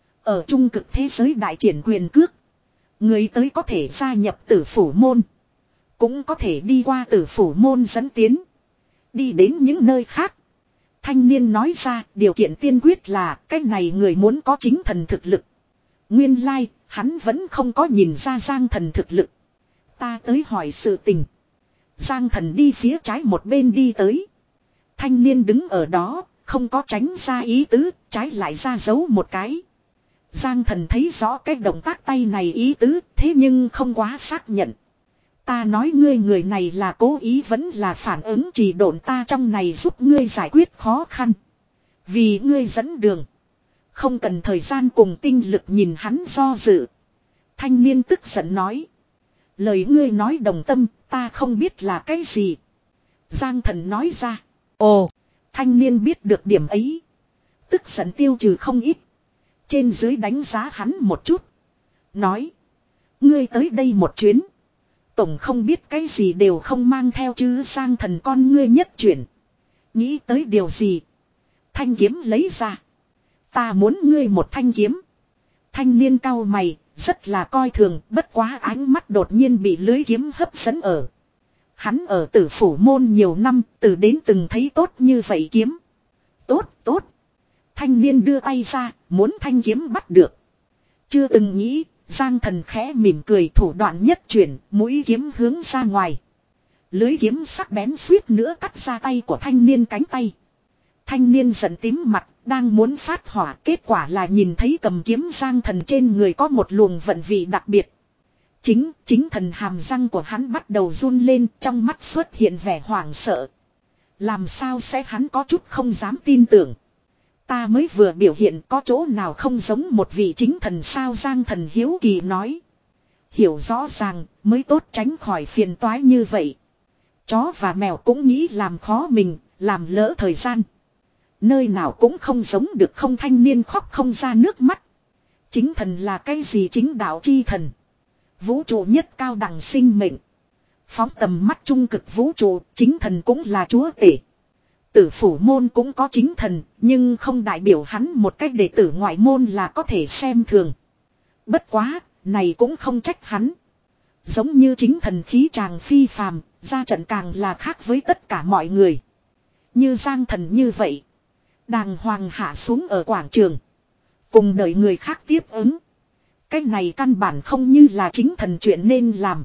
Ở trung cực thế giới đại triển quyền cước. Người tới có thể gia nhập tử phủ môn. Cũng có thể đi qua tử phủ môn dẫn tiến. Đi đến những nơi khác. Thanh niên nói ra điều kiện tiên quyết là cái này người muốn có chính thần thực lực. Nguyên lai, like, hắn vẫn không có nhìn ra Giang Thần thực lực. Ta tới hỏi sự tình. Giang Thần đi phía trái một bên đi tới. Thanh niên đứng ở đó, không có tránh ra ý tứ, trái lại ra giấu một cái. Giang Thần thấy rõ cái động tác tay này ý tứ, thế nhưng không quá xác nhận. Ta nói ngươi người này là cố ý vẫn là phản ứng trì độn, ta trong này giúp ngươi giải quyết khó khăn. Vì ngươi dẫn đường. Không cần thời gian cùng tinh lực nhìn hắn do dự. Thanh niên tức giận nói. Lời ngươi nói đồng tâm, ta không biết là cái gì. Giang Thần nói ra. Ồ, thanh niên biết được điểm ấy. Tức giận tiêu trừ không ít. Trên dưới đánh giá hắn một chút. Nói. Ngươi tới đây một chuyến. Tổng không biết cái gì đều không mang theo chứ. Giang Thần con ngươi nhất chuyển. Nghĩ tới điều gì. Thanh kiếm lấy ra. Ta muốn ngươi một thanh kiếm. Thanh niên cau mày, rất là coi thường, bất quá ánh mắt đột nhiên bị lưới kiếm hấp dẫn ở. Hắn ở tử phủ môn nhiều năm, từ đến từng thấy tốt như vậy kiếm. Tốt, tốt. Thanh niên đưa tay ra, muốn thanh kiếm bắt được. Chưa từng nghĩ, Giang Thần khẽ mỉm cười, thủ đoạn nhất chuyển, mũi kiếm hướng ra ngoài. Lưới kiếm sắc bén suýt nữa cắt ra tay của thanh niên cánh tay. Thanh niên giận tím mặt, đang muốn phát hỏa, kết quả là nhìn thấy cầm kiếm Giang Thần trên người có một luồng vận vị đặc biệt. Chính, chính thần hàm răng của hắn bắt đầu run lên, trong mắt xuất hiện vẻ hoảng sợ. Làm sao sẽ hắn có chút không dám tin tưởng. Ta mới vừa biểu hiện có chỗ nào không giống một vị chính thần sao. Giang Thần hiếu kỳ nói. Hiểu rõ ràng mới tốt tránh khỏi phiền toái như vậy. Chó và mèo cũng nghĩ làm khó mình, làm lỡ thời gian. Nơi nào cũng không giống được. Không, thanh niên khóc không ra nước mắt. Chính thần là cái gì? Chính đạo chi thần. Vũ trụ nhất cao đẳng sinh mệnh. Phóng tầm mắt trung cực vũ trụ, chính thần cũng là chúa tể. Tử phủ môn cũng có chính thần, nhưng không đại biểu hắn một cách đệ tử ngoại môn là có thể xem thường. Bất quá, này cũng không trách hắn. Giống như chính thần khí tràng phi phàm, ra trận càng là khác với tất cả mọi người. Như Giang Thần như vậy. Đàng hoàng hạ xuống ở quảng trường. Cùng đợi người khác tiếp ứng. Cái này căn bản không như là chính thần chuyện nên làm.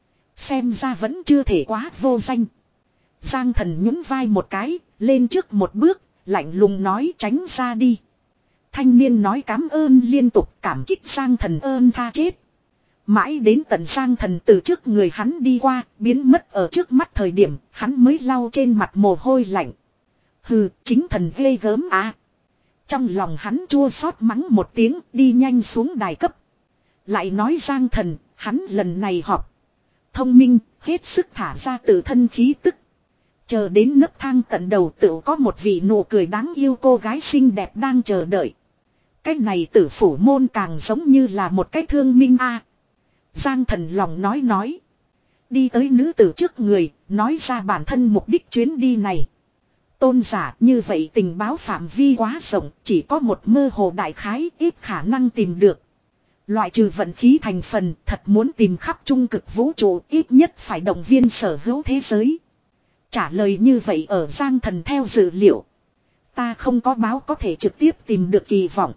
Xem ra vẫn chưa thể quá vô danh. Giang Thần nhún vai một cái, lên trước một bước, lạnh lùng nói tránh ra đi. Thanh niên nói cám ơn liên tục, cảm kích Giang Thần ơn tha chết. Mãi đến tận Giang Thần từ trước người hắn đi qua, biến mất ở trước mắt thời điểm, hắn mới lau trên mặt mồ hôi lạnh. Hừ, chính thần ghê gớm à. Trong lòng hắn chua xót mắng một tiếng, đi nhanh xuống đài cấp. Lại nói Giang Thần, hắn lần này họp. Thông minh, hết sức thả ra tự thân khí tức. Chờ đến nấc thang tận đầu tự có một vị nụ cười đáng yêu cô gái xinh đẹp đang chờ đợi. Cái này tử phủ môn càng giống như là một cái thương minh a. Giang Thần lòng nói nói. Đi tới nữ tử trước người, nói ra bản thân mục đích chuyến đi này. Tôn giả, như vậy tình báo phạm vi quá rộng, chỉ có một mơ hồ đại khái, ít khả năng tìm được. Loại trừ vận khí thành phần, thật muốn tìm khắp trung cực vũ trụ, ít nhất phải động viên sở hữu thế giới. Trả lời như vậy ở Giang Thần theo dự liệu. Ta không có báo có thể trực tiếp tìm được kỳ vọng.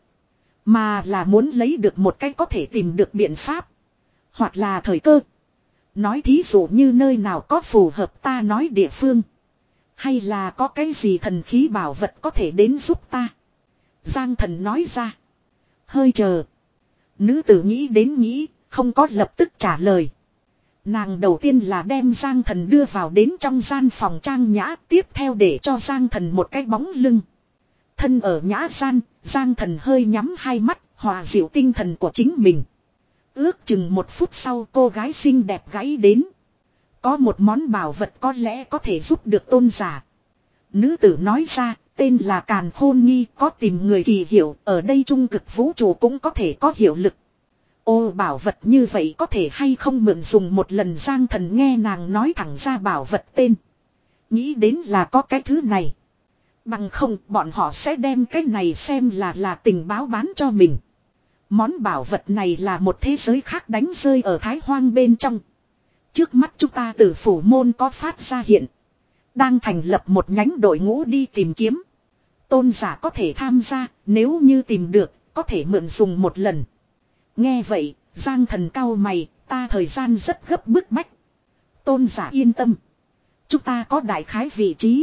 Mà là muốn lấy được một cách có thể tìm được biện pháp. Hoặc là thời cơ. Nói thí dụ như nơi nào có phù hợp ta nói địa phương. Hay là có cái gì thần khí bảo vật có thể đến giúp ta. Giang Thần nói ra. Hơi chờ. Nữ tử nghĩ đến nghĩ, không có lập tức trả lời. Nàng đầu tiên là đem Giang Thần đưa vào đến trong gian phòng trang nhã, tiếp theo để cho Giang Thần một cái bóng lưng. Thân ở nhã gian, Giang Thần hơi nhắm hai mắt, hòa dịu tinh thần của chính mình. Ước chừng một phút sau cô gái xinh đẹp gãy đến. Có một món bảo vật có lẽ có thể giúp được tôn giả. Nữ tử nói ra, tên là Càn Khôn Nghi, có tìm người kỳ hiệu, ở đây trung cực vũ trụ cũng có thể có hiệu lực. Ô, bảo vật như vậy có thể hay không mượn dùng một lần. Giang Thần nghe nàng nói thẳng ra bảo vật tên. Nghĩ đến là có cái thứ này. Bằng không bọn họ sẽ đem cái này xem là là tình báo bán cho mình. Món bảo vật này là một thế giới khác đánh rơi ở Thái Hoang bên trong. Trước mắt chúng ta Tử Phủ Môn có phát ra hiện. Đang thành lập một nhánh đội ngũ đi tìm kiếm. Tôn giả có thể tham gia, nếu như tìm được, có thể mượn dùng một lần. Nghe vậy, Giang Thần cau mày, ta thời gian rất gấp bức bách. Tôn giả yên tâm. Chúng ta có đại khái vị trí.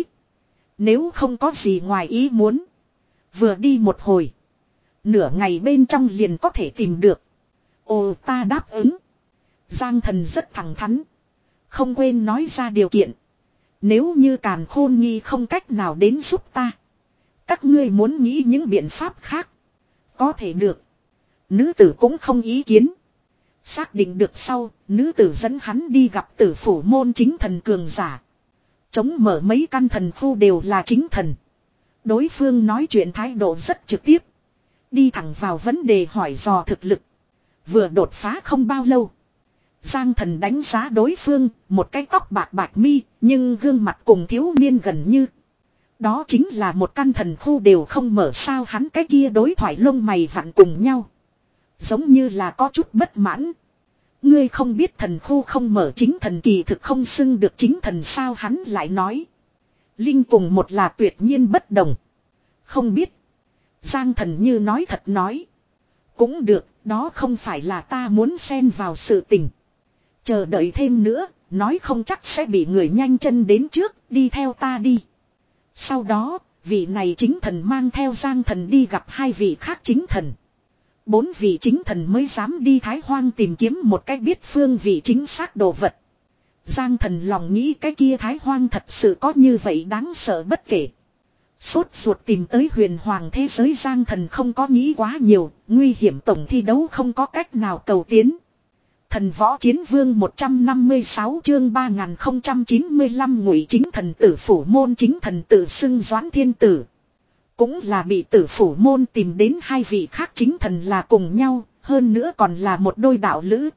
Nếu không có gì ngoài ý muốn. Vừa đi một hồi. Nửa ngày bên trong liền có thể tìm được. Ồ, ta đáp ứng. Giang Thần rất thẳng thắn. Không quên nói ra điều kiện. Nếu như Càn Khôn Nghi không cách nào đến giúp ta. Các ngươi muốn nghĩ những biện pháp khác. Có thể được. Nữ tử cũng không ý kiến. Xác định được sau, nữ tử dẫn hắn đi gặp Tử Phủ Môn chính thần cường giả. Chống mở mấy căn thần khu đều là chính thần. Đối phương nói chuyện thái độ rất trực tiếp. Đi thẳng vào vấn đề hỏi dò thực lực. Vừa đột phá không bao lâu. Giang Thần đánh giá đối phương, một cái tóc bạc bạc mi, nhưng gương mặt cùng thiếu niên gần như. Đó chính là một căn thần khu đều không mở sao hắn cái kia đối thoại lông mày vặn cùng nhau. Giống như là có chút bất mãn. Ngươi không biết thần khu không mở chính thần kỳ thực không xưng được chính thần sao hắn lại nói. Linh cùng một là tuyệt nhiên bất đồng. Không biết. Giang Thần như nói thật nói. Cũng được, đó không phải là ta muốn xen vào sự tình. Chờ đợi thêm nữa, nói không chắc sẽ bị người nhanh chân đến trước, đi theo ta đi. Sau đó, vị này chính thần mang theo Giang Thần đi gặp hai vị khác chính thần. Bốn vị chính thần mới dám đi Thái Hoang tìm kiếm một cách biết phương vị chính xác đồ vật. Giang Thần lòng nghĩ cái kia Thái Hoang thật sự có như vậy đáng sợ bất kể. Sốt ruột tìm tới huyền hoàng thế giới Giang Thần không có nghĩ quá nhiều, nguy hiểm tổng thi đấu không có cách nào cầu tiến. Thần võ chiến vương một trăm năm mươi sáu chương ba nghìn không trăm chín mươi lăm Ngụy chính thần Tử Phủ Môn chính thần tự xưng Doãn Thiên Tử. Cũng là bị Tử Phủ Môn tìm đến hai vị khác chính thần là cùng nhau, hơn nữa còn là một đôi đạo lữ.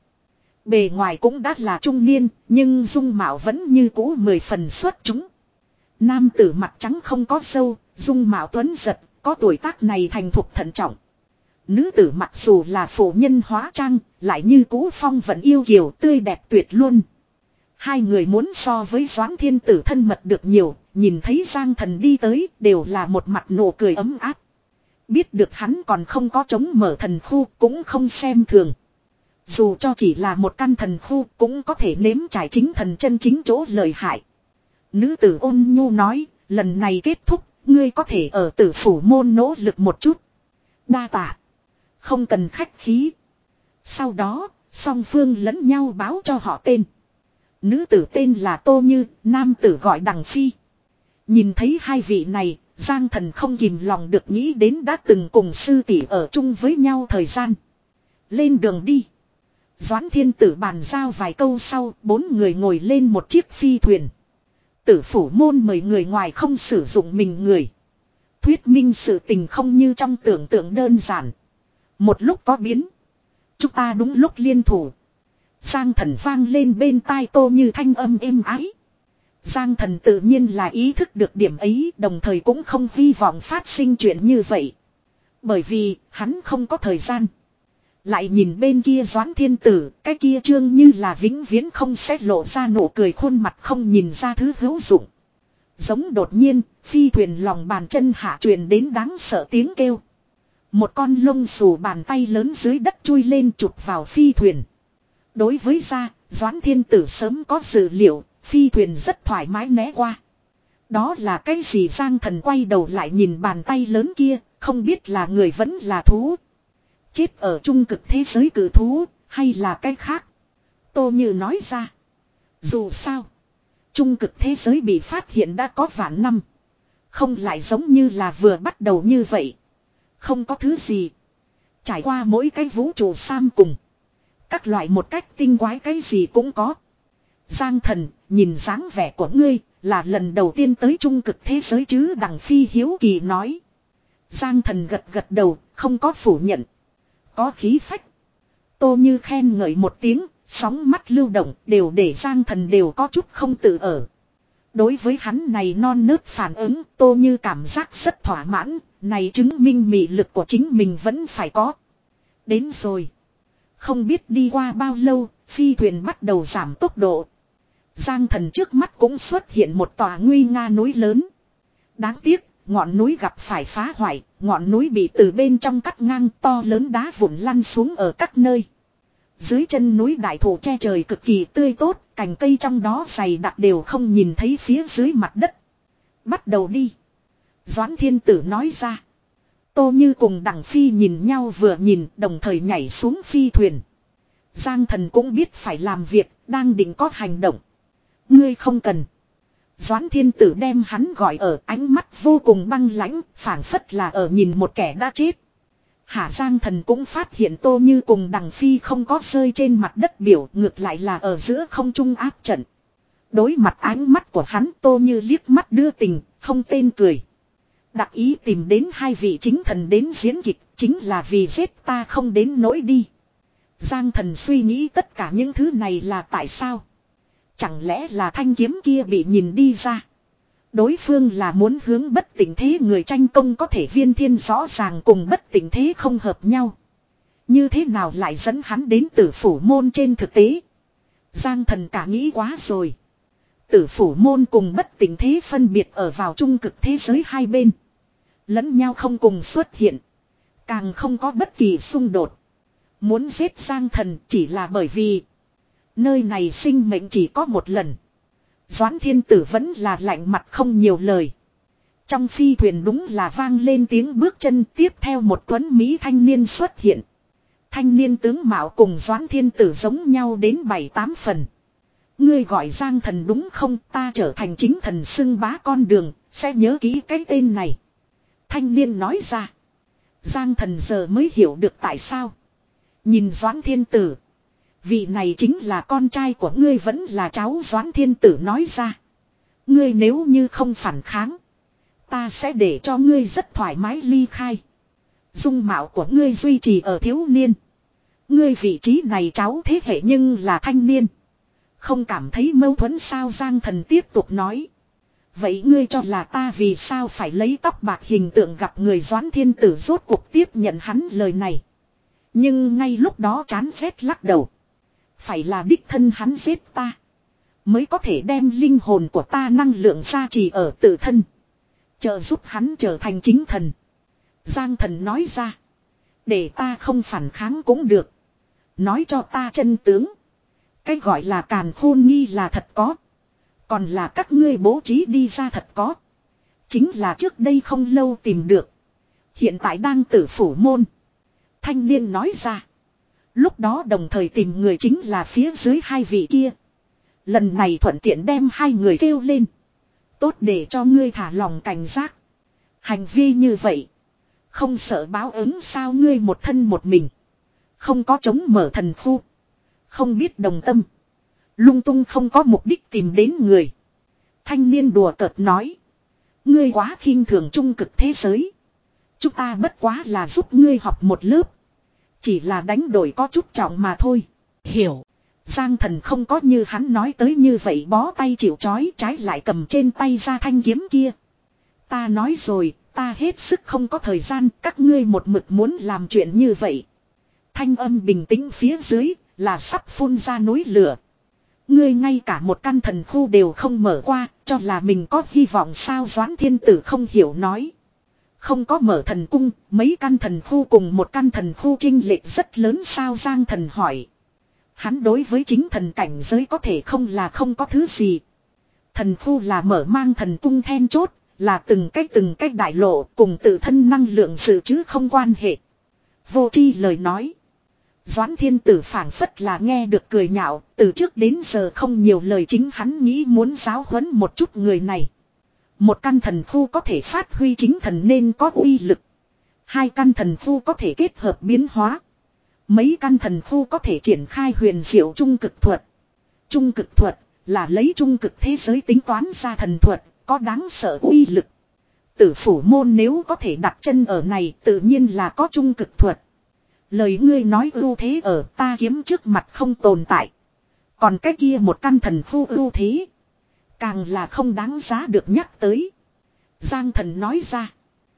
Bề ngoài cũng đã là trung niên, nhưng dung mạo vẫn như cũ mười phần xuất chúng. Nam tử mặt trắng không có râu, dung mạo tuấn giật, có tuổi tác này thành thục thận trọng. Nữ tử mặc dù là phụ nhân hóa trang, lại như cũ phong vận yêu kiều tươi đẹp tuyệt luôn. Hai người muốn so với Doãn Thiên Tử thân mật được nhiều, nhìn thấy Giang Thần đi tới đều là một mặt nụ cười ấm áp. Biết được hắn còn không có chống mở thần khu cũng không xem thường. Dù cho chỉ là một căn thần khu cũng có thể nếm trải chính thần chân chính chỗ lợi hại. Nữ tử ôn nhu nói, lần này kết thúc, ngươi có thể ở Tử Phủ Môn nỗ lực một chút. Đa tạ. Không cần khách khí. Sau đó, song phương lẫn nhau báo cho họ tên. Nữ tử tên là Tô Như, nam tử gọi Đằng Phi. Nhìn thấy hai vị này, Giang Thần không kìm lòng được nghĩ đến đã từng cùng sư tỷ ở chung với nhau thời gian. Lên đường đi. Doãn Thiên Tử bàn giao vài câu sau, bốn người ngồi lên một chiếc phi thuyền. Tử Phủ Môn mời người ngoài không sử dụng mình người. Thuyết minh sự tình không như trong tưởng tượng đơn giản. Một lúc có biến. Chúng ta đúng lúc liên thủ. Giang Thần vang lên bên tai Tô Như thanh âm êm ái. Giang Thần tự nhiên là ý thức được điểm ấy, đồng thời cũng không hy vọng phát sinh chuyện như vậy. Bởi vì, hắn không có thời gian. Lại nhìn bên kia Doãn Thiên Tử, cái kia trương như là vĩnh viễn không sẽ lộ ra nụ cười khuôn mặt không nhìn ra thứ hữu dụng. Giống đột nhiên, phi thuyền lòng bàn chân hạ truyền đến đáng sợ tiếng kêu. Một con lông xù bàn tay lớn dưới đất chui lên chụp vào phi thuyền. Đối với ra, Doãn Thiên Tử sớm có dự liệu, phi thuyền rất thoải mái né qua. Đó là cái gì? Giang Thần quay đầu lại nhìn bàn tay lớn kia, không biết là người vẫn là thú. Chết ở trung cực thế giới cử thú, hay là cái khác? Tô Như nói ra. Dù sao, trung cực thế giới bị phát hiện đã có vạn năm. Không lại giống như là vừa bắt đầu như vậy. Không có thứ gì. Trải qua mỗi cái vũ trụ sam cùng. Các loại một cách tinh quái cái gì cũng có. Giang Thần, nhìn dáng vẻ của ngươi, là lần đầu tiên tới trung cực thế giới chứ? Đằng Phi hiếu kỳ nói. Giang Thần gật gật đầu, không có phủ nhận. Có khí phách. Tô Như khen ngợi một tiếng, sóng mắt lưu động đều để Giang Thần đều có chút không tự ở. Đối với hắn này non nớt phản ứng, Tô Như cảm giác rất thỏa mãn, này chứng minh mị lực của chính mình vẫn phải có. Đến rồi. Không biết đi qua bao lâu, phi thuyền bắt đầu giảm tốc độ. Giang Thần trước mắt cũng xuất hiện một tòa nguy nga núi lớn. Đáng tiếc, ngọn núi gặp phải phá hoại, ngọn núi bị từ bên trong cắt ngang, to lớn đá vụn lăn xuống ở các nơi. Dưới chân núi đại thụ che trời cực kỳ tươi tốt, cành cây trong đó dày đặc đều không nhìn thấy phía dưới mặt đất. Bắt đầu đi. Doãn Thiên Tử nói ra. Tô Như cùng Đằng Phi nhìn nhau vừa nhìn, đồng thời nhảy xuống phi thuyền. Giang Thần cũng biết phải làm việc, đang định có hành động. Ngươi không cần. Doãn Thiên Tử đem hắn gọi ở, ánh mắt vô cùng băng lãnh, phảng phất là ở nhìn một kẻ đã chết. Hạ Giang Thần cũng phát hiện Tô Như cùng Đằng Phi không có rơi trên mặt đất biểu, ngược lại là ở giữa không trung áp trận. Đối mặt ánh mắt của hắn, Tô Như liếc mắt đưa tình, không tên cười. Đặc ý tìm đến hai vị chính thần đến diễn kịch, chính là vì giết ta không đến nỗi đi. Giang Thần suy nghĩ tất cả những thứ này là tại sao? Chẳng lẽ là thanh kiếm kia bị nhìn đi ra? Đối phương là muốn hướng bất tỉnh thế người tranh công, có thể viên thiên rõ ràng cùng bất tỉnh thế không hợp nhau. Như thế nào lại dẫn hắn đến Tử Phủ Môn trên thực tế? Giang Thần cả nghĩ quá rồi. Tử Phủ Môn cùng bất tỉnh thế phân biệt ở vào trung cực thế giới hai bên. Lẫn nhau không cùng xuất hiện. Càng không có bất kỳ xung đột. Muốn giết Giang Thần chỉ là bởi vì nơi này sinh mệnh chỉ có một lần. Doãn Thiên Tử vẫn là lạnh mặt không nhiều lời. Trong phi thuyền đúng là vang lên tiếng bước chân, tiếp theo một tuấn Mỹ thanh niên xuất hiện. Thanh niên tướng mạo cùng Doãn Thiên Tử giống nhau đến bảy tám phần. Ngươi gọi Giang Thần đúng không? Ta trở thành chính thần xưng bá con đường, sẽ nhớ kỹ cái tên này. Thanh niên nói ra. Giang Thần giờ mới hiểu được tại sao. Nhìn Doãn Thiên Tử. Vị này chính là con trai của ngươi, vẫn là cháu. Doãn Thiên Tử nói ra. Ngươi nếu như không phản kháng, ta sẽ để cho ngươi rất thoải mái ly khai. Dung mạo của ngươi duy trì ở thiếu niên. Ngươi vị trí này cháu thế hệ nhưng là thanh niên. Không cảm thấy mâu thuẫn sao? Giang Thần tiếp tục nói. Vậy ngươi cho là ta vì sao phải lấy tóc bạc hình tượng gặp người? Doãn Thiên Tử rốt cuộc tiếp nhận hắn lời này. Nhưng ngay lúc đó chán ghét lắc đầu. Phải là đích thân hắn giết ta, mới có thể đem linh hồn của ta năng lượng gia trì ở tự thân, trợ giúp hắn trở thành chính thần. Giang Thần nói ra. Để ta không phản kháng cũng được. Nói cho ta chân tướng. Cái gọi là càn khôn nghi là thật có. Còn là các ngươi bố trí đi ra thật có. Chính là trước đây không lâu tìm được. Hiện tại đang Tử Phủ Môn. Thanh niên nói ra. Lúc đó đồng thời tìm người chính là phía dưới hai vị kia. Lần này thuận tiện đem hai người kêu lên. Tốt để cho ngươi thả lòng cảnh giác. Hành vi như vậy, không sợ báo ứng sao? Ngươi một thân một mình, không có chống mở thần khu, không biết đồng tâm, lung tung không có mục đích tìm đến người. Thanh niên đùa cợt nói. Ngươi quá khinh thường trung cực thế giới. Chúng ta bất quá là giúp ngươi học một lớp. Chỉ là đánh đổi có chút trọng mà thôi. Hiểu. Giang Thần không có như hắn nói tới như vậy bó tay chịu trói, trái lại cầm trên tay ra thanh kiếm kia. Ta nói rồi, ta hết sức không có thời gian, các ngươi một mực muốn làm chuyện như vậy. Thanh âm bình tĩnh phía dưới, là sắp phun ra núi lửa. Ngươi ngay cả một căn thần khu đều không mở qua, cho là mình có hy vọng sao? Doãn Thiên Tử không hiểu nói. Không có mở thần cung, mấy căn thần khu cùng một căn thần khu chênh lệch rất lớn sao? Giang Thần hỏi. Hắn đối với chính thần cảnh giới có thể không là không có thứ gì. Thần khu là mở mang thần cung then chốt, là từng cách từng cách đại lộ, cùng tự thân năng lượng sự chứ không quan hệ. Vô tri lời nói. Doãn Thiên Tử phảng phất là nghe được cười nhạo, từ trước đến giờ không nhiều lời, chính hắn nghĩ muốn giáo huấn một chút người này. Một căn thần khu có thể phát huy chính thần nên có uy lực. Hai căn thần khu có thể kết hợp biến hóa. Mấy căn thần khu có thể triển khai huyền diệu trung cực thuật. Trung cực thuật là lấy trung cực thế giới tính toán ra thần thuật, có đáng sợ uy lực. Tử Phủ Môn nếu có thể đặt chân ở này, tự nhiên là có trung cực thuật. Lời ngươi nói ưu thế ở ta kiếm trước mặt không tồn tại. Còn cái kia một căn thần khu ưu thế, Càng là không đáng giá được nhắc tới. Giang Thần nói ra.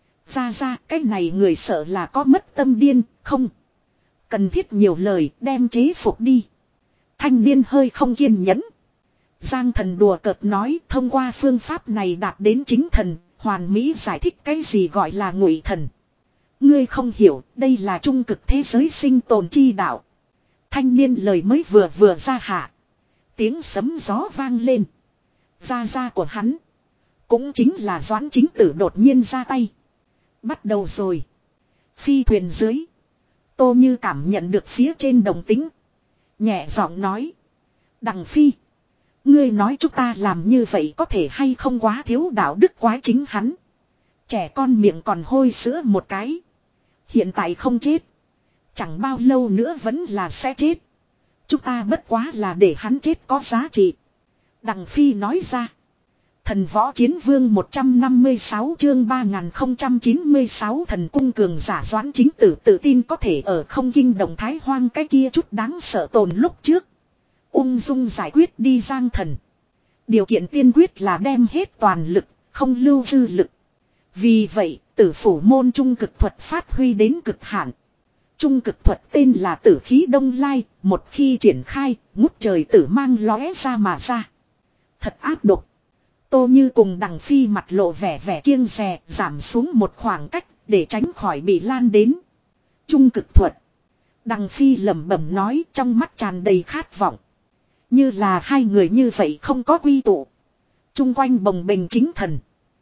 Ra ra cái này người sợ là có mất tâm điên, không. Cần thiết nhiều lời đem chế phục đi. Thanh niên hơi không kiên nhẫn. Giang Thần đùa cợt nói thông qua phương pháp này đạt đến chính thần, hoàn mỹ giải thích cái gì gọi là ngụy thần. Ngươi không hiểu, đây là trung cực thế giới sinh tồn chi đạo. Thanh niên lời mới vừa vừa ra hạ. Tiếng sấm gió vang lên. Gia gia của hắn. Cũng chính là Doãn Chính Tử đột nhiên ra tay. Bắt đầu rồi. Phi thuyền dưới. Tô Như cảm nhận được phía trên đồng tính. Nhẹ giọng nói. Đằng Phi. Ngươi nói chúng ta làm như vậy có thể hay không quá thiếu đạo đức quái chính hắn. Trẻ con miệng còn hôi sữa một cái. Hiện tại không chết. Chẳng bao lâu nữa vẫn là sẽ chết. Chúng ta bất quá là để hắn chết có giá trị. Đằng Phi nói ra. Thần võ chiến vương một trăm năm mươi sáu chương ba nghìn không trăm chín mươi sáu thần cung cường giả Doãn Chính Tử tự tin có thể ở không kinh động Thái Hoang cái kia chút đáng sợ tồn lúc trước. Ung dung giải quyết đi Giang Thần. Điều kiện tiên quyết là đem hết toàn lực, không lưu dư lực. Vì vậy, tử phủ môn trung cực thuật phát huy đến cực hạn. Trung cực thuật tên là tử khí đông lai, một khi triển khai, ngút trời tử mang lóe ra mà ra. Thật ác độc. Tô Như cùng Đằng Phi mặt lộ vẻ vẻ kiêng dè, giảm xuống một khoảng cách, để tránh khỏi bị lan đến. Trung cực thuật. Đằng Phi lẩm bẩm nói trong mắt tràn đầy khát vọng. Như là hai người như vậy không có quy tụ. Trung quanh bồng bềnh chính thần.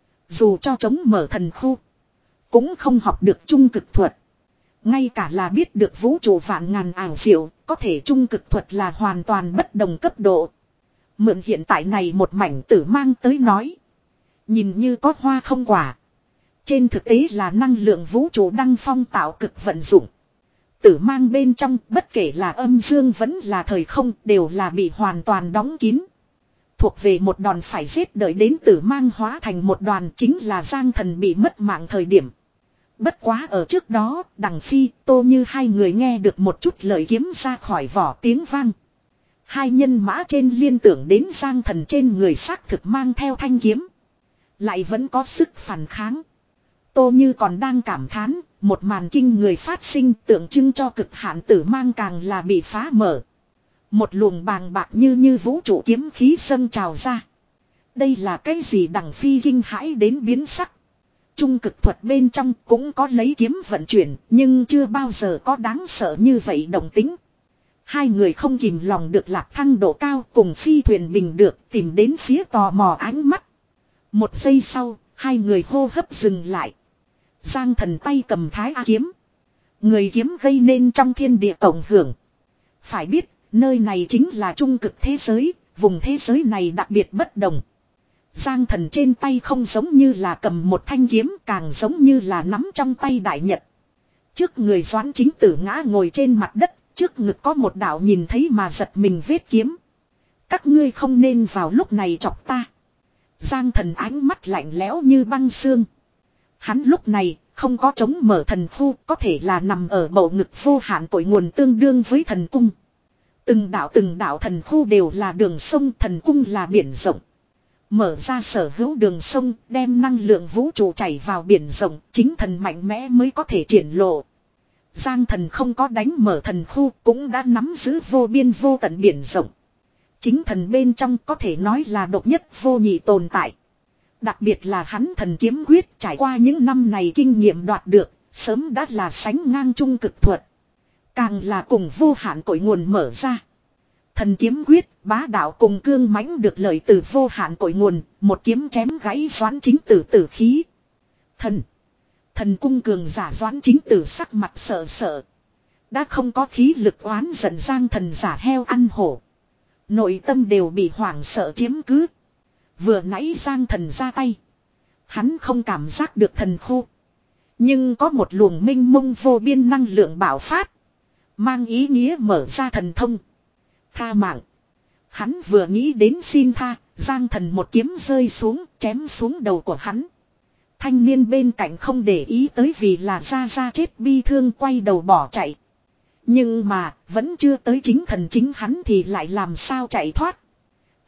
Dù cho chống mở thần khu. Cũng không học được trung cực thuật. Ngay cả là biết được vũ trụ vạn ngàn ảo diệu. Có thể trung cực thuật là hoàn toàn bất đồng cấp độ. Mượn hiện tại này một mảnh tử mang tới nói. Nhìn như có hoa không quả. Trên thực tế là năng lượng vũ trụ đăng phong tạo cực vận dụng. Tử mang bên trong bất kể là âm dương vẫn là thời không đều là bị hoàn toàn đóng kín. Thuộc về một đòn phải giết đợi đến tử mang hóa thành một đoàn chính là Giang Thần bị mất mạng thời điểm. Bất quá ở trước đó, Đằng Phi, Tô Như hai người nghe được một chút lời kiếm ra khỏi vỏ tiếng vang. Hai nhân mã trên liên tưởng đến Giang Thần trên người xác thực mang theo thanh kiếm. Lại vẫn có sức phản kháng. Tô Như còn đang cảm thán, một màn kinh người phát sinh tượng trưng cho cực hạn tử mang càng là bị phá mở. Một luồng bàng bạc như như vũ trụ kiếm khí dâng trào ra. Đây là cái gì Đằng Phi kinh hãi đến biến sắc. Trung cực thuật bên trong cũng có lấy kiếm vận chuyển, nhưng chưa bao giờ có đáng sợ như vậy đồng tính. Hai người không kìm lòng được lạc thăng độ cao cùng phi thuyền bình được tìm đến phía tò mò ánh mắt. Một giây sau, hai người hô hấp dừng lại. Giang Thần tay cầm thái A kiếm. Người kiếm gây nên trong thiên địa cộng hưởng. Phải biết, nơi này chính là trung cực thế giới, vùng thế giới này đặc biệt bất đồng. Giang Thần trên tay không giống như là cầm một thanh kiếm, càng giống như là nắm trong tay đại nhật. Trước người Doãn Chính Tử ngã ngồi trên mặt đất, trước ngực có một đạo nhìn thấy mà giật mình vết kiếm. Các ngươi không nên vào lúc này chọc ta. Giang Thần ánh mắt lạnh lẽo như băng xương. Hắn lúc này không có chống mở thần khu, có thể là nằm ở bầu ngực vô hạn cội nguồn tương đương với thần cung. Từng đạo từng đạo thần khu đều là đường sông, thần cung là biển rộng. Mở ra sở hữu đường sông, đem năng lượng vũ trụ chảy vào biển rộng, chính thần mạnh mẽ mới có thể triển lộ. Giang Thần không có đánh mở thần khu, cũng đã nắm giữ vô biên vô tận biển rộng. Chính thần bên trong có thể nói là độc nhất vô nhị tồn tại. Đặc biệt là hắn thần kiếm quyết trải qua những năm này kinh nghiệm đoạt được, sớm đã là sánh ngang trung cực thuật. Càng là cùng vô hạn cội nguồn mở ra. Thần kiếm quyết, bá đạo cùng cương mãnh được lợi từ vô hạn cội nguồn, một kiếm chém gãy Doãn Chính Tử tử khí. Thần. Thần cung cường giả Doãn Chính Tử sắc mặt sợ sợ. Đã không có khí lực oán giận Giang Thần giả heo ăn hổ. Nội tâm đều bị hoảng sợ chiếm cứ. Vừa nãy Giang Thần ra tay. Hắn không cảm giác được thần khu. Nhưng có một luồng minh mông vô biên năng lượng bạo phát. Mang ý nghĩa mở ra thần thông. Tha mạng. Hắn vừa nghĩ đến xin tha, Giang Thần một kiếm rơi xuống, chém xuống đầu của hắn. Thanh niên bên cạnh không để ý tới vì là ra ra chết bi thương quay đầu bỏ chạy. Nhưng mà, vẫn chưa tới chính thần chính hắn thì lại làm sao chạy thoát.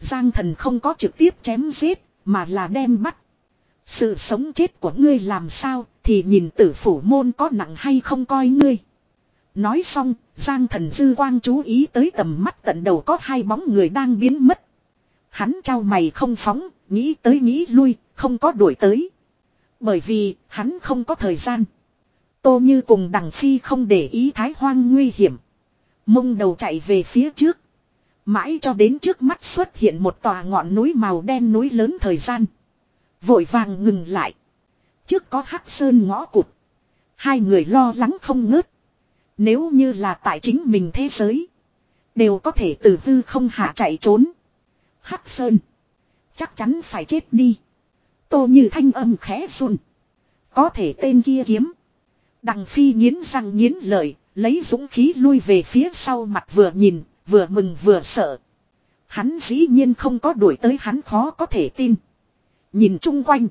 Giang Thần không có trực tiếp chém giết, mà là đem bắt. Sự sống chết của ngươi làm sao, thì nhìn Tử Phủ môn có nặng hay không coi ngươi. Nói xong, Giang Thần dư quang chú ý tới tầm mắt tận đầu có hai bóng người đang biến mất. Hắn trao mày không phóng, nghĩ tới nghĩ lui, không có đuổi tới. Bởi vì, hắn không có thời gian. Tô Như cùng Đằng Phi không để ý Thái Hoang nguy hiểm. Mông đầu chạy về phía trước. Mãi cho đến trước mắt xuất hiện một tòa ngọn núi màu đen núi lớn thời gian. Vội vàng ngừng lại. Trước có Hắc Sơn ngõ cụt. Hai người lo lắng không ngớt. Nếu như là tại chính mình thế giới. Đều có thể từ hư không hạ chạy trốn. Hắc Sơn. Chắc chắn phải chết đi. Tô Như thanh âm khẽ run. Có thể tên kia kiếm. Đằng Phi nghiến răng nghiến lợi. Lấy dũng khí lui về phía sau mặt vừa nhìn. Vừa mừng vừa sợ. Hắn dĩ nhiên không có đuổi tới, hắn khó có thể tin. Nhìn chung quanh.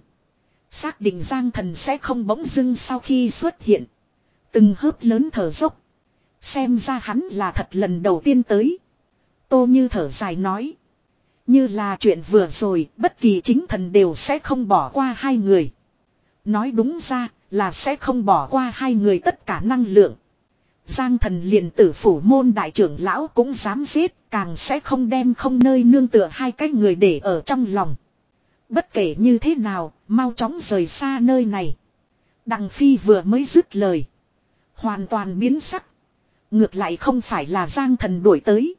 Xác định Giang Thần sẽ không bỗng dưng sau khi xuất hiện. Từng hớp lớn thở dốc. Xem ra hắn là thật lần đầu tiên tới. Tô Như thở dài nói. Như là chuyện vừa rồi, bất kỳ chính thần đều sẽ không bỏ qua hai người. Nói đúng ra là sẽ không bỏ qua hai người tất cả năng lượng. Giang Thần liền Tử Phủ môn đại trưởng lão cũng dám giết, càng sẽ không đem không nơi nương tựa hai cái người để ở trong lòng. Bất kể như thế nào, mau chóng rời xa nơi này. Đằng Phi vừa mới dứt lời. Hoàn toàn biến sắc. Ngược lại không phải là Giang Thần đuổi tới.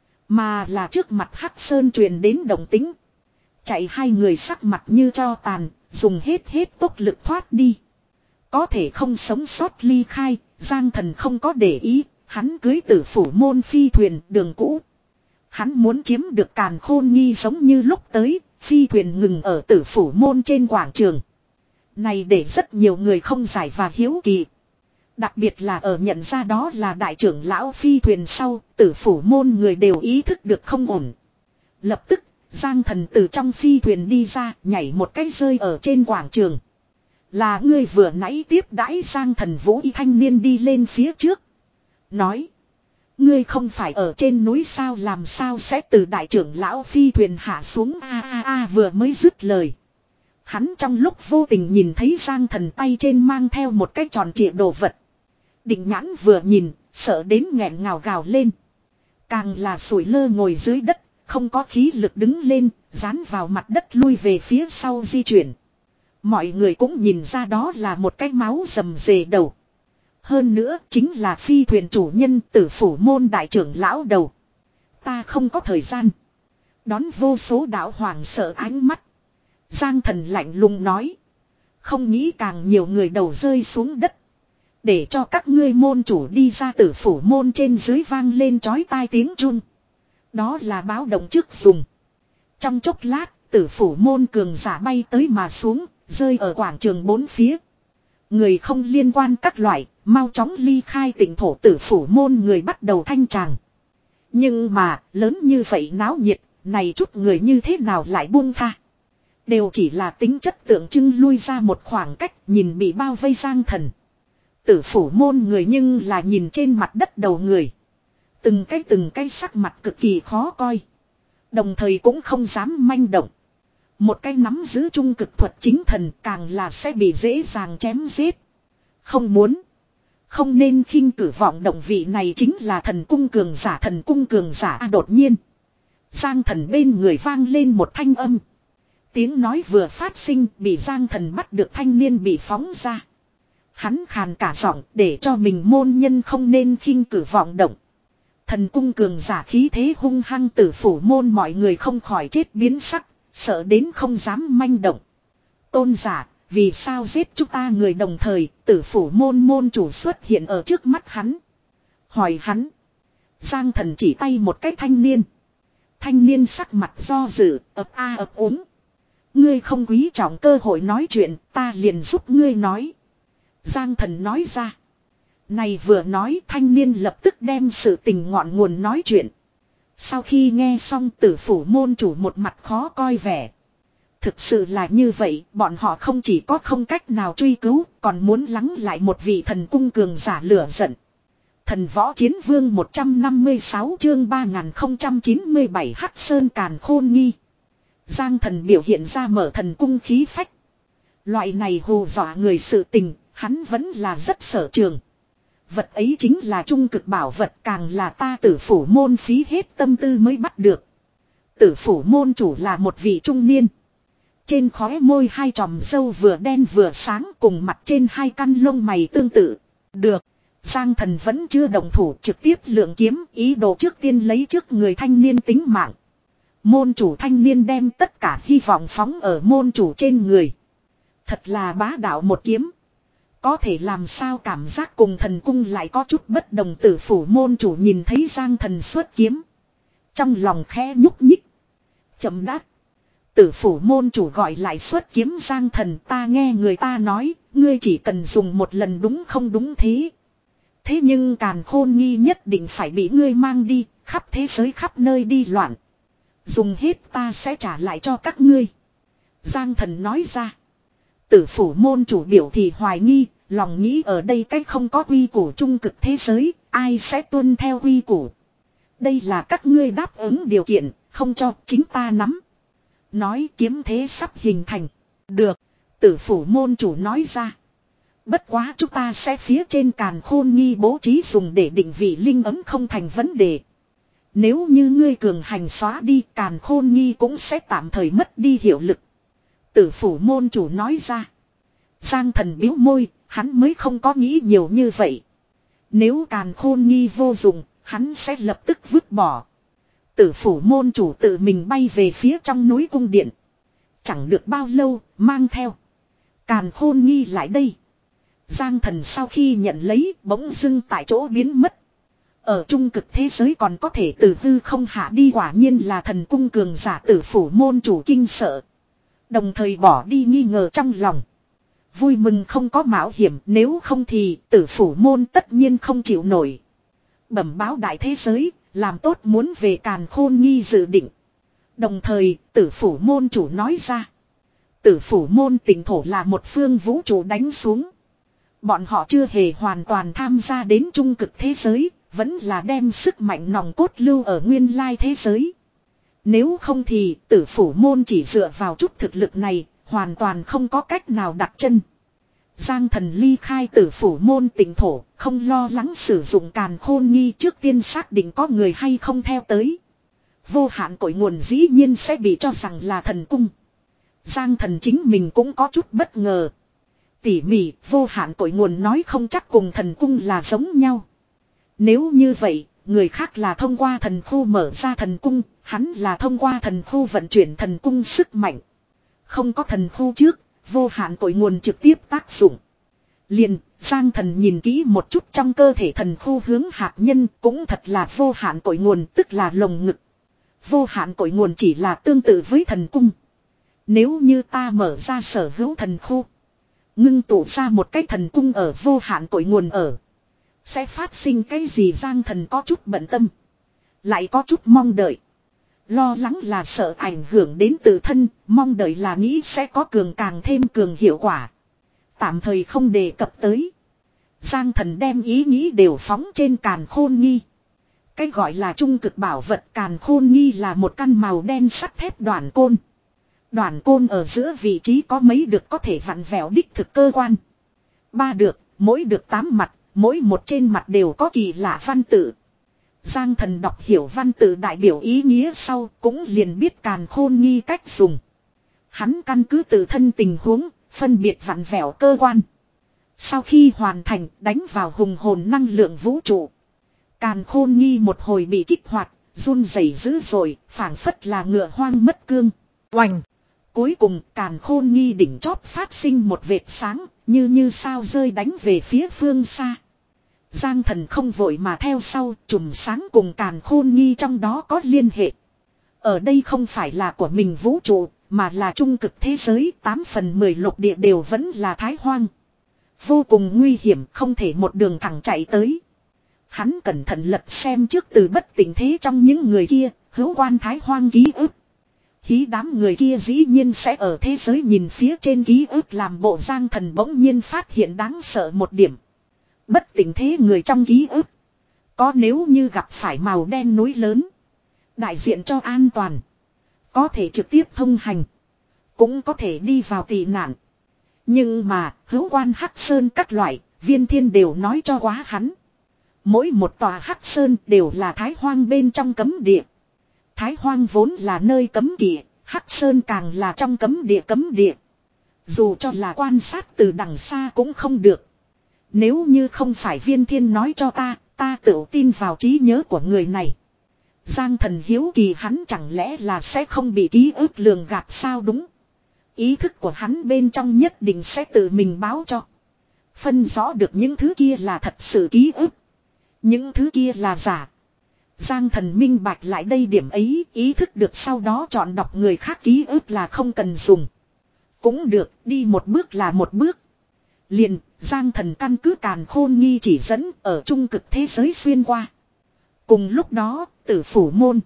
Mà là trước mặt Hắc Sơn truyền đến động tính. Chạy hai người sắc mặt như tro tàn, dùng hết hết tốc lực thoát đi. Có thể không sống sót ly khai, Giang Thần không có để ý, hắn cưới Tử Phủ môn phi thuyền đường cũ. Hắn muốn chiếm được Càn Khôn Nghi giống như lúc tới, phi thuyền ngừng ở Tử Phủ môn trên quảng trường. Này để rất nhiều người không giải và hiếu kỳ. Đặc biệt là ở nhận ra đó là đại trưởng lão phi thuyền sau, Tử Phủ môn người đều ý thức được không ổn. Lập tức, Giang Thần từ trong phi thuyền đi ra, nhảy một cái rơi ở trên quảng trường. Là ngươi vừa nãy tiếp đãi Giang Thần vũ y thanh niên đi lên phía trước. Nói. Ngươi không phải ở trên núi sao, làm sao sẽ từ đại trưởng lão phi thuyền hạ xuống a a a vừa mới dứt lời. Hắn trong lúc vô tình nhìn thấy Giang Thần tay trên mang theo một cái tròn trịa đồ vật. Định nhãn vừa nhìn, sợ đến nghẹn ngào gào lên. Càng là sủi lơ ngồi dưới đất, không có khí lực đứng lên, dán vào mặt đất lui về phía sau di chuyển. Mọi người cũng nhìn ra đó là một cái máu rầm rề đầu. Hơn nữa chính là phi thuyền chủ nhân Tử Phủ môn đại trưởng lão đầu. Ta không có thời gian. Đón vô số đạo hoàng sợ ánh mắt. Giang Thần lạnh lùng nói. Không nghĩ càng nhiều người đầu rơi xuống đất. Để cho các ngươi môn chủ đi ra Tử Phủ môn trên dưới vang lên chói tai tiếng chun. Đó là báo động trước dùng. Trong chốc lát, Tử Phủ môn cường giả bay tới mà xuống, rơi ở quảng trường bốn phía. Người không liên quan các loại, mau chóng ly khai tỉnh thổ Tử Phủ môn người bắt đầu thanh tràng. Nhưng mà, lớn như vậy náo nhiệt, này chút người như thế nào lại buông tha. Đều chỉ là tính chất tượng trưng lui ra một khoảng cách, nhìn bị bao vây Giang Thần. Tử Phủ môn người nhưng là nhìn trên mặt đất đầu người. Từng cái từng cái sắc mặt cực kỳ khó coi. Đồng thời cũng không dám manh động. Một cái nắm giữ trung cực thuật chính thần càng là sẽ bị dễ dàng chém giết. Không muốn. Không nên khinh cử vọng động, vị này chính là thần cung cường giả thần cung cường giả à, đột nhiên. Giang Thần bên người vang lên một thanh âm. Tiếng nói vừa phát sinh bị Giang Thần bắt được thanh niên bị phóng ra. Hắn khàn cả giọng để cho mình môn nhân không nên khinh cử vọng động. Thần cung cường giả khí thế hung hăng, Tử Phủ môn mọi người không khỏi chết biến sắc, sợ đến không dám manh động. Tôn giả, vì sao giết chúng ta người đồng thời, Tử Phủ môn môn chủ xuất hiện ở trước mắt hắn. Hỏi hắn. Giang Thần chỉ tay một cái thanh niên. Thanh niên sắc mặt do dự, ấp a ấp úng. Ngươi không quý trọng cơ hội nói chuyện, ta liền giúp ngươi nói. Giang Thần nói ra. Này vừa nói, thanh niên lập tức đem sự tình ngọn nguồn nói chuyện. Sau khi nghe xong, Tử Phủ môn chủ một mặt khó coi vẻ. Thực sự là như vậy, bọn họ không chỉ có không cách nào truy cứu, còn muốn lắng lại một vị thần cung cường giả lửa giận. Thần võ chiến vương một trăm năm mươi sáu chương ba nghìn không trăm chín mươi bảy Hắc Sơn Càn Khôn Nghi. Giang thần biểu hiện ra mở thần cung khí phách. Loại này hù dọa người sự tình, hắn vẫn là rất sở trường. Vật ấy chính là trung cực bảo vật, càng là ta Tử Phủ môn phí hết tâm tư mới bắt được. Tử Phủ môn chủ là một vị trung niên. Trên khóe môi hai chòm râu vừa đen vừa sáng, cùng mặt trên hai căn lông mày tương tự. Được. Giang thần vẫn chưa động thủ, trực tiếp lượng kiếm, ý đồ trước tiên lấy trước người thanh niên tính mạng. Môn chủ thanh niên đem tất cả hy vọng phóng ở môn chủ trên người. Thật là bá đạo một kiếm. Có thể làm sao cảm giác cùng thần cung lại có chút bất đồng. Tử Phủ môn chủ nhìn thấy Giang thần xuất kiếm, trong lòng khẽ nhúc nhích. Chậm đáp. Tử Phủ môn chủ gọi lại xuất kiếm Giang thần, ta nghe người ta nói, ngươi chỉ cần dùng một lần đúng không? Đúng thế. Thế nhưng Càn Khôn Nghi nhất định phải bị ngươi mang đi, khắp thế giới khắp nơi đi loạn. Dùng hết ta sẽ trả lại cho các ngươi. Giang thần nói ra. Tử Phủ môn chủ biểu thì hoài nghi, lòng nghĩ ở đây cách không có quy củ trung cực thế giới, ai sẽ tuân theo quy củ. Đây là các ngươi đáp ứng điều kiện, không cho chính ta nắm. Nói kiếm thế sắp hình thành. Được. Tử Phủ môn chủ nói ra. Bất quá chúng ta sẽ phía trên Càn Khôn Nghi bố trí dùng để định vị linh ấm không thành vấn đề. Nếu như ngươi cường hành xóa đi, Càn Khôn Nghi cũng sẽ tạm thời mất đi hiệu lực. Tử Phủ môn chủ nói ra. Giang thần biếu môi, hắn mới không có nghĩ nhiều như vậy. Nếu Càn Khôn Nghi vô dụng, hắn sẽ lập tức vứt bỏ. Tử Phủ môn chủ tự mình bay về phía trong núi cung điện. Chẳng được bao lâu, mang theo Càn Khôn Nghi lại đây. Giang thần sau khi nhận lấy, bỗng dưng tại chỗ biến mất. Ở trung cực thế giới còn có thể từ hư không hạ đi, quả nhiên là thần cung cường giả. Tử Phủ môn chủ kinh sợ, đồng thời bỏ đi nghi ngờ trong lòng. Vui mừng không có mạo hiểm, nếu không thì Tử Phủ môn tất nhiên không chịu nổi. Bẩm báo đại thế giới, làm tốt muốn về Càn Khôn Nghi dự định. Đồng thời Tử Phủ môn chủ nói ra. Tử Phủ môn tỉnh thổ là một phương vũ trụ đánh xuống. Bọn họ chưa hề hoàn toàn tham gia đến trung cực thế giới, vẫn là đem sức mạnh nòng cốt lưu ở nguyên lai thế giới. Nếu không thì Tử Phủ môn chỉ dựa vào chút thực lực này, hoàn toàn không có cách nào đặt chân. Giang thần ly khai Tử Phủ môn tỉnh thổ, không lo lắng sử dụng Càn Khôn Nghi, trước tiên xác định có người hay không theo tới. Vô hạn cội nguồn dĩ nhiên sẽ bị cho rằng là thần cung. Giang thần chính mình cũng có chút bất ngờ. Tỉ mỉ, vô hạn cội nguồn nói không chắc cùng thần cung là giống nhau. Nếu như vậy, người khác là thông qua thần khu mở ra thần cung, hắn là thông qua thần khu vận chuyển thần cung sức mạnh. Không có thần khu trước, vô hạn cội nguồn trực tiếp tác dụng. Liền, Giang thần nhìn kỹ một chút trong cơ thể thần khu hướng hạt nhân, cũng thật là vô hạn cội nguồn, tức là lồng ngực. Vô hạn cội nguồn chỉ là tương tự với thần cung. Nếu như ta mở ra sở hữu thần khu, ngưng tụ ra một cái thần cung ở vô hạn cội nguồn ở, sẽ phát sinh cái gì? Giang thần có chút bận tâm, lại có chút mong đợi. Lo lắng là sợ ảnh hưởng đến tự thân, mong đợi là nghĩ sẽ có cường càng thêm cường hiệu quả. Tạm thời không đề cập tới. Giang thần đem ý nghĩ đều phóng trên Càn Khôn Nghi. Cái gọi là trung cực bảo vật Càn Khôn Nghi là một căn màu đen sắt thép đoàn côn. Đoàn côn ở giữa vị trí có mấy được có thể vặn vẹo đích thực cơ quan. Ba được, mỗi được tám mặt, mỗi một trên mặt đều có kỳ lạ văn tự. Giang thần đọc hiểu văn tự đại biểu ý nghĩa sau, cũng liền biết Càn Khôn Nghi cách dùng. Hắn căn cứ tự thân tình huống, phân biệt vặn vẹo cơ quan. Sau khi hoàn thành, đánh vào hùng hồn năng lượng vũ trụ. Càn Khôn Nghi một hồi bị kích hoạt, run rẩy dữ dội, phảng phất là ngựa hoang mất cương. Oành! Cuối cùng Càn Khôn Nghi đỉnh chóp phát sinh một vệt sáng, như như sao rơi đánh về phía phương xa. Giang thần không vội mà theo sau, chùm sáng cùng Càn Khôn Nghi trong đó có liên hệ. Ở đây không phải là của mình vũ trụ, mà là trung cực thế giới, tám phần mười lục địa đều vẫn là Thái Hoang. Vô cùng nguy hiểm, không thể một đường thẳng chạy tới. Hắn cẩn thận lật xem trước từ bất tỉnh thế trong những người kia, hữu quan Thái Hoang ký ức. Hí đám người kia dĩ nhiên sẽ ở thế giới nhìn phía trên ký ức làm bộ. Giang thần bỗng nhiên phát hiện đáng sợ một điểm. Bất tỉnh thế người trong ký ức, Có nếu như gặp phải màu đen núi lớn. Đại diện cho an toàn. Có thể trực tiếp thông hành. Cũng có thể đi vào tị nạn. Nhưng mà hữu quan Hắc Sơn các loại, Viên Thiên đều nói cho quá hắn. Mỗi một tòa Hắc Sơn đều là Thái Hoang bên trong cấm địa. Thái Hoang vốn là nơi cấm kỵ, Hắc Sơn càng là trong cấm địa cấm địa. Dù cho là quan sát từ đằng xa cũng không được. Nếu như không phải Viên Thiên nói cho ta, ta tự tin vào trí nhớ của người này. Giang Thần hiếu kỳ hắn chẳng lẽ là sẽ không bị ký ức lường gạt sao đúng. Ý thức của hắn bên trong nhất định sẽ tự mình báo cho. Phân rõ được những thứ kia là thật sự ký ức. Những thứ kia là giả. Giang Thần minh bạch lại đây điểm ấy, ý thức được sau đó chọn đọc người khác ký ức là không cần dùng. Cũng được, đi một bước là một bước. Liền, Giang Thần căn cứ Càn Khôn Nghi chỉ dẫn ở trung cực thế giới xuyên qua. Cùng lúc đó, Tử Phủ Môn.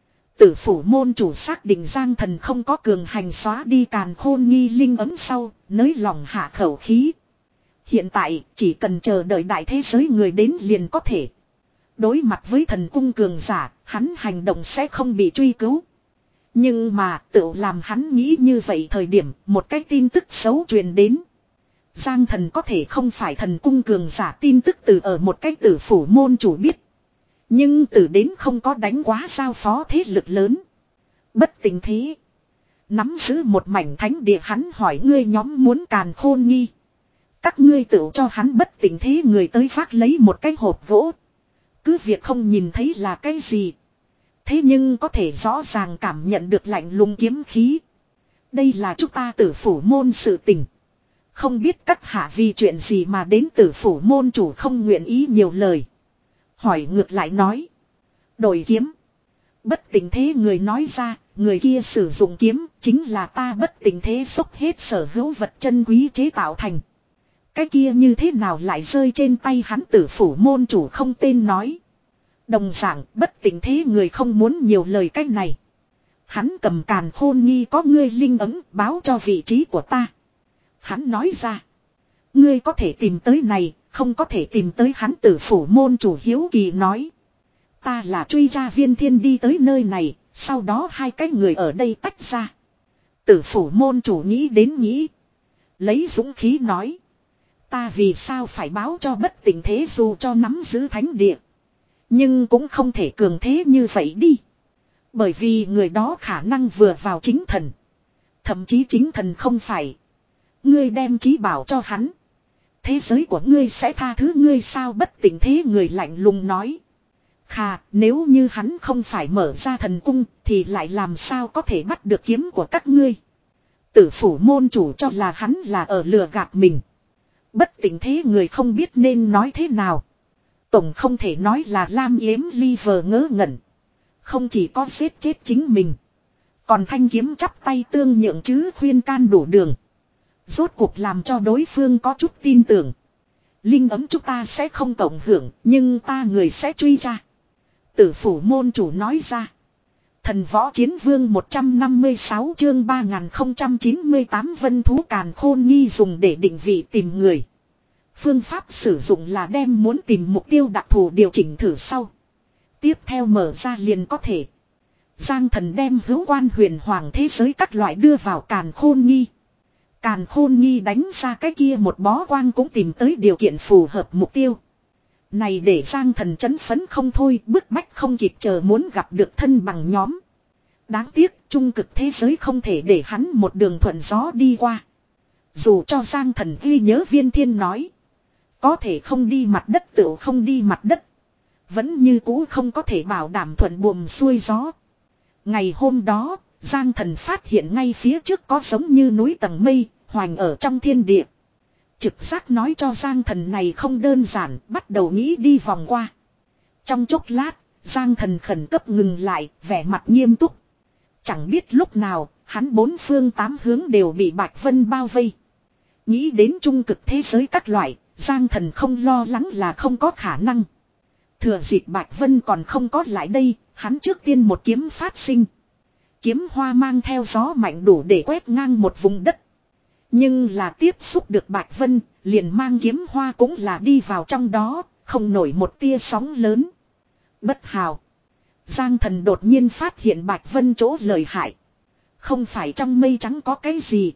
Tử Phủ Môn chủ xác định Giang Thần không có cường hành xóa đi Càn Khôn Nghi linh ấm sau, nới lòng hạ khẩu khí. Hiện tại, chỉ cần chờ đợi đại thế giới người đến liền có thể. Đối mặt với thần cung cường giả, hắn hành động sẽ không bị truy cứu. Nhưng mà, tự làm hắn nghĩ như vậy thời điểm, một cái tin tức xấu truyền đến. Giang Thần có thể không phải thần cung cường giả, tin tức từ ở một cái Tử Phủ Môn chủ biết. Nhưng từ đến không có đánh quá giao phó thế lực lớn. Bất tình thế. Nắm giữ một mảnh thánh địa, hắn hỏi ngươi nhóm muốn Càn Khôn Nghi. Các ngươi tự cho hắn bất tình thế người tới phát lấy một cái hộp gỗ. Cứ việc không nhìn thấy là cái gì. Thế nhưng có thể rõ ràng cảm nhận được lạnh lùng kiếm khí. Đây là chúng ta Tử Phủ Môn sự tình. Không biết các hạ vì chuyện gì mà đến Tử Phủ Môn chủ không nguyện ý nhiều lời. Hỏi ngược lại nói. Đổi kiếm. Bất tình thế người nói ra, người kia sử dụng kiếm, chính là ta bất tình thế xúc hết sở hữu vật chân quý chế tạo thành. Cái kia như thế nào lại rơi trên tay hắn Tử Phủ Môn chủ không tên nói. Đồng dạng bất tình thế người không muốn nhiều lời cách này. Hắn cầm Càn Khôn Nghi có ngươi linh ấm báo cho vị trí của ta. Hắn nói ra. Ngươi có thể tìm tới này, không có thể tìm tới hắn Tử Phủ Môn chủ hiếu kỳ nói. Ta là truy ra Viên Thiên đi tới nơi này, sau đó hai cái người ở đây tách ra. Tử Phủ Môn chủ nghĩ đến nghĩ. Lấy dũng khí nói. Ta vì sao phải báo cho bất tình thế dù cho nắm giữ thánh địa. Nhưng cũng không thể cường thế như vậy đi. Bởi vì người đó khả năng vừa vào chính thần. Thậm chí chính thần không phải. Ngươi đem trí bảo cho hắn. Thế giới của ngươi sẽ tha thứ ngươi sao bất tình thế người lạnh lùng nói. Khà, nếu như hắn không phải mở ra thần cung thì lại làm sao có thể bắt được kiếm của các ngươi. Tử Phủ Môn chủ cho là hắn là ở lừa gạt mình. Bất tình thế người không biết nên nói thế nào. Tổng không thể nói là Lam Yếm Ly vờ ngớ ngẩn. Không chỉ có giết chết chính mình. Còn thanh kiếm chắp tay tương nhượng chứ khuyên can đủ đường. Rốt cuộc làm cho đối phương có chút tin tưởng. Linh ấm chúng ta sẽ không cộng hưởng, nhưng ta người sẽ truy ra. Tử Phủ Môn chủ nói ra. Thần Võ Chiến Vương một trăm năm mươi sáu chương ba nghìn không trăm chín mươi tám Vân Thú Càn Khôn Nghi dùng để định vị tìm người. Phương pháp sử dụng là đem muốn tìm mục tiêu đặc thù điều chỉnh thử sau. Tiếp theo mở ra liền có thể. Giang Thần đem hữu quan huyền hoàng thế giới các loại đưa vào Càn Khôn Nghi. Càn Khôn Nghi đánh ra cái kia một bó quang cũng tìm tới điều kiện phù hợp mục tiêu. Này để Giang Thần chấn phấn không thôi, bức bách không kịp chờ muốn gặp được thân bằng nhóm. Đáng tiếc, trung cực thế giới không thể để hắn một đường thuận gió đi qua. Dù cho Giang Thần ghi nhớ Viên Thiên nói. Có thể không đi mặt đất tựu không đi mặt đất. Vẫn như cũ không có thể bảo đảm thuận buồm xuôi gió. Ngày hôm đó, Giang Thần phát hiện ngay phía trước có giống như núi tầng mây, hoành ở trong thiên địa. Trực giác nói cho Giang Thần này không đơn giản, bắt đầu nghĩ đi vòng qua. Trong chốc lát, Giang Thần khẩn cấp ngừng lại, vẻ mặt nghiêm túc. Chẳng biết lúc nào, hắn bốn phương tám hướng đều bị Bạch Vân bao vây. Nghĩ đến trung cực thế giới các loại, Giang Thần không lo lắng là không có khả năng. Thừa dịp Bạch Vân còn không có lại đây, hắn trước tiên một kiếm phát sinh. Kiếm hoa mang theo gió mạnh đủ để quét ngang một vùng đất. Nhưng là tiếp xúc được Bạch Vân, liền mang kiếm hoa cũng là đi vào trong đó, không nổi một tia sóng lớn. Bất hào. Giang thần đột nhiên phát hiện Bạch Vân chỗ lợi hại. Không phải trong mây trắng có cái gì.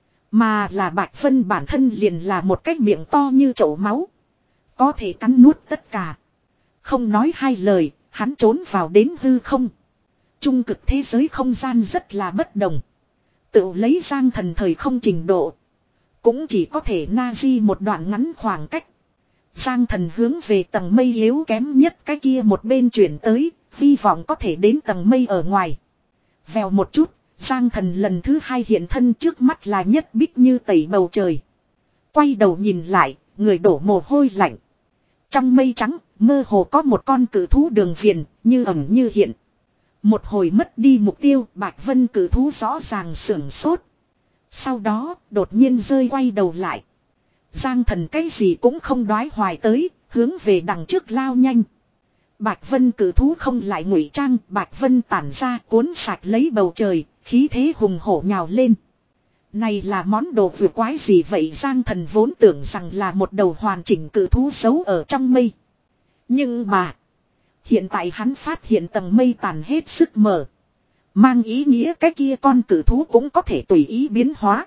Mà là Bạch Vân bản thân liền là một cái miệng to như chậu máu. Có thể cắn nuốt tất cả. Không nói hai lời, hắn trốn vào đến hư không. Trung cực thế giới không gian rất là bất đồng. Tự lấy Giang thần thời không trình độ. Cũng chỉ có thể na di một đoạn ngắn khoảng cách. Giang thần hướng về tầng mây yếu kém nhất cái kia một bên chuyển tới. Hy vọng có thể đến tầng mây ở ngoài. Vèo một chút, Giang thần lần thứ hai hiện thân trước mắt là nhất bích như tẩy bầu trời. Quay đầu nhìn lại, người đổ mồ hôi lạnh. Trong mây trắng, mơ hồ có một con cử thú đường viền, như ẩn như hiện. Một hồi mất đi mục tiêu, Bạch Vân cử thú rõ ràng sưởng sốt. Sau đó, đột nhiên rơi quay đầu lại. Giang thần cái gì cũng không đoái hoài tới, hướng về đằng trước lao nhanh. Bạch Vân cử thú không lại ngụy trang, Bạch Vân tản ra cuốn sạch lấy bầu trời, khí thế hùng hổ nhào lên. Này là món đồ vừa quái gì vậy? Giang thần vốn tưởng rằng là một đầu hoàn chỉnh cử thú giấu ở trong mây. Nhưng mà, hiện tại hắn phát hiện tầng mây tàn hết sức mở. Mang ý nghĩa cái kia con cử thú cũng có thể tùy ý biến hóa.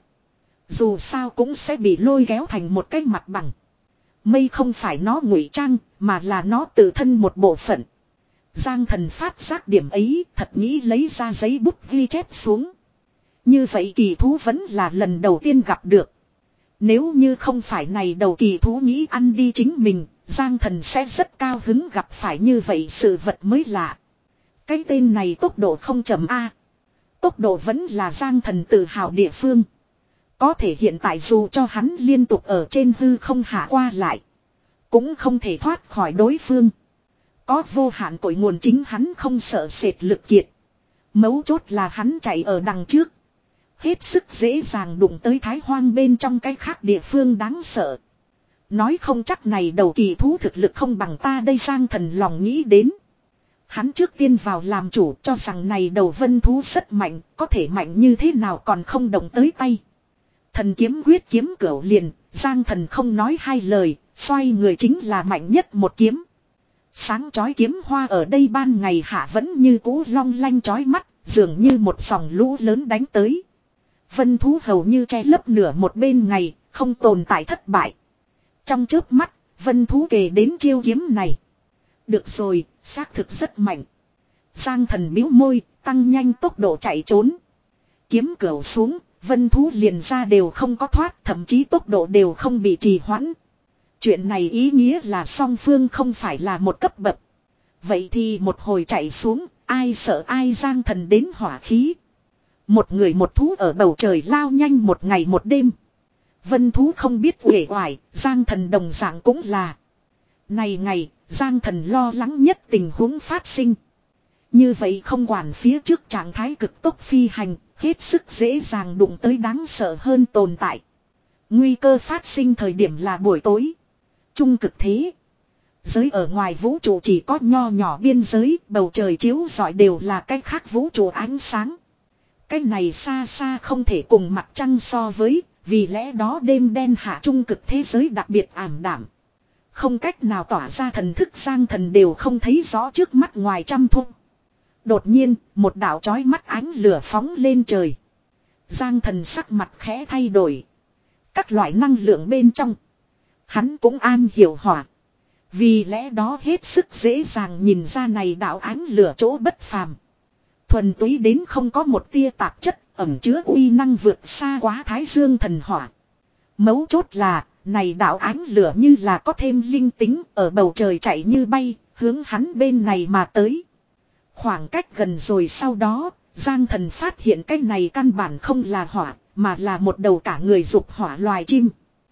Dù sao cũng sẽ bị lôi kéo thành một cái mặt bằng. Mây không phải nó ngụy trang, mà là nó tự thân một bộ phận. Giang thần phát giác điểm ấy, thật nghĩ lấy ra giấy bút ghi chép xuống. Như vậy kỳ thú vẫn là lần đầu tiên gặp được. Nếu như không phải này đầu kỳ thú nghĩ ăn đi chính mình, Giang thần sẽ rất cao hứng gặp phải như vậy sự vật mới lạ. Cái tên này tốc độ không chậm a. Tốc độ vẫn là Giang thần tự hào địa phương. Có thể hiện tại dù cho hắn liên tục ở trên hư không hạ qua lại, cũng không thể thoát khỏi đối phương. Có vô hạn cội nguồn chính hắn không sợ sệt lực kiệt. Mấu chốt là hắn chạy ở đằng trước. Hết sức dễ dàng đụng tới Thái Hoang bên trong cái khác địa phương đáng sợ. Nói không chắc này đầu kỳ thú thực lực không bằng ta đây. Giang thần lòng nghĩ đến. Hắn trước tiên vào làm chủ cho rằng này đầu vân thú rất mạnh, có thể mạnh như thế nào còn không động tới tay. Thần kiếm quyết kiếm cửu liền, Giang thần không nói hai lời, xoay người chính là mạnh nhất một kiếm. Sáng chói kiếm hoa ở đây ban ngày hạ vẫn như cũ long lanh chói mắt, dường như một dòng lũ lớn đánh tới. Vân thú hầu như che lấp nửa một bên ngày, không tồn tại thất bại. Trong chớp mắt, vân thú kề đến chiêu kiếm này. Được rồi, xác thực rất mạnh. Giang thần bĩu môi, tăng nhanh tốc độ chạy trốn. Kiếm cửu xuống, vân thú liền ra đều không có thoát, thậm chí tốc độ đều không bị trì hoãn. Chuyện này ý nghĩa là song phương không phải là một cấp bậc. Vậy thì một hồi chạy xuống, ai sợ ai. Giang thần đến hỏa khí. Một người một thú ở bầu trời lao nhanh một ngày một đêm. Vân thú không biết uể oải, Giang thần đồng dạng cũng là. Này ngày, Giang thần lo lắng nhất tình huống phát sinh. Như vậy không quản phía trước trạng thái cực tốc phi hành, hết sức dễ dàng đụng tới đáng sợ hơn tồn tại. Nguy cơ phát sinh thời điểm là buổi tối. Trung cực thế. Giới ở ngoài vũ trụ chỉ có nho nhỏ biên giới, bầu trời chiếu rọi đều là cái khác vũ trụ ánh sáng. Cái này xa xa không thể cùng mặt trăng so với, vì lẽ đó đêm đen hạ trung cực thế giới đặc biệt ảm đạm. Không cách nào tỏa ra thần thức. Giang thần đều không thấy rõ trước mắt ngoài trăm thung. Đột nhiên, một đạo chói mắt ánh lửa phóng lên trời. Giang thần sắc mặt khẽ thay đổi. Các loại năng lượng bên trong, hắn cũng am hiểu hỏa. Vì lẽ đó hết sức dễ dàng nhìn ra này đạo ánh lửa chỗ bất phàm. Thuần túy đến không có một tia tạp chất, ẩn chứa uy năng vượt xa quá Thái Dương thần hỏa. Mấu chốt là, này đạo ánh lửa như là có thêm linh tính, ở bầu trời chạy như bay, hướng hắn bên này mà tới. Khoảng cách gần rồi sau đó, Giang thần phát hiện cái này căn bản không là hỏa, mà là một đầu cả người dục hỏa loài chim.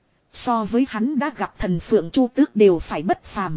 So với hắn đã gặp thần phượng chu tước đều phải bất phàm.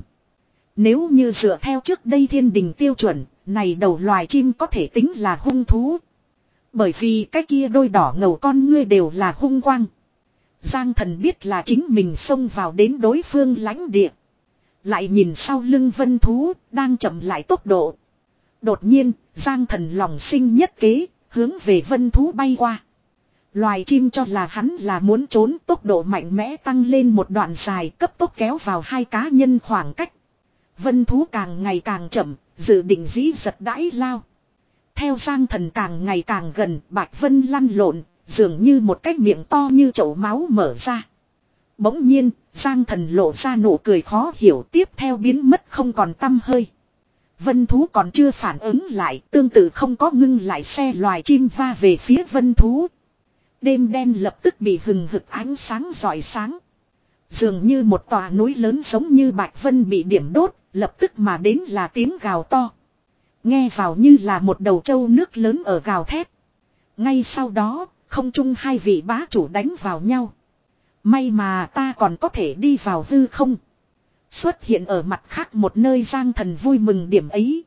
Nếu như dựa theo trước đây thiên đình tiêu chuẩn, này đầu loài chim có thể tính là hung thú. Bởi vì cái kia đôi đỏ ngầu con ngươi đều là hung quang. Giang thần biết là chính mình xông vào đến đối phương lãnh địa. Lại nhìn sau lưng vân thú, đang chậm lại tốc độ. Đột nhiên, Giang thần lòng sinh nhất kế, hướng về vân thú bay qua. Loài chim cho là hắn là muốn trốn, tốc độ mạnh mẽ tăng lên một đoạn dài, cấp tốc kéo vào hai cá nhân khoảng cách. Vân thú càng ngày càng chậm, dự định dĩ giật đãi lao. Theo Giang Thần càng ngày càng gần, Bạch Vân lăn lộn, dường như một cái miệng to như chậu máu mở ra. Bỗng nhiên, Giang Thần lộ ra nụ cười khó hiểu, tiếp theo biến mất không còn tăm hơi. Vân thú còn chưa phản ứng lại, tương tự không có ngưng lại xe loài chim va về phía vân thú. Đêm đen lập tức bị hừng hực ánh sáng rọi sáng. Dường như một tòa núi lớn giống như Bạch Vân bị điểm đốt, lập tức mà đến là tiếng gào to. Nghe vào như là một đầu trâu nước lớn ở gào thét. Ngay sau đó, không trung hai vị bá chủ đánh vào nhau. May mà ta còn có thể đi vào hư không. Xuất hiện ở mặt khác một nơi Giang Thần vui mừng điểm ấy.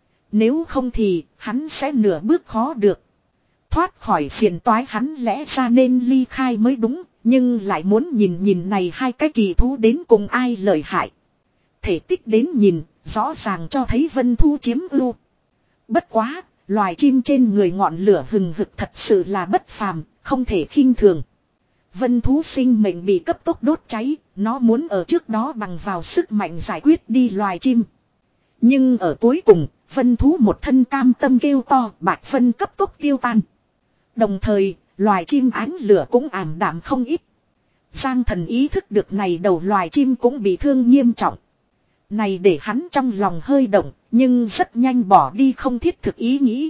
Nếu không thì hắn sẽ nửa bước khó được. Thoát khỏi phiền toái hắn lẽ ra nên ly khai mới đúng. Nhưng lại muốn nhìn nhìn này hai cái kỳ thú đến cùng ai lợi hại. Thể tích đến nhìn, rõ ràng cho thấy vân thu chiếm ưu. Bất quá, loài chim trên người ngọn lửa hừng hực thật sự là bất phàm, không thể khinh thường. Vân thú sinh mệnh bị cấp tốc đốt cháy, nó muốn ở trước đó bằng vào sức mạnh giải quyết đi loài chim. Nhưng ở cuối cùng, vân thú một thân cam tâm kêu to, Bạch Vân cấp tốc tiêu tan. Đồng thời, loài chim ánh lửa cũng ảm đạm không ít. Giang Thần ý thức được này đầu loài chim cũng bị thương nghiêm trọng. Này để hắn trong lòng hơi động, nhưng rất nhanh bỏ đi không thiết thực ý nghĩ.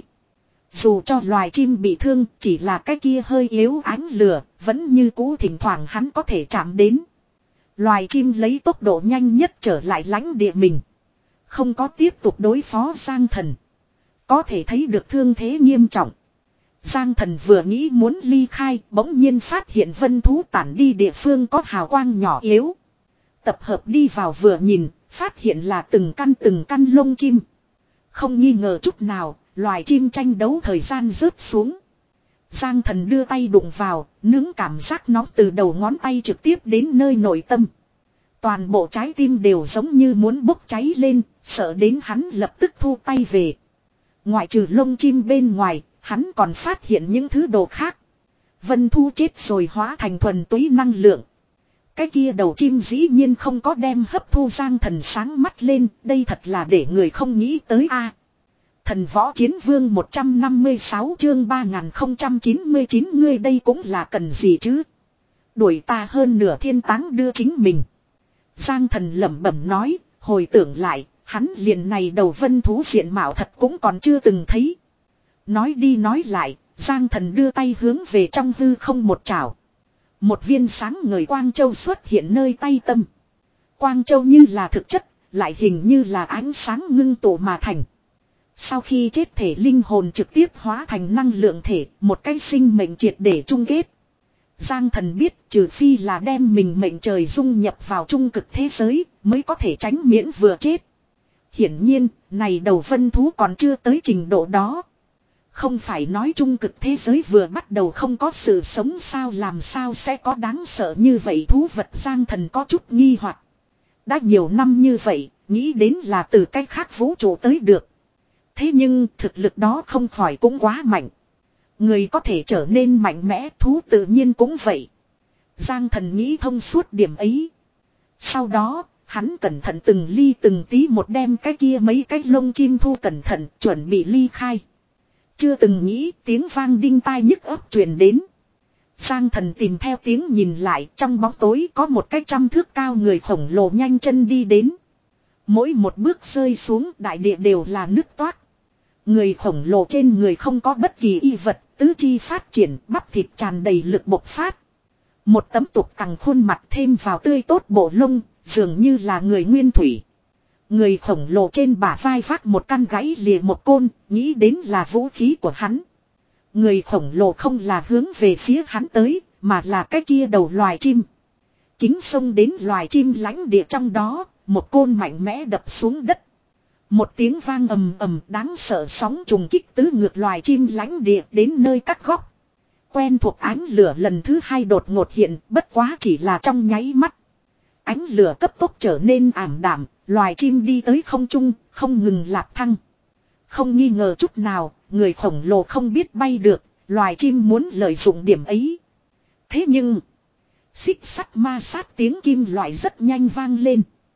Dù cho loài chim bị thương, chỉ là cái kia hơi yếu ánh lửa, vẫn như cũ thỉnh thoảng hắn có thể chạm đến. Loài chim lấy tốc độ nhanh nhất trở lại lãnh địa mình. Không có tiếp tục đối phó Giang Thần. Có thể thấy được thương thế nghiêm trọng. Giang Thần vừa nghĩ muốn ly khai, bỗng nhiên phát hiện vân thú tản đi địa phương có hào quang nhỏ yếu. Tập hợp đi vào vừa nhìn, phát hiện là từng căn từng căn lông chim. Không nghi ngờ chút nào, loài chim tranh đấu thời gian rớt xuống. Giang Thần đưa tay đụng vào, nướng cảm giác nóng từ đầu ngón tay trực tiếp đến nơi nội tâm. Toàn bộ trái tim đều giống như muốn bốc cháy lên, sợ đến hắn lập tức thu tay về. Ngoại trừ lông chim bên ngoài, hắn còn phát hiện những thứ đồ khác. Vân thu chết rồi hóa thành thuần túy năng lượng. Cái kia đầu chim dĩ nhiên không có đem hấp thu Giang Thần sáng mắt lên, đây thật là để người không nghĩ tới a. Thần võ chiến vương một trăm năm mươi sáu chương ba nghìn không trăm chín mươi chín ngươi đây cũng là cần gì chứ. Đuổi ta hơn nửa thiên táng đưa chính mình. Giang Thần lẩm bẩm nói, hồi tưởng lại, hắn liền này đầu vân thú diện mạo thật cũng còn chưa từng thấy. Nói đi nói lại, Giang Thần đưa tay hướng về trong hư không một chảo. Một viên sáng ngời quang châu xuất hiện nơi tay tâm. Quang châu như là thực chất, lại hình như là ánh sáng ngưng tụ mà thành. Sau khi chết thể linh hồn trực tiếp hóa thành năng lượng thể, một cái sinh mệnh triệt để chung kết. Giang Thần biết trừ phi là đem mình mệnh trời dung nhập vào trung cực thế giới, mới có thể tránh miễn vừa chết. Hiển nhiên, này đầu vân thú còn chưa tới trình độ đó. Không phải nói trung cực thế giới vừa bắt đầu không có sự sống sao, làm sao sẽ có đáng sợ như vậy thú vật. Giang Thần có chút nghi hoặc. Đã nhiều năm như vậy, nghĩ đến là từ cách khác vũ trụ tới được. Thế nhưng thực lực đó không khỏi cũng quá mạnh. Người có thể trở nên mạnh mẽ, thú tự nhiên cũng vậy. Giang Thần nghĩ thông suốt điểm ấy. Sau đó, hắn cẩn thận từng ly từng tí một đem cái kia mấy cái lông chim thu cẩn thận, chuẩn bị ly khai. Chưa từng nghĩ tiếng vang đinh tai nhức óc truyền đến. Giang Thần tìm theo tiếng nhìn lại, trong bóng tối có một cái trăm thước cao người khổng lồ nhanh chân đi đến. Mỗi một bước rơi xuống đại địa đều là nứt toát. Người khổng lồ trên người không có bất kỳ y vật, tứ chi phát triển, bắp thịt tràn đầy lực bộc phát. Một tấm tục cẳng khuôn mặt thêm vào tươi tốt bộ lông, dường như là người nguyên thủy. Người khổng lồ trên bả vai vác một căn gãy lìa một côn, nghĩ đến là vũ khí của hắn. Người khổng lồ không là hướng về phía hắn tới, mà là cái kia đầu loài chim. Kính xông đến loài chim lãnh địa trong đó, một côn mạnh mẽ đập xuống đất. Một tiếng vang ầm ầm đáng sợ sóng trùng kích tứ ngược loài chim lãnh địa đến nơi cắt góc. Quen thuộc ánh lửa lần thứ hai đột ngột hiện, bất quá chỉ là trong nháy mắt. Ánh lửa cấp tốc trở nên ảm đạm, loài chim đi tới không trung, không ngừng lạp thăng. Không nghi ngờ chút nào, người khổng lồ không biết bay được, loài chim muốn lợi dụng điểm ấy. Thế nhưng, xích sắt ma sát tiếng kim loại rất nhanh vang lên.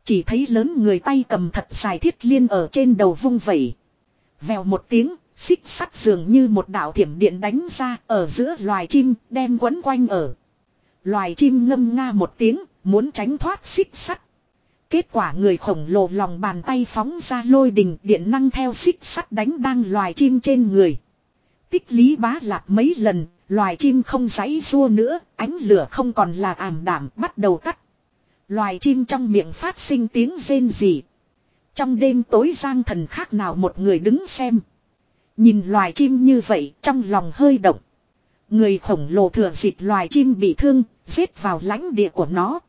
Chỉ thấy lớn người tay cầm thật dài thiết liên ở trên đầu vung vẩy. Vèo một tiếng, xích sắt dường như một đạo thiểm điện đánh ra ở giữa loài chim đem quấn quanh ở. Loài chim ngâm nga một tiếng, muốn tránh thoát xích sắt. Kết quả người khổng lồ lòng bàn tay phóng ra lôi đình điện năng theo xích sắt đánh đang loài chim trên người. Tích lý bá lạp mấy lần, loài chim không giãy giụa nữa, ánh lửa không còn là ảm đạm bắt đầu tắt. Loài chim trong miệng phát sinh tiếng rên rỉ. Trong đêm tối Giang Thần khác nào một người đứng xem. Nhìn loài chim như vậy trong lòng hơi động. Người khổng lồ thừa dịp loài chim bị thương, giết vào lãnh địa của nó.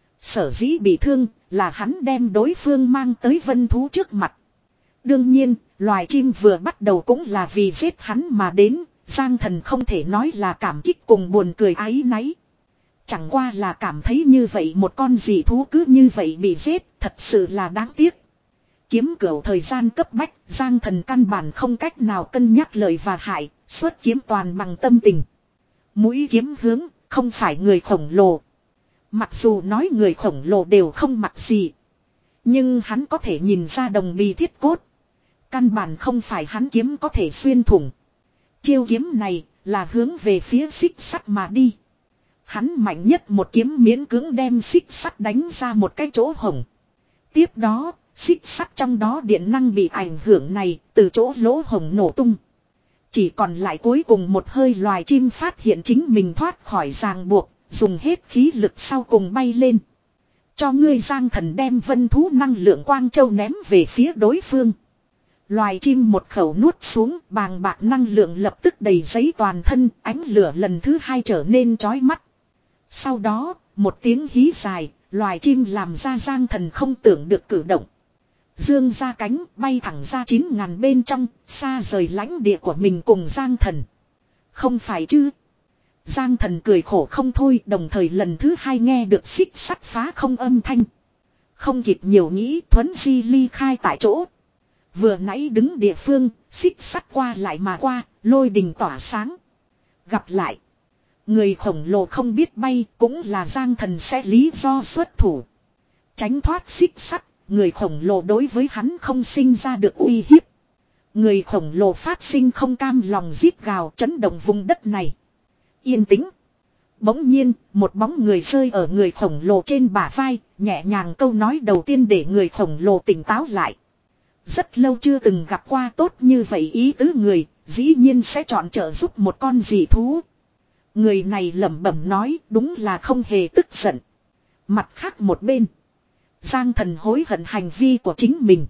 Sở dĩ bị thương là hắn đem đối phương mang tới vân thú trước mặt. Đương nhiên, loài chim vừa bắt đầu cũng là vì giết hắn mà đến, Giang Thần không thể nói là cảm kích cùng buồn cười áy náy. Chẳng qua là cảm thấy như vậy một con dị thú cứ như vậy bị giết, thật sự là đáng tiếc. Kiếm cửu thời gian cấp bách, Giang Thần căn bản không cách nào cân nhắc lợi và hại, xuất kiếm toàn bằng tâm tình. Mũi kiếm hướng, không phải người khổng lồ. Mặc dù nói người khổng lồ đều không mặc gì. Nhưng hắn có thể nhìn ra đồng bì thiết cốt. Căn bản không phải hắn kiếm có thể xuyên thủng. Chiêu kiếm này là hướng về phía xích sắt mà đi. Hắn mạnh nhất một kiếm miễn cưỡng đem xích sắt đánh ra một cái chỗ hổng. Tiếp đó, xích sắt trong đó điện năng bị ảnh hưởng này từ chỗ lỗ hổng nổ tung. Chỉ còn lại cuối cùng một hơi loài chim phát hiện chính mình thoát khỏi ràng buộc, dùng hết khí lực sau cùng bay lên. Cho ngươi Giang Thần đem vân thú năng lượng quang châu ném về phía đối phương. Loài chim một khẩu nuốt xuống, bàng bạc năng lượng lập tức đầy giấy toàn thân, ánh lửa lần thứ hai trở nên chói mắt. Sau đó, một tiếng hí dài, loài chim làm ra Giang Thần không tưởng được cử động. Dương ra cánh, bay thẳng ra chín ngàn bên trong, xa rời lãnh địa của mình cùng Giang Thần. Không phải chứ? Giang Thần cười khổ không thôi, đồng thời lần thứ hai nghe được xích sắt phá không âm thanh. Không kịp nhiều nghĩ, thuấn di ly khai tại chỗ. Vừa nãy đứng địa phương, xích sắt qua lại mà qua, lôi đình tỏa sáng. Gặp lại. Người khổng lồ không biết bay, cũng là Giang Thần sẽ lý do xuất thủ. Tránh thoát xích sắt, người khổng lồ đối với hắn không sinh ra được uy hiếp. Người khổng lồ phát sinh không cam lòng rít gào chấn động vùng đất này. Yên tĩnh. Bỗng nhiên, một bóng người rơi ở người khổng lồ trên bả vai, nhẹ nhàng câu nói đầu tiên để người khổng lồ tỉnh táo lại. Rất lâu chưa từng gặp qua tốt như vậy ý tứ người, dĩ nhiên sẽ chọn trợ giúp một con dị thú. Người này lẩm bẩm nói đúng là không hề tức giận. Mặt khác một bên. Giang Thần hối hận hành vi của chính mình.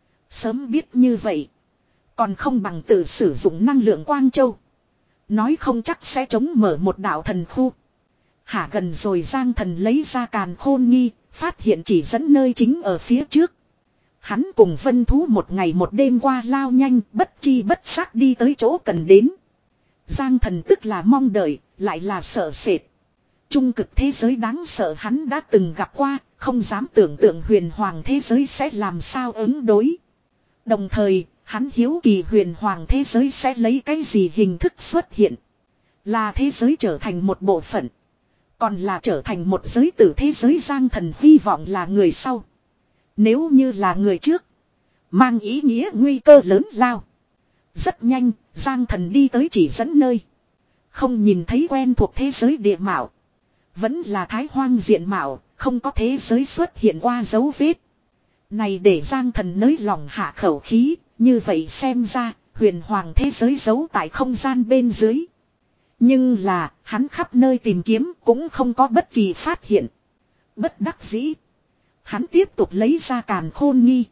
Sớm biết như vậy. Còn không bằng tự sử dụng năng lượng quang châu. Nói không chắc sẽ chống mở một đạo thần khu. Hả gần rồi Giang Thần lấy ra càn khôn nghi. Phát hiện chỉ dẫn nơi chính ở phía trước. Hắn cùng vân thú một ngày một đêm qua lao nhanh. Bất chi bất giác đi tới chỗ cần đến. Giang Thần tức là mong đợi. Lại là sợ sệt. Trung cực thế giới đáng sợ hắn đã từng gặp qua. Không dám tưởng tượng huyền hoàng thế giới sẽ làm sao ứng đối. Đồng thời, hắn hiếu kỳ huyền hoàng thế giới sẽ lấy cái gì hình thức xuất hiện. Là thế giới trở thành một bộ phận. Còn là trở thành một giới tử thế giới Giang Thần hy vọng là người sau. Nếu như là người trước. Mang ý nghĩa nguy cơ lớn lao. Rất nhanh, Giang Thần đi tới chỉ dẫn nơi. Không nhìn thấy quen thuộc thế giới địa mạo. Vẫn là thái hoang diện mạo, không có thế giới xuất hiện qua dấu vết. Này để Giang Thần nới lòng hạ khẩu khí, như vậy xem ra, huyền hoàng thế giới giấu tại không gian bên dưới. Nhưng là, hắn khắp nơi tìm kiếm cũng không có bất kỳ phát hiện. Bất đắc dĩ. Hắn tiếp tục lấy ra càn khôn nghi.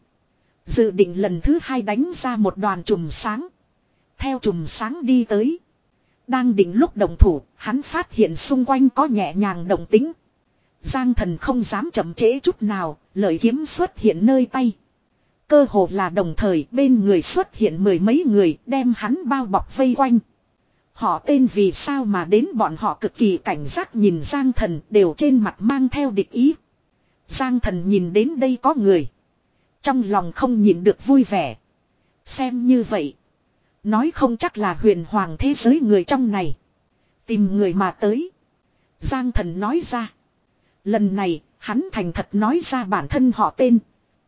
Dự định lần thứ hai đánh ra một đoàn chùm sáng. Theo chùm sáng đi tới. Đang định lúc động thủ, hắn phát hiện xung quanh có nhẹ nhàng động tính. Giang Thần không dám chậm trễ chút nào, lợi kiếm xuất hiện nơi tay. Cơ hồ là đồng thời bên người xuất hiện mười mấy người đem hắn bao bọc vây quanh. Họ tên vì sao mà đến bọn họ cực kỳ cảnh giác nhìn Giang Thần đều trên mặt mang theo địch ý. Giang Thần nhìn đến đây có người. Trong lòng không nhịn được vui vẻ. Xem như vậy. Nói không chắc là huyền hoàng thế giới người trong này. Tìm người mà tới. Giang Thần nói ra. Lần này Hắn thành thật nói ra bản thân họ tên.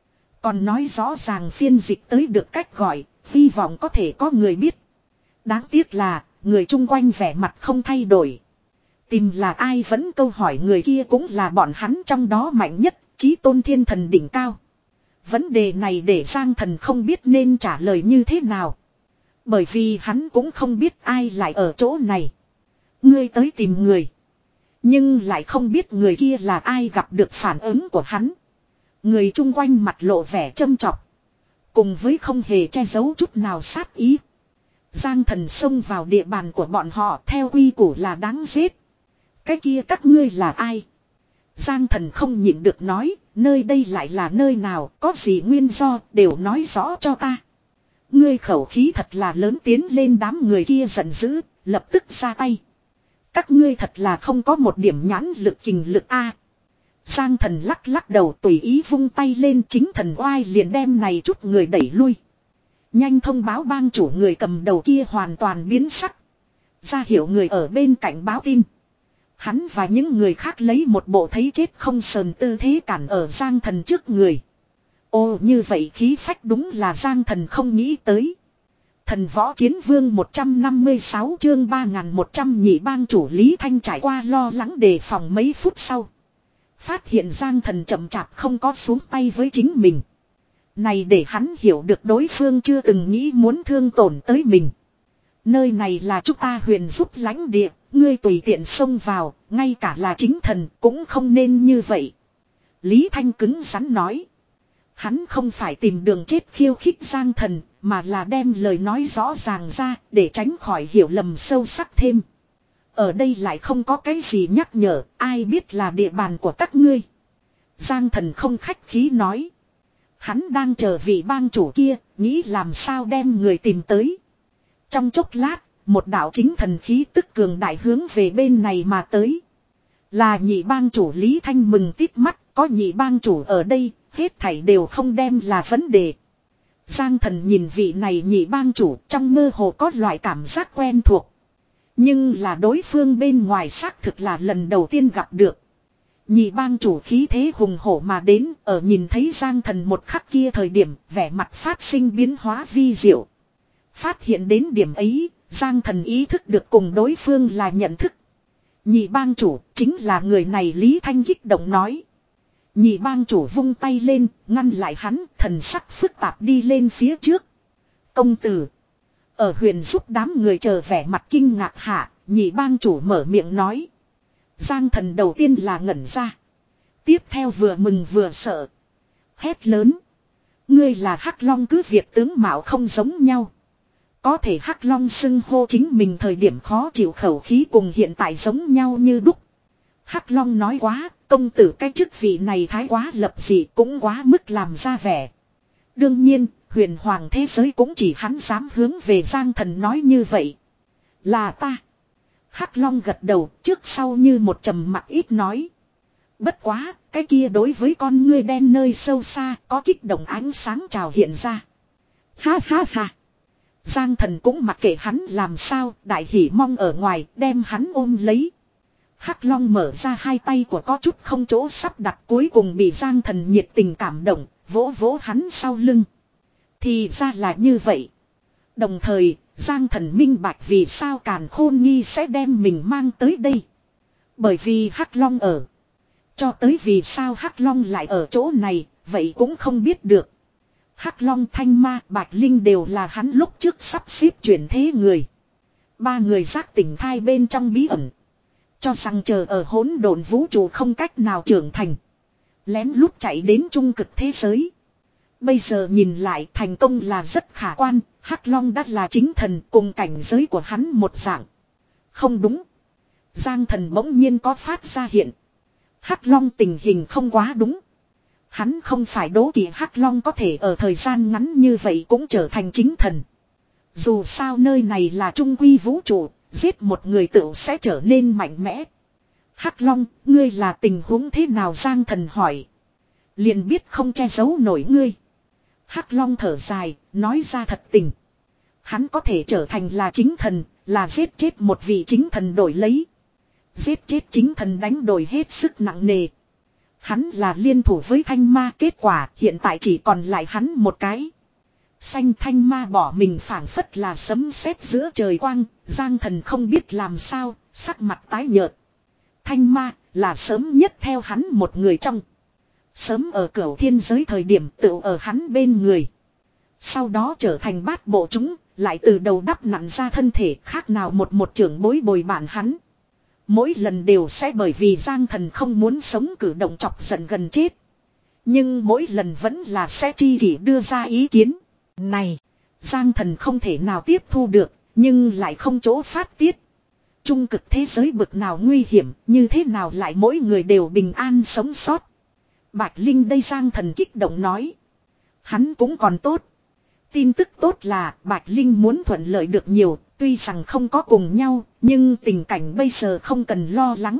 Còn nói rõ ràng phiên dịch tới được cách gọi, hy vọng có thể có người biết. Đáng tiếc là, người chung quanh vẻ mặt không thay đổi. Tìm là ai vẫn câu hỏi người kia cũng là bọn hắn trong đó mạnh nhất, chí tôn thiên thần đỉnh cao. Vấn đề này để Giang Thần không biết nên trả lời như thế nào. Bởi vì hắn cũng không biết ai lại ở chỗ này. Ngươi tới tìm người. Nhưng lại không biết người kia là ai, gặp được phản ứng của hắn. Người chung quanh mặt lộ vẻ châm chọc. Cùng với không hề che giấu chút nào sát ý. Giang Thần xông vào địa bàn của bọn họ theo quy củ là đáng giết. Cái kia các ngươi là ai? Giang Thần không nhịn được nói, nơi đây lại là nơi nào, có gì nguyên do, đều nói rõ cho ta. Ngươi khẩu khí thật là lớn, tiến lên đám người kia giận dữ, lập tức ra tay. Các ngươi thật là không có một điểm nhãn lực kình lực a. Giang Thần lắc lắc đầu tùy ý vung tay lên, chính thần oai liền đem này chút người đẩy lui. Nhanh thông báo bang chủ, người cầm đầu kia hoàn toàn biến sắc. Ra hiệu người ở bên cạnh báo tin. Hắn và những người khác lấy một bộ thấy chết không sờn tư thế cản ở Giang Thần trước người. Ồ, như vậy khí phách đúng là Giang Thần không nghĩ tới. Thần võ chiến vương một trăm năm mươi sáu chương ba nghìn một trăm nhị bang chủ Lý Thanh trải qua lo lắng đề phòng mấy phút sau. Phát hiện Giang Thần chậm chạp không có xuống tay với chính mình. Này để hắn hiểu được đối phương chưa từng nghĩ muốn thương tổn tới mình. Nơi này là chúng ta huyền giúp lãnh địa, ngươi tùy tiện xông vào, ngay cả là chính thần cũng không nên như vậy. Lý Thanh cứng rắn nói. Hắn không phải tìm đường chết khiêu khích Giang Thần, mà là đem lời nói rõ ràng ra để tránh khỏi hiểu lầm sâu sắc thêm. Ở đây lại không có cái gì nhắc nhở, ai biết là địa bàn của các ngươi. Giang Thần không khách khí nói. Hắn đang chờ vị bang chủ kia, nghĩ làm sao đem người tìm tới. Trong chốc lát, một đạo chính thần khí tức cường đại hướng về bên này mà tới. Là nhị bang chủ Lý Thanh mừng tít mắt, có nhị bang chủ ở đây, hết thảy đều không đem là vấn đề. Giang Thần nhìn vị này nhị bang chủ, trong mơ hồ có loại cảm giác quen thuộc. Nhưng là đối phương bên ngoài xác thực là lần đầu tiên gặp được. Nhị bang chủ khí thế hùng hổ mà đến, ở nhìn thấy Giang Thần một khắc kia thời điểm, vẻ mặt phát sinh biến hóa vi diệu. Phát hiện đến điểm ấy, Giang Thần ý thức được cùng đối phương là nhận thức. Nhị bang chủ chính là người này, Lý Thanh kích động nói. Nhị bang chủ vung tay lên, ngăn lại hắn, thần sắc phức tạp đi lên phía trước. Công tử. Ở huyền giúp đám người chờ vẻ mặt kinh ngạc hạ, nhị bang chủ mở miệng nói. Giang Thần đầu tiên là ngẩn ra. Tiếp theo vừa mừng vừa sợ. Hét lớn. Ngươi là Hắc Long, cứ việc tướng mạo không giống nhau. Có thể Hắc Long xưng hô chính mình thời điểm khó chịu khẩu khí cùng hiện tại giống nhau như đúc. Hắc Long nói quá, công tử cái chức vị này thái quá lập dị, cũng quá mức làm ra vẻ. Đương nhiên, huyền hoàng thế giới cũng chỉ hắn dám hướng về Giang Thần nói như vậy. Là ta. Hắc Long gật đầu, trước sau như một trầm mặc ít nói. Bất quá, cái kia đối với con ngươi đen nơi sâu xa, có kích động ánh sáng trào hiện ra. Ha ha ha. Giang Thần cũng mặc kệ hắn làm sao, đại hỉ mong ở ngoài, đem hắn ôm lấy. Hắc Long mở ra hai tay của có chút không chỗ sắp đặt, cuối cùng bị Giang Thần nhiệt tình cảm động, vỗ vỗ hắn sau lưng. Thì ra là như vậy. Đồng thời, Giang Thần minh bạch vì sao Càn Khôn Nghi sẽ đem mình mang tới đây. Bởi vì Hắc Long ở. Cho tới vì sao Hắc Long lại ở chỗ này, vậy cũng không biết được. Hắc Long, Thanh Ma, Bạch Linh đều là hắn lúc trước sắp xếp chuyển thế người. Ba người giác tỉnh thai bên trong bí ẩn. Cho rằng chờ ở hỗn độn vũ trụ không cách nào trưởng thành. Lén lút chạy đến trung cực thế giới. Bây giờ nhìn lại thành công là rất khả quan. Hắc Long đã là chính thần, cùng cảnh giới của hắn một dạng. Không đúng. Giang Thần bỗng nhiên có phát ra hiện. Hắc Long tình hình không quá đúng. Hắn không phải đố kỵ Hắc Long có thể ở thời gian ngắn như vậy cũng trở thành chính thần. Dù sao nơi này là trung quy vũ trụ, giết một người tựu sẽ trở nên mạnh mẽ. Hắc Long, ngươi là tình huống thế nào? Giang Thần hỏi. Liền biết không che giấu nổi ngươi. Hắc Long thở dài, nói ra thật tình. Hắn có thể trở thành là chính thần, là giết chết một vị chính thần đổi lấy. Giết chết chính thần đánh đổi hết sức nặng nề. Hắn là liên thủ với thanh ma, kết quả hiện tại chỉ còn lại hắn một cái. Xanh thanh ma bỏ mình phảng phất là sấm sét giữa trời quang, Giang Thần không biết làm sao, sắc mặt tái nhợt. Thanh ma là sớm nhất theo hắn một người trong. Sớm ở cửu thiên giới thời điểm tựu ở hắn bên người. Sau đó trở thành bát bộ chúng, lại từ đầu đắp nặn ra thân thể khác nào một một trưởng bối bồi bản hắn. Mỗi lần đều sẽ bởi vì Giang Thần không muốn sống cử động chọc giận gần chết. Nhưng mỗi lần vẫn là sẽ tri kỷ đưa ra ý kiến. Này, Giang Thần không thể nào tiếp thu được, nhưng lại không chỗ phát tiết. Trung cực thế giới bực nào nguy hiểm, như thế nào lại mỗi người đều bình an sống sót. Bạch Linh đây Giang Thần kích động nói. Hắn cũng còn tốt. Tin tức tốt là Bạch Linh muốn thuận lợi được nhiều, tuy rằng không có cùng nhau, nhưng tình cảnh bây giờ không cần lo lắng.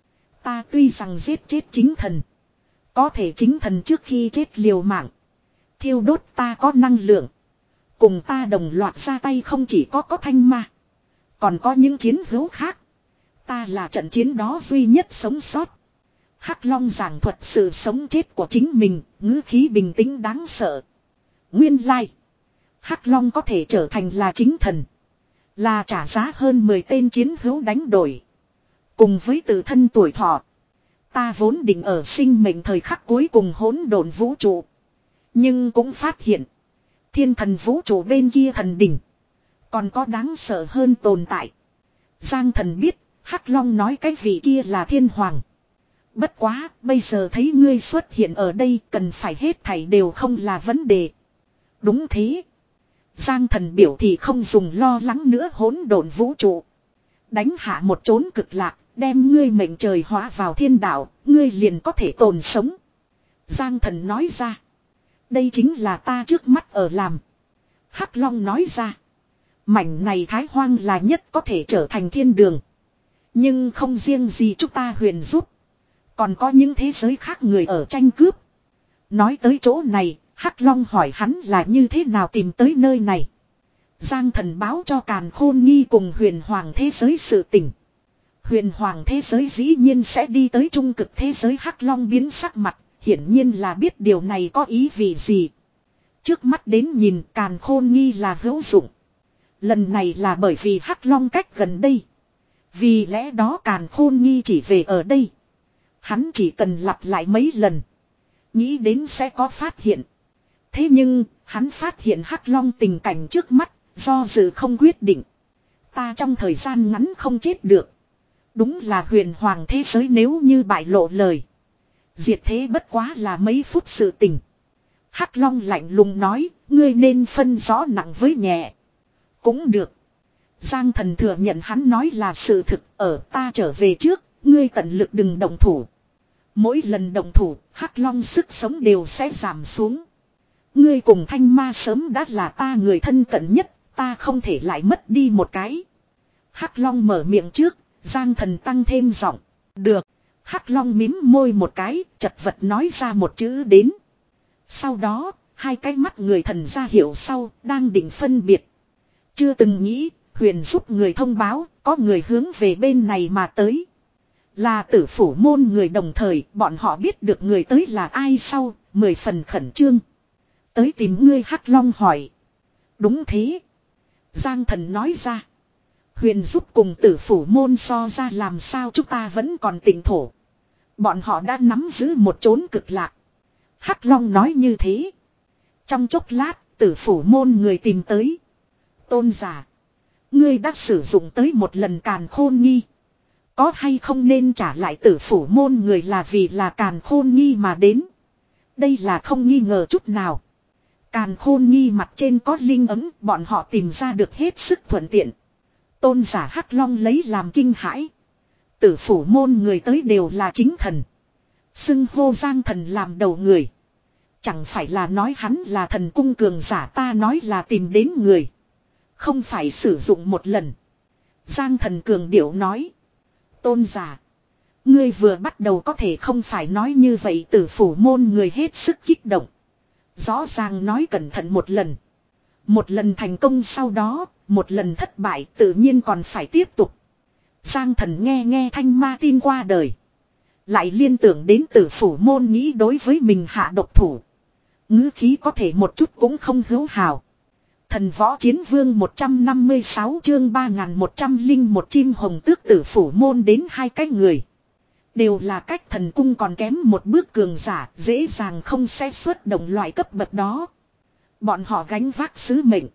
Ta tuy rằng giết chết chính thần. Có thể chính thần trước khi chết liều mạng. Thiêu đốt ta có năng lượng. Cùng ta đồng loạt ra tay không chỉ có có thanh ma. Còn có những chiến hữu khác. Ta là trận chiến đó duy nhất sống sót. Hắc Long giảng thuật sự sống chết của chính mình, ngữ khí bình tĩnh đáng sợ. Nguyên lai. Hắc Long có thể trở thành là chính thần. Là trả giá hơn mười tên chiến hữu đánh đổi. Cùng với tự thân tuổi thọ. Ta vốn định ở sinh mệnh thời khắc cuối cùng hỗn độn vũ trụ. Nhưng cũng phát hiện. Thiên thần vũ trụ bên kia thần đỉnh. Còn có đáng sợ hơn tồn tại. Giang Thần biết, Hắc Long nói cái vị kia là thiên hoàng. Bất quá, bây giờ thấy ngươi xuất hiện ở đây cần phải hết thảy đều không là vấn đề. Đúng thế. Giang Thần biểu thì không dùng lo lắng nữa hỗn độn vũ trụ. Đánh hạ một chốn cực lạc, đem ngươi mệnh trời hóa vào thiên đạo, ngươi liền có thể tồn sống. Giang Thần nói ra. Đây chính là ta trước mắt ở làm. Hắc Long nói ra. Mảnh này Thái Hoang là nhất có thể trở thành thiên đường. Nhưng không riêng gì chúng ta huyền giúp. Còn có những thế giới khác người ở tranh cướp. Nói tới chỗ này, Hắc Long hỏi hắn là như thế nào tìm tới nơi này. Giang Thần báo cho Càn Khôn Nghi cùng huyền hoàng thế giới sự tình. Huyền hoàng thế giới dĩ nhiên sẽ đi tới trung cực thế giới. Hắc Long biến sắc mặt, hiển nhiên là biết điều này có ý vị gì. Trước mắt đến nhìn Càn Khôn Nghi là hữu dụng. Lần này là bởi vì Hắc Long cách gần đây. Vì lẽ đó Càn Khôn Nghi chỉ về ở đây. Hắn chỉ cần lặp lại mấy lần. Nghĩ đến sẽ có phát hiện. Thế nhưng, hắn phát hiện Hắc Long tình cảnh trước mắt, do dự không quyết định. Ta trong thời gian ngắn không chết được. Đúng là huyền hoàng thế giới nếu như bại lộ lời. Diệt thế bất quá là mấy phút sự tình. Hắc Long lạnh lùng nói, ngươi nên phân rõ nặng với nhẹ. Cũng được. Giang Thần thừa nhận hắn nói là sự thực, ở ta trở về trước, ngươi tận lực đừng động thủ. Mỗi lần động thủ, Hắc Long sức sống đều sẽ giảm xuống. Ngươi cùng thanh ma sớm đã là ta người thân cận nhất, ta không thể lại mất đi một cái. Hắc Long mở miệng trước, Giang Thần tăng thêm giọng. Được. Hắc Long mím môi một cái, chật vật nói ra một chữ đến. Sau đó, hai cái mắt người thần ra hiệu sau, đang định phân biệt. Chưa từng nghĩ, huyền giúp người thông báo, có người hướng về bên này mà tới. Là Tử Phủ môn người, đồng thời, bọn họ biết được người tới là ai sau, mười phần khẩn trương. Tới tìm ngươi. Hắc Long hỏi. Đúng thế. Giang Thần nói ra. Huyền giúp cùng Tử Phủ môn so ra làm sao chúng ta vẫn còn tỉnh thổ. Bọn họ đã nắm giữ một chốn cực lạc. Hắc Long nói như thế. Trong chốc lát, Tử Phủ môn người tìm tới. Tôn giả. Ngươi đã sử dụng tới một lần Càn Khôn Nghi. Có hay không nên trả lại Tử Phủ môn người là vì là Càn Khôn Nghi mà đến. Đây là không nghi ngờ chút nào. Càn Khôn Nghi mặt trên có linh ấm, bọn họ tìm ra được hết sức thuận tiện. Tôn giả Hắc Long lấy làm kinh hãi. Tử Phủ môn người tới đều là chính thần. Xưng hô Giang Thần làm đầu người. Chẳng phải là nói hắn là thần cung cường giả, ta nói là tìm đến người. Không phải sử dụng một lần. Giang Thần cường điệu nói. Tôn giả. Ngươi vừa bắt đầu có thể không phải nói như vậy. Tử Phủ môn người hết sức kích động. Rõ ràng nói cẩn thận một lần. Một lần thành công sau đó, một lần thất bại tự nhiên còn phải tiếp tục. Giang Thần nghe nghe thanh ma tin qua đời. Lại liên tưởng đến Tử Phủ môn nghĩ đối với mình hạ độc thủ. Ngữ khí có thể một chút cũng không hữu hào. Thần võ chiến vương một trăm năm mươi sáu chương ba nghìn một trăm linh một chim hồng tước Tử Phủ môn đến hai cái người. Đều là cách thần cung còn kém một bước cường giả, dễ dàng không sẽ xuất động loại cấp bậc đó. Bọn họ gánh vác sứ mệnh.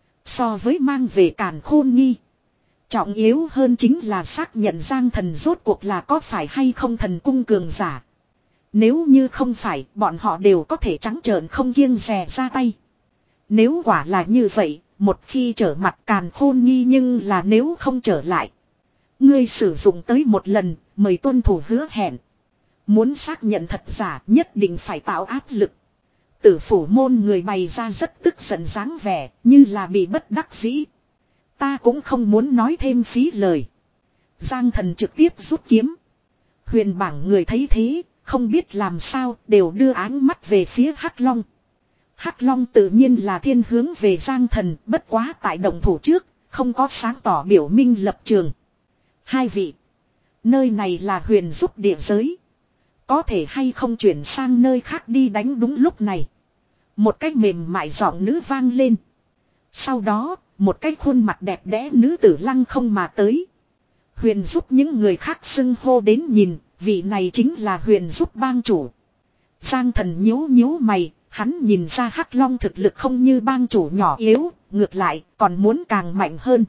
So với mang về Càn Khôn Nghi. Trọng yếu hơn chính là xác nhận Giang Thần rốt cuộc là có phải hay không thần cung cường giả. Nếu như không phải, bọn họ đều có thể trắng trợn không kiêng dè ra tay. Nếu quả là như vậy, một khi trở mặt Càn Khôn Nghi nhưng là nếu không trở lại. Ngươi sử dụng tới một lần, mời tuân thủ hứa hẹn. Muốn xác nhận thật giả nhất định phải tạo áp lực. Tử Phủ môn người bày ra rất tức giận dáng vẻ, như là bị bất đắc dĩ. Ta cũng không muốn nói thêm phí lời. Giang Thần trực tiếp rút kiếm. Huyền bảng người thấy thế, không biết làm sao, đều đưa ánh mắt về phía Hắc Long. Hắc Long tự nhiên là thiên hướng về Giang Thần, bất quá tại động thủ trước, không có sáng tỏ biểu minh lập trường. Hai vị, nơi này là huyền giúp địa giới. Có thể hay không chuyển sang nơi khác đi đánh đúng lúc này. Một cái mềm mại giọng nữ vang lên. Sau đó, một cái khuôn mặt đẹp đẽ nữ tử lăng không mà tới. Huyền giúp những người khác xưng hô đến nhìn, vị này chính là huyền giúp bang chủ. Giang Thần nhíu nhíu mày, hắn nhìn ra Hắc Long thực lực không như bang chủ nhỏ yếu, ngược lại còn muốn càng mạnh hơn.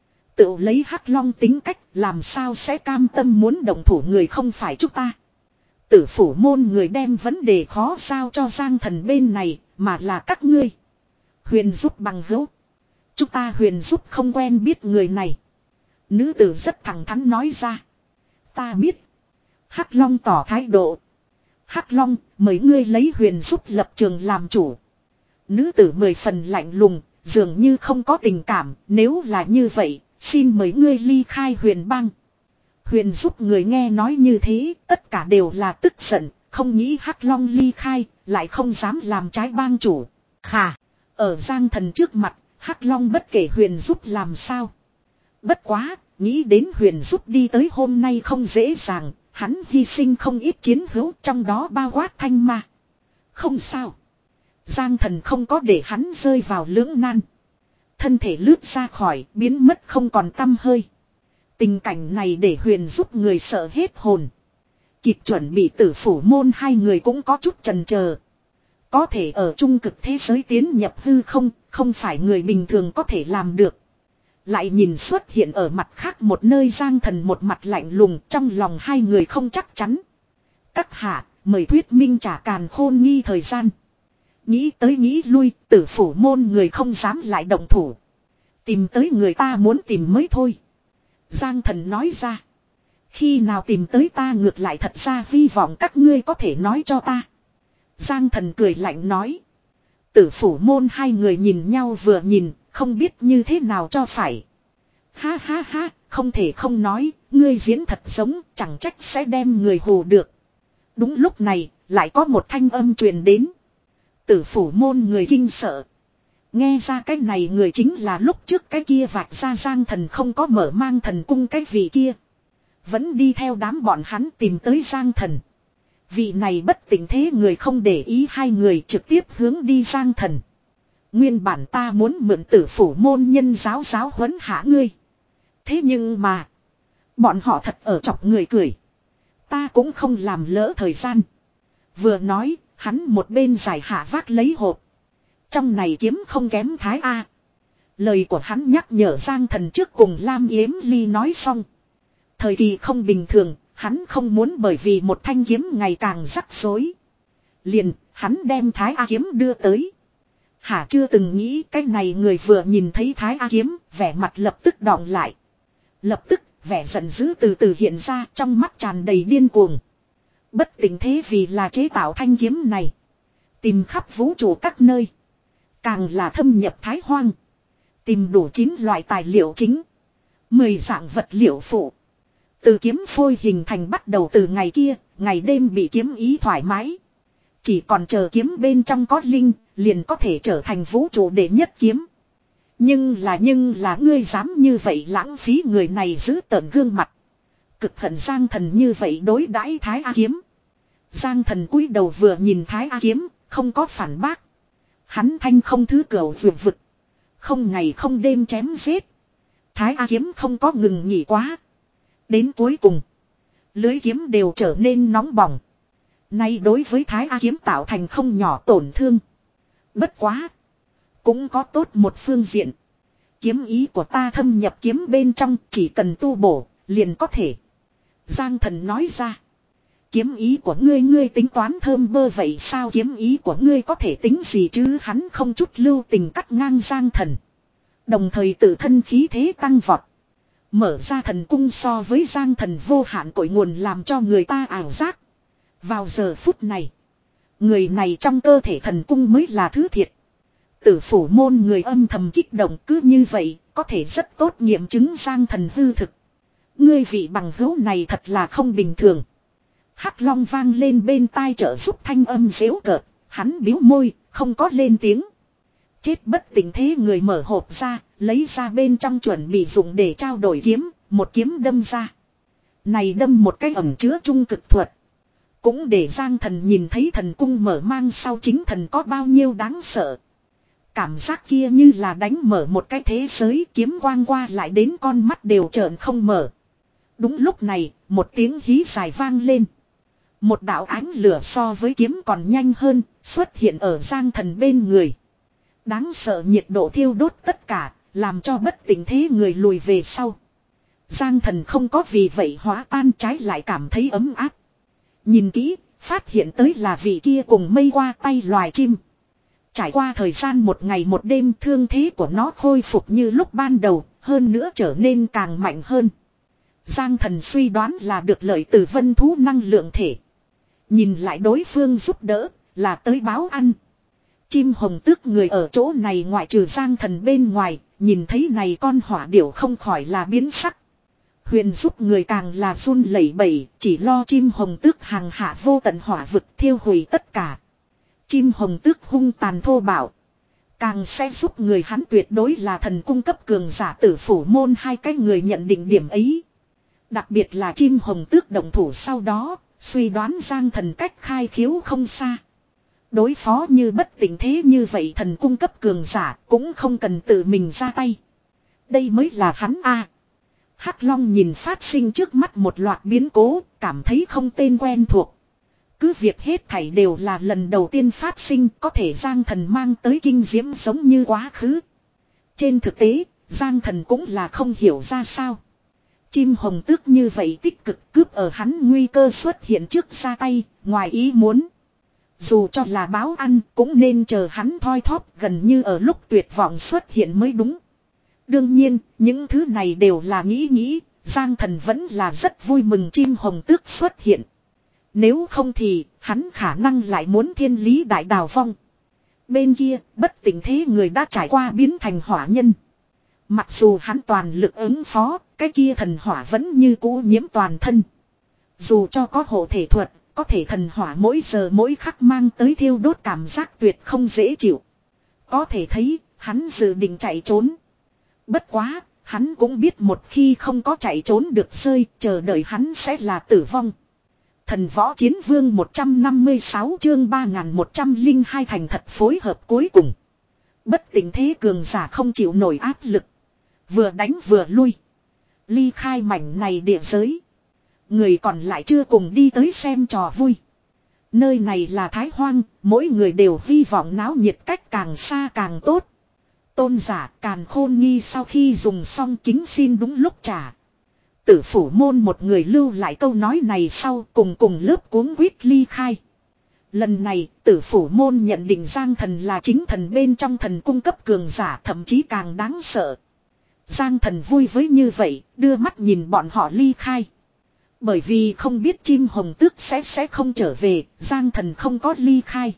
Tự lấy Hắc Long tính cách làm sao sẽ cam tâm muốn động thủ người không phải chúng ta. Tử Phủ môn người đem vấn đề khó giao cho Giang Thần bên này, mà là các ngươi. Huyền giúp bằng hữu. Chúng ta huyền giúp không quen biết người này. Nữ tử rất thẳng thắn nói ra. Ta biết. Hắc Long tỏ thái độ. Hắc Long, mời ngươi lấy huyền giúp lập trường làm chủ. Nữ tử mười phần lạnh lùng, dường như không có tình cảm. Nếu là như vậy, xin mời ngươi ly khai huyền bang. Huyền giúp người nghe nói như thế, tất cả đều là tức giận, không nghĩ Hắc Long ly khai, lại không dám làm trái bang chủ. Khà, ở Giang Thần trước mặt, Hắc Long bất kể huyền giúp làm sao. Bất quá, nghĩ đến huyền giúp đi tới hôm nay không dễ dàng, hắn hy sinh không ít chiến hữu trong đó bao quát thanh ma. Không sao. Giang Thần không có để hắn rơi vào lưỡng nan. Thân thể lướt ra khỏi, biến mất không còn tăm hơi. Tình cảnh này để huyền giúp người sợ hết hồn. Kịp chuẩn bị Tử Phủ môn hai người cũng có chút chần chờ. Có thể ở trung cực thế giới tiến nhập hư không, không phải người bình thường có thể làm được. Lại nhìn xuất hiện ở mặt khác một nơi Giang Thần một mặt lạnh lùng, trong lòng hai người không chắc chắn. Các hạ, mời thuyết minh trả Càn Khôn Nghi thời gian. Nghĩ tới nghĩ lui, Tử Phủ môn người không dám lại động thủ. Tìm tới người ta muốn tìm mới thôi. Giang Thần nói ra. Khi nào tìm tới ta ngược lại thật ra hy vọng các ngươi có thể nói cho ta. Giang Thần cười lạnh nói. Tử Phủ môn hai người nhìn nhau vừa nhìn, không biết như thế nào cho phải. Ha ha ha, không thể không nói, ngươi diễn thật giống, chẳng trách sẽ đem người hù được. Đúng lúc này, lại có một thanh âm truyền đến. Tử Phủ môn người kinh sợ. Nghe ra cái này người chính là lúc trước cái kia vạch ra Giang Thần không có mở mang thần cung cái vị kia. Vẫn đi theo đám bọn hắn tìm tới Giang Thần. Vị này bất tỉnh thế người không để ý hai người trực tiếp hướng đi Giang Thần. Nguyên bản ta muốn mượn Tử Phủ môn nhân giáo giáo huấn hạ ngươi. Thế nhưng mà. Bọn họ thật ở chọc người cười. Ta cũng không làm lỡ thời gian. Vừa nói, hắn một bên giải hạ vác lấy hộp. Trong này kiếm không kém Thái A. Lời của hắn nhắc nhở Giang Thần trước cùng Lam Yếm Ly nói xong. Thời kỳ không bình thường, hắn không muốn bởi vì một thanh kiếm ngày càng rắc rối. Liền, hắn đem Thái A kiếm đưa tới. Hả chưa từng nghĩ cái này người vừa nhìn thấy Thái A kiếm, vẻ mặt lập tức đọng lại. Lập tức, vẻ giận dữ từ từ hiện ra trong mắt tràn đầy điên cuồng. Bất tỉnh thế vì là chế tạo thanh kiếm này. Tìm khắp vũ trụ các nơi. Càng là thâm nhập Thái Hoang. Tìm đủ chín loại tài liệu chính. Mười dạng vật liệu phụ. Từ kiếm phôi hình thành bắt đầu từ ngày kia, ngày đêm bị kiếm ý thoải mái. Chỉ còn chờ kiếm bên trong có linh, liền có thể trở thành vũ trụ đệ nhất kiếm. Nhưng là nhưng là ngươi dám như vậy lãng phí người này giữ tợn gương mặt. Cực hận Giang Thần như vậy đối đãi Thái A Kiếm. Giang Thần cúi đầu vừa nhìn Thái A Kiếm, không có phản bác. Hắn thanh không thứ cửu vượt vực. Không ngày không đêm chém giết. Thái A Kiếm không có ngừng nghỉ quá. Đến cuối cùng, lưới kiếm đều trở nên nóng bỏng. Nay đối với Thái A Kiếm tạo thành không nhỏ tổn thương. Bất quá, cũng có tốt một phương diện. Kiếm ý của ta thâm nhập kiếm bên trong, chỉ cần tu bổ, liền có thể. Giang Thần nói ra. Kiếm ý của ngươi ngươi tính toán thơm bơ vậy sao, kiếm ý của ngươi có thể tính gì chứ, hắn không chút lưu tình cắt ngang Giang Thần. Đồng thời tự thân khí thế tăng vọt. Mở ra thần cung so với Giang Thần vô hạn cội nguồn làm cho người ta ảo giác. Vào giờ phút này, người này trong cơ thể thần cung mới là thứ thiệt. Tử phủ môn người âm thầm kích động, cứ như vậy, có thể rất tốt nghiệm chứng Giang Thần hư thực. Ngươi vị bằng hữu này thật là không bình thường. Hắc Long vang lên bên tai trợ giúp thanh âm dễu cợt, hắn biếu môi, không có lên tiếng. Chết bất tỉnh thế người mở hộp ra, lấy ra bên trong chuẩn bị dùng để trao đổi kiếm, một kiếm đâm ra. Này đâm một cái ẩn chứa trung cực thuật. Cũng để Giang Thần nhìn thấy thần cung mở mang sau chính thần có bao nhiêu đáng sợ. Cảm giác kia như là đánh mở một cái thế giới, kiếm quang qua lại đến con mắt đều trợn không mở. Đúng lúc này, một tiếng hí dài vang lên. Một đạo ánh lửa so với kiếm còn nhanh hơn, xuất hiện ở Giang Thần bên người. Đáng sợ nhiệt độ thiêu đốt tất cả, làm cho bất tỉnh thế người lùi về sau. Giang Thần không có vì vậy hóa tan, trái lại cảm thấy ấm áp. Nhìn kỹ, phát hiện tới là vị kia cùng mây qua tay loài chim. Trải qua thời gian một ngày một đêm, thương thế của nó khôi phục như lúc ban đầu, hơn nữa trở nên càng mạnh hơn. Giang Thần suy đoán là được lợi từ vân thú năng lượng thể. Nhìn lại đối phương giúp đỡ, là tới báo ăn. Chim hồng tước người ở chỗ này ngoại trừ Giang Thần bên ngoài, nhìn thấy này con hỏa điểu không khỏi là biến sắc. Huyền giúp người càng là run lẩy bẩy, chỉ lo chim hồng tước hàng hạ vô tận hỏa vực thiêu hủy tất cả. Chim hồng tước hung tàn thô bạo, càng sẽ giúp người, hắn tuyệt đối là thần cung cấp cường giả. Tử phủ môn hai cái người nhận định điểm ấy. Đặc biệt là chim hồng tước động thủ sau đó, suy đoán Giang Thần cách khai khiếu không xa. Đối phó như bất tỉnh thế như vậy thần cung cấp cường giả cũng không cần tự mình ra tay. Đây mới là hắn a. À. Hắc Long nhìn phát sinh trước mắt một loạt biến cố, cảm thấy không tên quen thuộc. Cứ việc hết thảy đều là lần đầu tiên phát sinh, có thể Giang Thần mang tới kinh diễm giống như quá khứ. Trên thực tế, Giang Thần cũng là không hiểu ra sao. Chim hồng tước như vậy tích cực cướp ở hắn nguy cơ xuất hiện trước ra tay, ngoài ý muốn. Dù cho là báo ăn cũng nên chờ hắn thoi thóp gần như ở lúc tuyệt vọng xuất hiện mới đúng. Đương nhiên, những thứ này đều là nghĩ nghĩ, Giang Thần vẫn là rất vui mừng chim hồng tước xuất hiện. Nếu không thì, hắn khả năng lại muốn thiên lý đại đào vong. Bên kia, bất tỉnh thế người đã trải qua biến thành hỏa nhân. Mặc dù hắn toàn lực ứng phó, cái kia thần hỏa vẫn như cũ nhiễm toàn thân. Dù cho có hộ thể thuật, có thể thần hỏa mỗi giờ mỗi khắc mang tới thiêu đốt cảm giác tuyệt không dễ chịu. Có thể thấy, hắn dự định chạy trốn. Bất quá, hắn cũng biết một khi không có chạy trốn được rơi, chờ đợi hắn sẽ là tử vong. Thần võ chiến vương một trăm năm mươi sáu chương ba nghìn một trăm lẻ hai thành thật phối hợp cuối cùng. Bất tỉnh thế cường giả không chịu nổi áp lực. Vừa đánh vừa lui. Ly khai mảnh này địa giới. Người còn lại chưa cùng đi tới xem trò vui. Nơi này là Thái Hoang, mỗi người đều hy vọng náo nhiệt cách càng xa càng tốt. Tôn giả Càn Khôn Nghi sau khi dùng xong kính xin đúng lúc trả. Tử phủ môn một người lưu lại câu nói này sau cùng cùng lớp cuống quýt ly khai. Lần này tử phủ môn nhận định Giang Thần là chính thần bên trong thần cung cấp cường giả, thậm chí càng đáng sợ. Giang Thần vui với như vậy, đưa mắt nhìn bọn họ ly khai. Bởi vì không biết chim hồng tước sẽ sẽ không trở về, Giang Thần không có ly khai.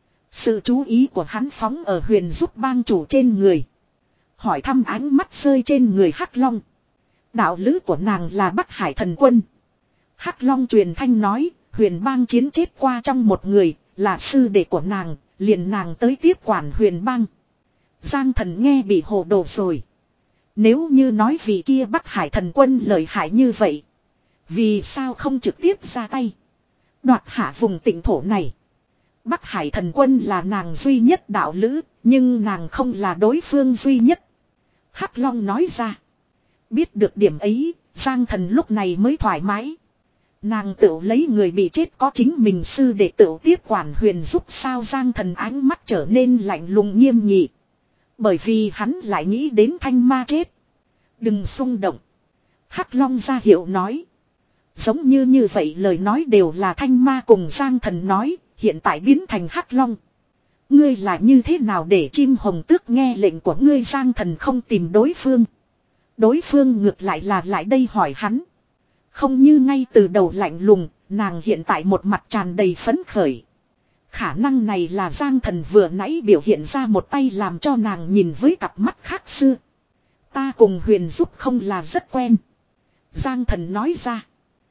Sự chú ý của hắn phóng ở Huyền giúp bang chủ trên người. Hỏi thăm ánh mắt rơi trên người Hắc Long. Đạo lữ của nàng là Bắc Hải thần quân. Hắc Long truyền thanh nói, Huyền bang chiến chết qua trong một người, là sư đệ của nàng, liền nàng tới tiếp quản Huyền bang. Giang Thần nghe bị hồ đồ rồi. Nếu như nói vị kia Bắc Hải thần quân lợi hại như vậy, Vì sao không trực tiếp ra tay. Đoạt hạ vùng tỉnh thổ này. Bắc Hải thần quân là nàng duy nhất đạo lữ. Nhưng nàng không là đối phương duy nhất. Hắc Long nói ra. Biết được điểm ấy. Giang Thần lúc này mới thoải mái. Nàng tự lấy người bị chết có chính mình sư để tự tiếp quản huyền giúp sao. Giang Thần ánh mắt trở nên lạnh lùng nghiêm nghị. Bởi vì hắn lại nghĩ đến Thanh Ma chết. Đừng xung động. Hắc Long ra hiệu nói. Giống như như vậy lời nói đều là Thanh Ma cùng Giang Thần nói. Hiện tại biến thành Hắc Long. Ngươi là như thế nào để chim hồng tước nghe lệnh của ngươi. Giang Thần không tìm đối phương. Đối phương ngược lại là lại đây hỏi hắn. Không như ngay từ đầu lạnh lùng, nàng hiện tại một mặt tràn đầy phấn khởi. Khả năng này là Giang Thần vừa nãy biểu hiện ra một tay làm cho nàng nhìn với cặp mắt khác xưa. Ta cùng Huyền giúp không là rất quen. Giang Thần nói ra.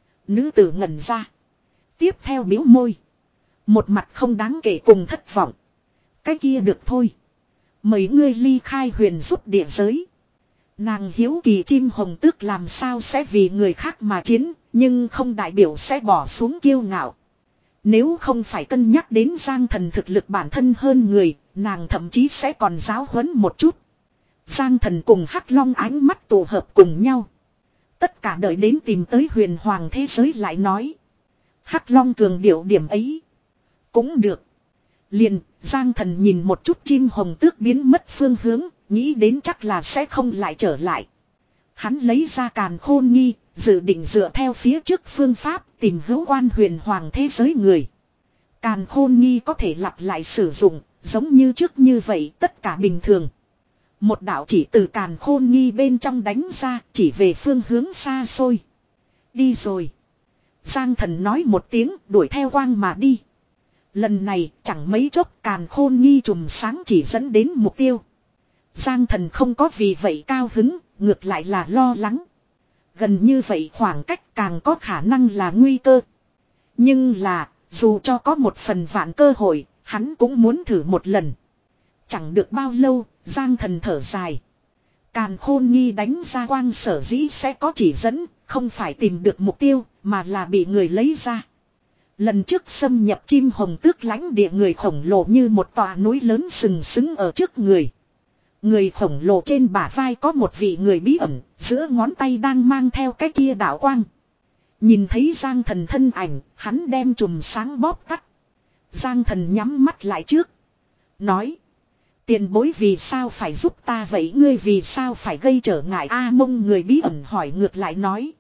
Nữ tử ngẩn ra. Tiếp theo biếu môi. Một mặt không đáng kể cùng thất vọng. Cái kia được thôi. Mấy ngươi ly khai Huyền giúp địa giới. Nàng hiếu kỳ chim hồng tước làm sao sẽ vì người khác mà chiến, nhưng không đại biểu sẽ bỏ xuống kiêu ngạo. Nếu không phải cân nhắc đến Giang Thần thực lực bản thân hơn người, nàng thậm chí sẽ còn giáo huấn một chút. Giang Thần cùng Hắc Long ánh mắt tụ hợp cùng nhau. Tất cả đợi đến tìm tới huyền hoàng thế giới lại nói. Hắc Long cường điệu điểm ấy. Cũng được. Liền, Giang Thần nhìn một chút chim hồng tước biến mất phương hướng. Nghĩ đến chắc là sẽ không lại trở lại. Hắn lấy ra càn khôn nghi, dự định dựa theo phía trước phương pháp tìm hữu quan huyền hoàng thế giới người. Càn khôn nghi có thể lặp lại sử dụng, giống như trước như vậy tất cả bình thường. Một đạo chỉ từ càn khôn nghi bên trong đánh ra, chỉ về phương hướng xa xôi. Đi rồi. Giang Thần nói một tiếng, đuổi theo quang mà đi. Lần này chẳng mấy chốc càn khôn nghi trùm sáng chỉ dẫn đến mục tiêu. Giang Thần không có vì vậy cao hứng, ngược lại là lo lắng. Gần như vậy khoảng cách càng có khả năng là nguy cơ. Nhưng là, dù cho có một phần vạn cơ hội, hắn cũng muốn thử một lần. Chẳng được bao lâu, Giang Thần thở dài. Càn khôn nghi đánh ra quang sở dĩ sẽ có chỉ dẫn, không phải tìm được mục tiêu, mà là bị người lấy ra. Lần trước xâm nhập chim hồng tước lãnh địa người khổng lồ như một tòa núi lớn sừng sững ở trước người. Người khổng lồ trên bả vai có một vị người bí ẩn, giữa ngón tay đang mang theo cái kia đạo quang. Nhìn thấy Giang Thần thân ảnh, hắn đem chùm sáng bóp tắt. Giang Thần nhắm mắt lại trước. Nói. Tiền bối vì sao phải giúp ta vậy, ngươi vì sao phải gây trở ngại. A Mông người bí ẩn hỏi ngược lại nói.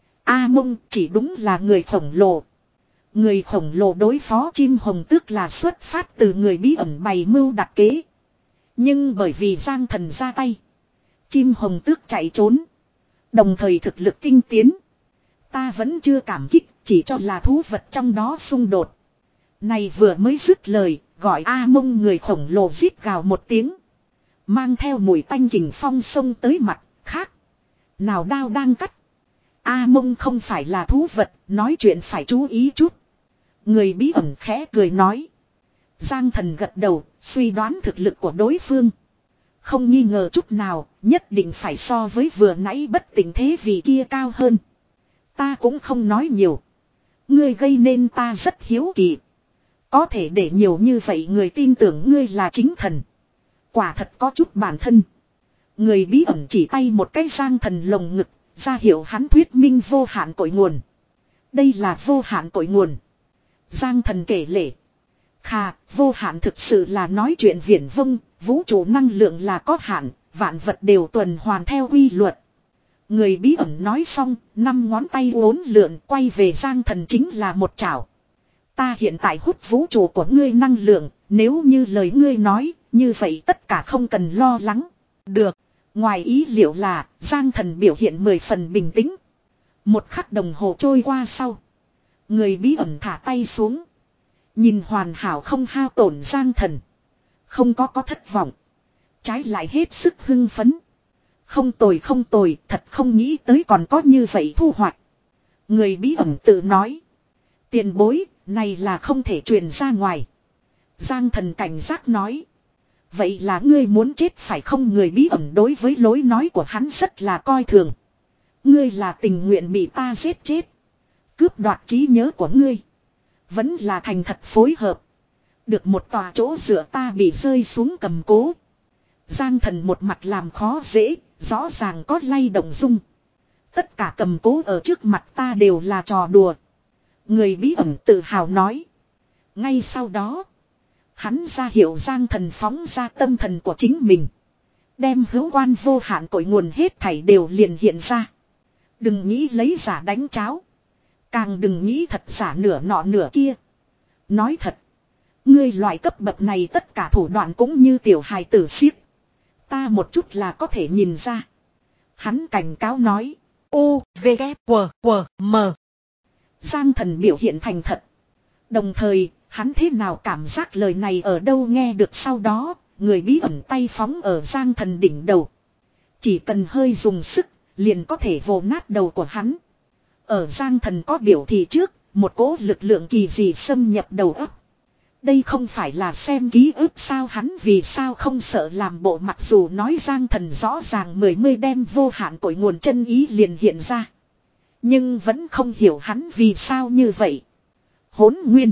A Mông chỉ đúng là người khổng lồ. Người khổng lồ đối phó chim hồng tước là xuất phát từ người bí ẩn bày mưu đặt kế. Nhưng bởi vì Giang Thần ra tay. Chim hồng tước chạy trốn. Đồng thời thực lực tinh tiến. Ta vẫn chưa cảm kích, chỉ cho là thú vật trong đó xung đột. Này vừa mới dứt lời, gọi A Mông người khổng lồ rít gào một tiếng. Mang theo mùi tanh kình phong xông tới mặt, khác. Nào đao đang cắt. A Mông không phải là thú vật, nói chuyện phải chú ý chút. Người bí ẩn khẽ cười nói. Giang Thần gật đầu, suy đoán thực lực của đối phương. Không nghi ngờ chút nào, nhất định phải so với vừa nãy bất tỉnh thế vì kia cao hơn. Ta cũng không nói nhiều. Ngươi gây nên ta rất hiếu kỳ. Có thể để nhiều như vậy người tin tưởng ngươi là chính thần. Quả thật có chút bản thân. Người bí ẩn chỉ tay một cái Giang Thần lồng ngực, ra hiệu hắn thuyết minh vô hạn cội nguồn. Đây là vô hạn cội nguồn. Giang Thần kể lể. Khà, vô hạn thực sự là nói chuyện viển vông, vũ trụ năng lượng là có hạn, vạn vật đều tuần hoàn theo quy luật. Người bí ẩn nói xong, năm ngón tay uốn lượn quay về Giang Thần chính là một chảo. Ta hiện tại hút vũ trụ của ngươi năng lượng, nếu như lời ngươi nói, như vậy tất cả không cần lo lắng. Được, ngoài ý liệu là, Giang Thần biểu hiện mười phần bình tĩnh. Một khắc đồng hồ trôi qua sau. Người bí ẩn thả tay xuống. Nhìn hoàn hảo không hao tổn Giang Thần. Không có có thất vọng. Trái lại hết sức hưng phấn. Không tồi không tồi, thật không nghĩ tới còn có như vậy thu hoạch. Người bí ẩn tự nói. Tiền bối, này là không thể truyền ra ngoài. Giang Thần cảnh giác nói. Vậy là ngươi muốn chết phải không? Người bí ẩn đối với lối nói của hắn rất là coi thường. Ngươi là tình nguyện bị ta giết chết. Cướp đoạt trí nhớ của ngươi. Vẫn là thành thật phối hợp. Được một tòa chỗ dựa ta bị rơi xuống cầm cố. Giang Thần một mặt làm khó dễ, rõ ràng có lay động dung. Tất cả cầm cố ở trước mặt ta đều là trò đùa. Người bí ẩn tự hào nói. Ngay sau đó, hắn ra hiệu Giang Thần phóng ra tâm thần của chính mình. Đem hữu quan vô hạn cội nguồn hết thảy đều liền hiện ra. Đừng nghĩ lấy giả đánh cháo. Càng đừng nghĩ thật giả nửa nọ nửa kia. Nói thật. Ngươi loại cấp bậc này tất cả thủ đoạn cũng như tiểu hài tử xiếc. Ta một chút là có thể nhìn ra. Hắn cảnh cáo nói. U, V, K, W, W, M. Giang Thần biểu hiện thành thật. Đồng thời, hắn thế nào cảm giác lời này ở đâu nghe được sau đó, người bí ẩn tay phóng ở Giang Thần đỉnh đầu. Chỉ cần hơi dùng sức, liền có thể vồ nát đầu của hắn. Ở Giang Thần có biểu thị trước, một cỗ lực lượng kỳ dị xâm nhập đầu óc. Đây không phải là xem ký ức sao, hắn vì sao không sợ làm bộ, mặc dù nói Giang Thần rõ ràng mười mươi đem vô hạn cội nguồn chân ý liền hiện ra. Nhưng vẫn không hiểu hắn vì sao như vậy. Hỗn nguyên.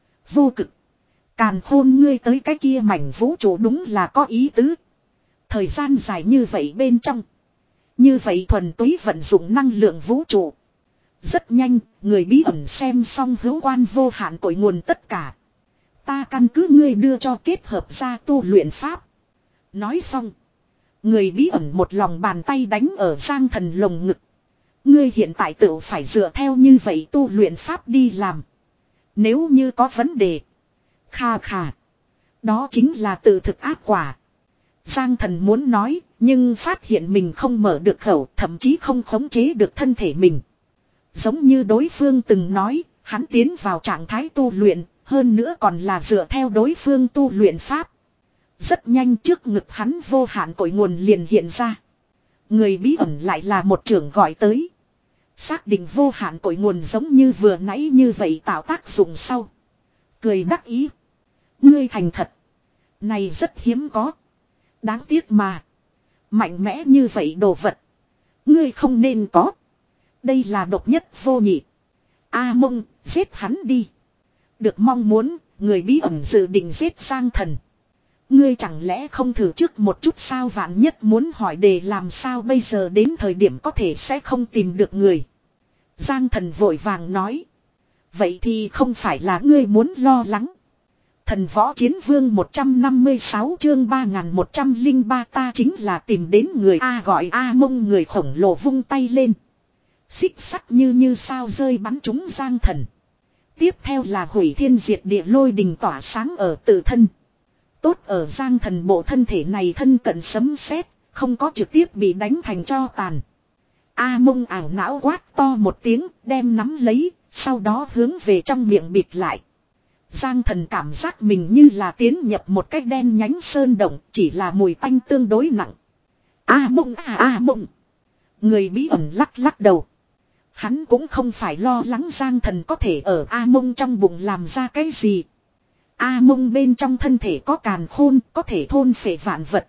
Vô cực. Càn khôn, ngươi tới cái kia mảnh vũ trụ đúng là có ý tứ. Thời gian dài như vậy bên trong. Như vậy thuần túy vận dụng năng lượng vũ trụ. Rất nhanh, người bí ẩn xem xong hữu quan vô hạn cội nguồn tất cả. Ta căn cứ ngươi đưa cho kết hợp ra tu luyện pháp. Nói xong. Người bí ẩn một lòng bàn tay đánh ở Giang Thần lồng ngực. Ngươi hiện tại tự phải dựa theo như vậy tu luyện pháp đi làm. Nếu như có vấn đề. Kha khà. Đó chính là tự thực ác quả. Giang Thần muốn nói, nhưng phát hiện mình không mở được khẩu, thậm chí không khống chế được thân thể mình. Giống như đối phương từng nói, hắn tiến vào trạng thái tu luyện, hơn nữa còn là dựa theo đối phương tu luyện pháp. Rất nhanh trước ngực hắn vô hạn cội nguồn liền hiện ra. Người bí ẩn lại là một trưởng gọi tới. Xác định vô hạn cội nguồn giống như vừa nãy như vậy tạo tác dụng sau. Cười đắc ý. Ngươi thành thật. Này rất hiếm có. Đáng tiếc mà. Mạnh mẽ như vậy đồ vật. Ngươi không nên có. Đây là độc nhất vô nhị. A Mông, giết hắn đi. Được mong muốn, người bí ẩn dự định giết Giang Thần. Ngươi chẳng lẽ không thử trước một chút sao, vạn nhất muốn hỏi đề làm sao bây giờ đến thời điểm có thể sẽ không tìm được người. Giang Thần vội vàng nói. Vậy thì không phải là ngươi muốn lo lắng. Thần võ chiến vương một trăm năm mươi sáu chương ba nghìn một trăm lẻ ba, ta chính là tìm đến người A, gọi A Mông. Người khổng lồ vung tay lên. Xích sắt như như sao rơi bắn trúng Giang Thần. Tiếp theo là hủy thiên diệt địa lôi đình tỏa sáng ở tự thân. Tốt ở Giang Thần bộ thân thể này thân cận sấm sét, không có trực tiếp bị đánh thành tro tàn. A Mông ảo não quát to một tiếng, đem nắm lấy, sau đó hướng về trong miệng bịt lại. Giang Thần cảm giác mình như là tiến nhập một cái đen nhánh sơn động, chỉ là mùi tanh tương đối nặng. A Mông à A Mông. Người bí ẩn lắc lắc đầu. Hắn cũng không phải lo lắng Giang Thần có thể ở A Mông trong bụng làm ra cái gì. A Mông bên trong thân thể có càn khôn, có thể thôn phệ vạn vật.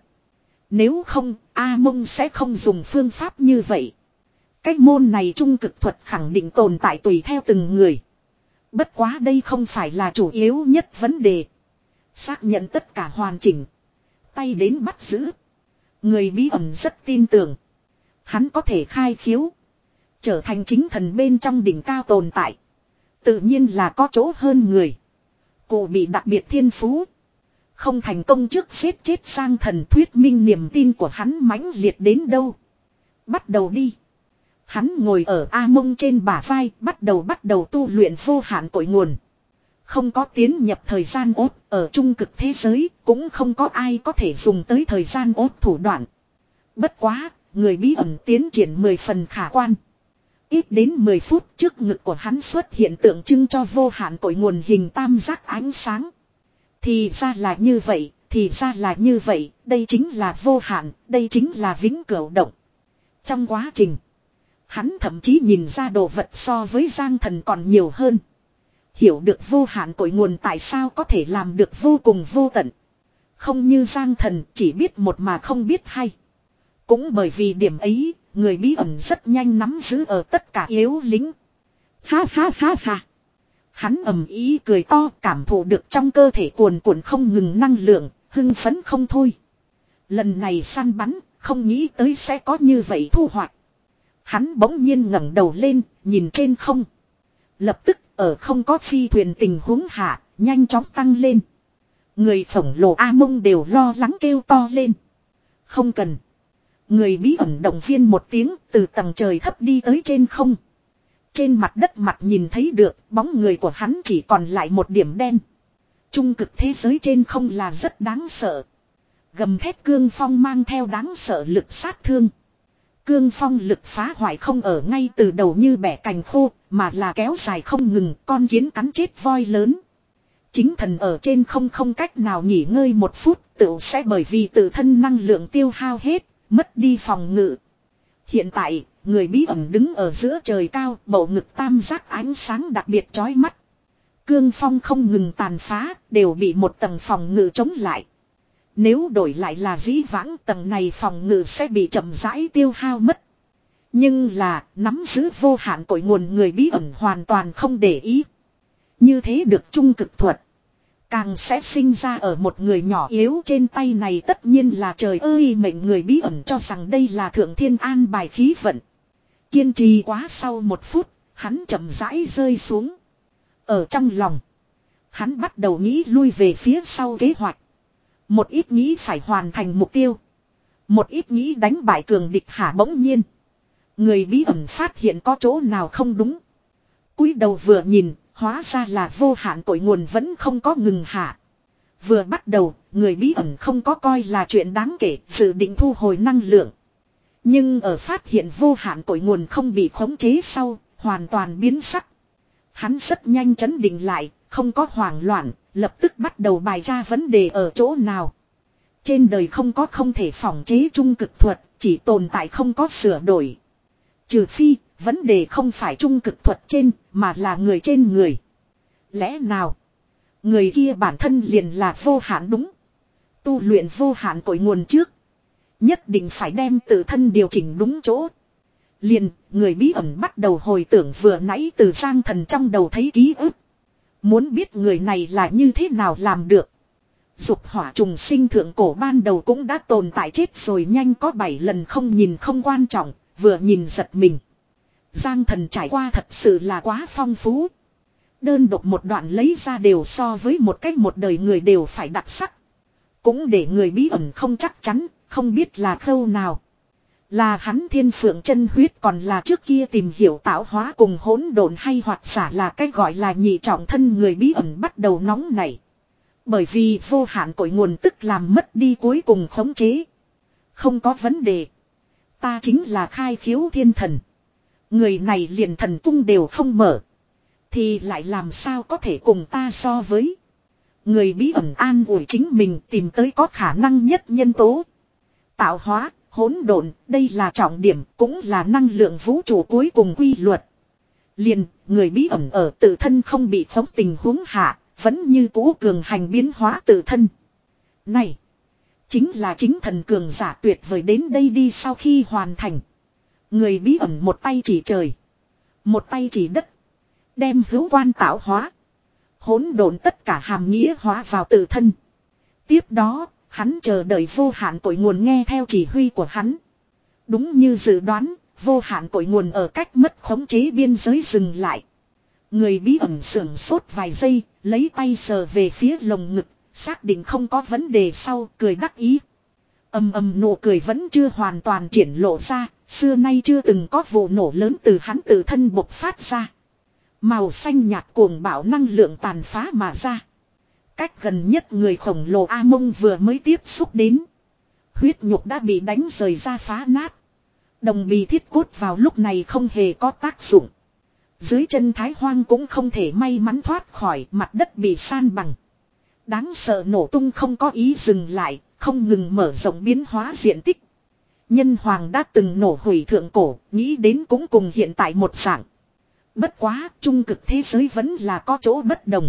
Nếu không, A Mông sẽ không dùng phương pháp như vậy. Cách môn này trung cực thuật khẳng định tồn tại tùy theo từng người. Bất quá đây không phải là chủ yếu nhất vấn đề. Xác nhận tất cả hoàn chỉnh. Tay đến bắt giữ. Người bí ẩn rất tin tưởng. Hắn có thể khai khiếu. Trở thành chính thần bên trong đỉnh cao tồn tại. Tự nhiên là có chỗ hơn người. Cụ bị đặc biệt thiên phú. Không thành công trước giết chết Giang Thần, thuyết minh niềm tin của hắn mãnh liệt đến đâu. Bắt đầu đi. Hắn ngồi ở A Mông trên bả vai, bắt đầu bắt đầu tu luyện vô hạn cội nguồn. Không có tiến nhập thời gian ốt, ở trung cực thế giới, cũng không có ai có thể dùng tới thời gian ốt thủ đoạn. Bất quá, người bí ẩn tiến triển mười phần khả quan. Ít đến mười phút trước ngực của hắn xuất hiện tượng trưng cho vô hạn cội nguồn hình tam giác ánh sáng. Thì ra là như vậy, thì ra là như vậy, đây chính là vô hạn, đây chính là vĩnh cửu động. Trong quá trình, hắn thậm chí nhìn ra đồ vật so với Giang Thần còn nhiều hơn. Hiểu được vô hạn cội nguồn tại sao có thể làm được vô cùng vô tận. Không như Giang Thần chỉ biết một mà không biết hai. Cũng bởi vì điểm ấy, người bí ẩn rất nhanh nắm giữ ở tất cả yếu lính. Ha ha ha ha. Hắn ầm ý cười to, cảm thụ được trong cơ thể cuồn cuộn không ngừng năng lượng, hưng phấn không thôi. Lần này săn bắn, không nghĩ tới sẽ có như vậy thu hoạch. Hắn bỗng nhiên ngẩng đầu lên, nhìn trên không. Lập tức, ở không có phi thuyền tình huống hạ, nhanh chóng tăng lên. Người khổng lồ A Mông đều lo lắng kêu to lên. Không cần. Người bí ẩn động viên một tiếng, từ tầng trời thấp đi tới trên không. Trên mặt đất mặt nhìn thấy được, bóng người của hắn chỉ còn lại một điểm đen. Trung cực thế giới trên không là rất đáng sợ. Gầm thét cương phong mang theo đáng sợ lực sát thương. Cương phong lực phá hoại không ở ngay từ đầu như bẻ cành khô, mà là kéo dài không ngừng, con kiến cắn chết voi lớn. Chính thần ở trên không không cách nào nghỉ ngơi một phút, tự sẽ bởi vì tự thân năng lượng tiêu hao hết, mất đi phòng ngự. Hiện tại, người bí ẩn đứng ở giữa trời cao, bầu ngực tam giác ánh sáng đặc biệt chói mắt. Cương phong không ngừng tàn phá, đều bị một tầng phòng ngự chống lại. Nếu đổi lại là dĩ vãng, tầng này phòng ngự sẽ bị chậm rãi tiêu hao mất. Nhưng là, nắm giữ vô hạn cội nguồn người bí ẩn hoàn toàn không để ý. Như thế được trung cực thuật. Càng sẽ sinh ra ở một người nhỏ yếu trên tay này, tất nhiên là trời ơi mệnh người bí ẩn cho rằng đây là thượng thiên an bài khí vận. Kiên trì quá sau một phút, hắn chậm rãi rơi xuống. Ở trong lòng, hắn bắt đầu nghĩ lui về phía sau kế hoạch. Một ít nghĩ phải hoàn thành mục tiêu. Một ít nghĩ đánh bại cường địch hả bỗng nhiên. Người bí ẩn phát hiện có chỗ nào không đúng. Cúi đầu vừa nhìn, hóa ra là vô hạn cội nguồn vẫn không có ngừng hạ. Vừa bắt đầu, người bí ẩn không có coi là chuyện đáng kể, dự định thu hồi năng lượng. Nhưng ở phát hiện vô hạn cội nguồn không bị khống chế sau, hoàn toàn biến sắc. Hắn rất nhanh chấn định lại, không có hoảng loạn, lập tức bắt đầu bài tra vấn đề ở chỗ nào. Trên đời không có không thể phỏng chế trung cực thuật, chỉ tồn tại không có sửa đổi. Trừ phi, vấn đề không phải trung cực thuật trên, mà là người trên người. Lẽ nào? Người kia bản thân liền là vô hạn đúng. Tu luyện vô hạn cội nguồn trước. Nhất định phải đem tự thân điều chỉnh đúng chỗ. Liền, người bí ẩn bắt đầu hồi tưởng vừa nãy từ Giang Thần trong đầu thấy ký ức. Muốn biết người này là như thế nào làm được. Dục hỏa trùng sinh thượng cổ ban đầu cũng đã tồn tại chết rồi nhanh có bảy lần không nhìn không quan trọng, vừa nhìn giật mình. Giang Thần trải qua thật sự là quá phong phú. Đơn độc một đoạn lấy ra đều so với một cách một đời người đều phải đặc sắc. Cũng để người bí ẩn không chắc chắn, không biết là khâu nào. Là hắn thiên phượng chân huyết còn là trước kia tìm hiểu tạo hóa cùng hỗn độn, hay hoặc giả là cái gọi là nhị trọng thân, người bí ẩn bắt đầu nóng nảy. Bởi vì vô hạn cội nguồn tức làm mất đi cuối cùng khống chế. Không có vấn đề. Ta chính là khai khiếu thiên thần. Người này liền thần cung đều không mở. Thì lại làm sao có thể cùng ta so với. Người bí ẩn an ủi chính mình tìm tới có khả năng nhất nhân tố. Tạo hóa, hỗn độn, đây là trọng điểm, cũng là năng lượng vũ trụ cuối cùng quy luật. Liền, người bí ẩn ở tự thân không bị khống tình huống hạ, vẫn như cũ cường hành biến hóa tự thân. Này, chính là chính thần cường giả tuyệt vời đến đây đi. Sau khi hoàn thành, người bí ẩn một tay chỉ trời, một tay chỉ đất, đem hữu quan tạo hóa, hỗn độn tất cả hàm nghĩa hóa vào tự thân. Tiếp đó, hắn chờ đợi vô hạn cội nguồn nghe theo chỉ huy của hắn. Đúng như dự đoán, vô hạn cội nguồn ở cách mất khống chế biên giới dừng lại. Người bí ẩn sưởng sốt vài giây, lấy tay sờ về phía lồng ngực, xác định không có vấn đề sau, cười đắc ý. Ầm ầm nụ cười vẫn chưa hoàn toàn triển lộ ra, xưa nay chưa từng có vụ nổ lớn từ hắn tự thân bộc phát ra. Màu xanh nhạt cuồng bạo năng lượng tàn phá mà ra. Cách gần nhất người khổng lồ A Mông vừa mới tiếp xúc đến. Huyết nhục đã bị đánh rời ra phá nát. Đồng bì thiết cốt vào lúc này không hề có tác dụng. Dưới chân Thái Hoang cũng không thể may mắn thoát khỏi, mặt đất bị san bằng. Đáng sợ nổ tung không có ý dừng lại, không ngừng mở rộng biến hóa diện tích. Nhân hoàng đã từng nổ hủy thượng cổ, nghĩ đến cũng cùng hiện tại một dạng. Bất quá, trung cực thế giới vẫn là có chỗ bất đồng.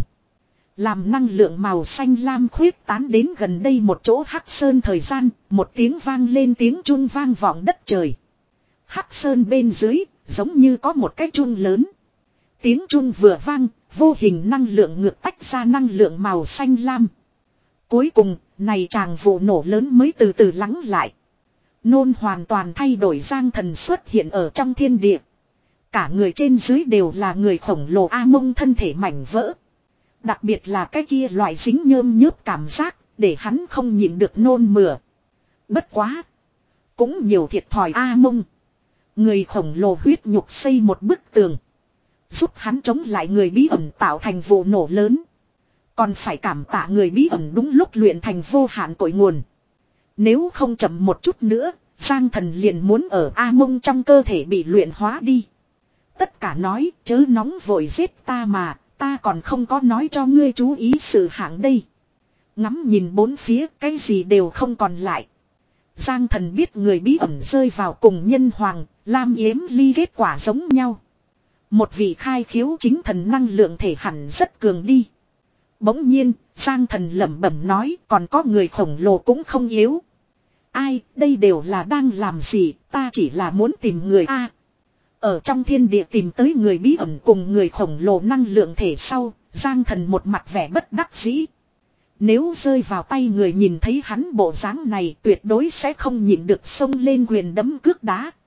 Làm năng lượng màu xanh lam khuyết tán đến gần đây một chỗ hắc sơn thời gian, một tiếng vang lên, tiếng chuông vang vọng đất trời. Hắc sơn bên dưới, giống như có một cái chuông lớn. Tiếng chuông vừa vang, vô hình năng lượng ngược tách ra năng lượng màu xanh lam. Cuối cùng, này chàng vụ nổ lớn mới từ từ lắng lại. Nôn hoàn toàn thay đổi, Giang Thần xuất hiện ở trong thiên địa. Cả người trên dưới đều là người khổng lồ A Mông thân thể mảnh vỡ. Đặc biệt là cái kia loại dính nhơm nhớp cảm giác, để hắn không nhịn được nôn mửa. Bất quá. Cũng nhiều thiệt thòi A Mông. Người khổng lồ huyết nhục xây một bức tường. Giúp hắn chống lại người bí ẩn tạo thành vụ nổ lớn. Còn phải cảm tạ người bí ẩn đúng lúc luyện thành vô hạn cội nguồn. Nếu không chậm một chút nữa, Giang Thần liền muốn ở A Mông trong cơ thể bị luyện hóa đi. Tất cả nói chớ nóng vội giết ta mà, ta còn không có nói cho ngươi chú ý sự hạng đây. Ngắm nhìn bốn phía, cái gì đều không còn lại. Giang Thần biết người bí ẩn rơi vào cùng Nhân Hoàng, Lam Yếm Ly kết quả giống nhau. Một vị khai khiếu chính thần năng lượng thể hẳn rất cường đi. Bỗng nhiên, Giang Thần lẩm bẩm nói còn có người khổng lồ cũng không yếu. Ai, đây đều là đang làm gì, ta chỉ là muốn tìm người A. Ở trong thiên địa tìm tới người bí ẩn cùng người khổng lồ năng lượng thể sau, Giang Thần một mặt vẻ bất đắc dĩ. Nếu rơi vào tay người nhìn thấy hắn bộ dáng này tuyệt đối sẽ không nhịn được xông lên quyền đấm cước đá.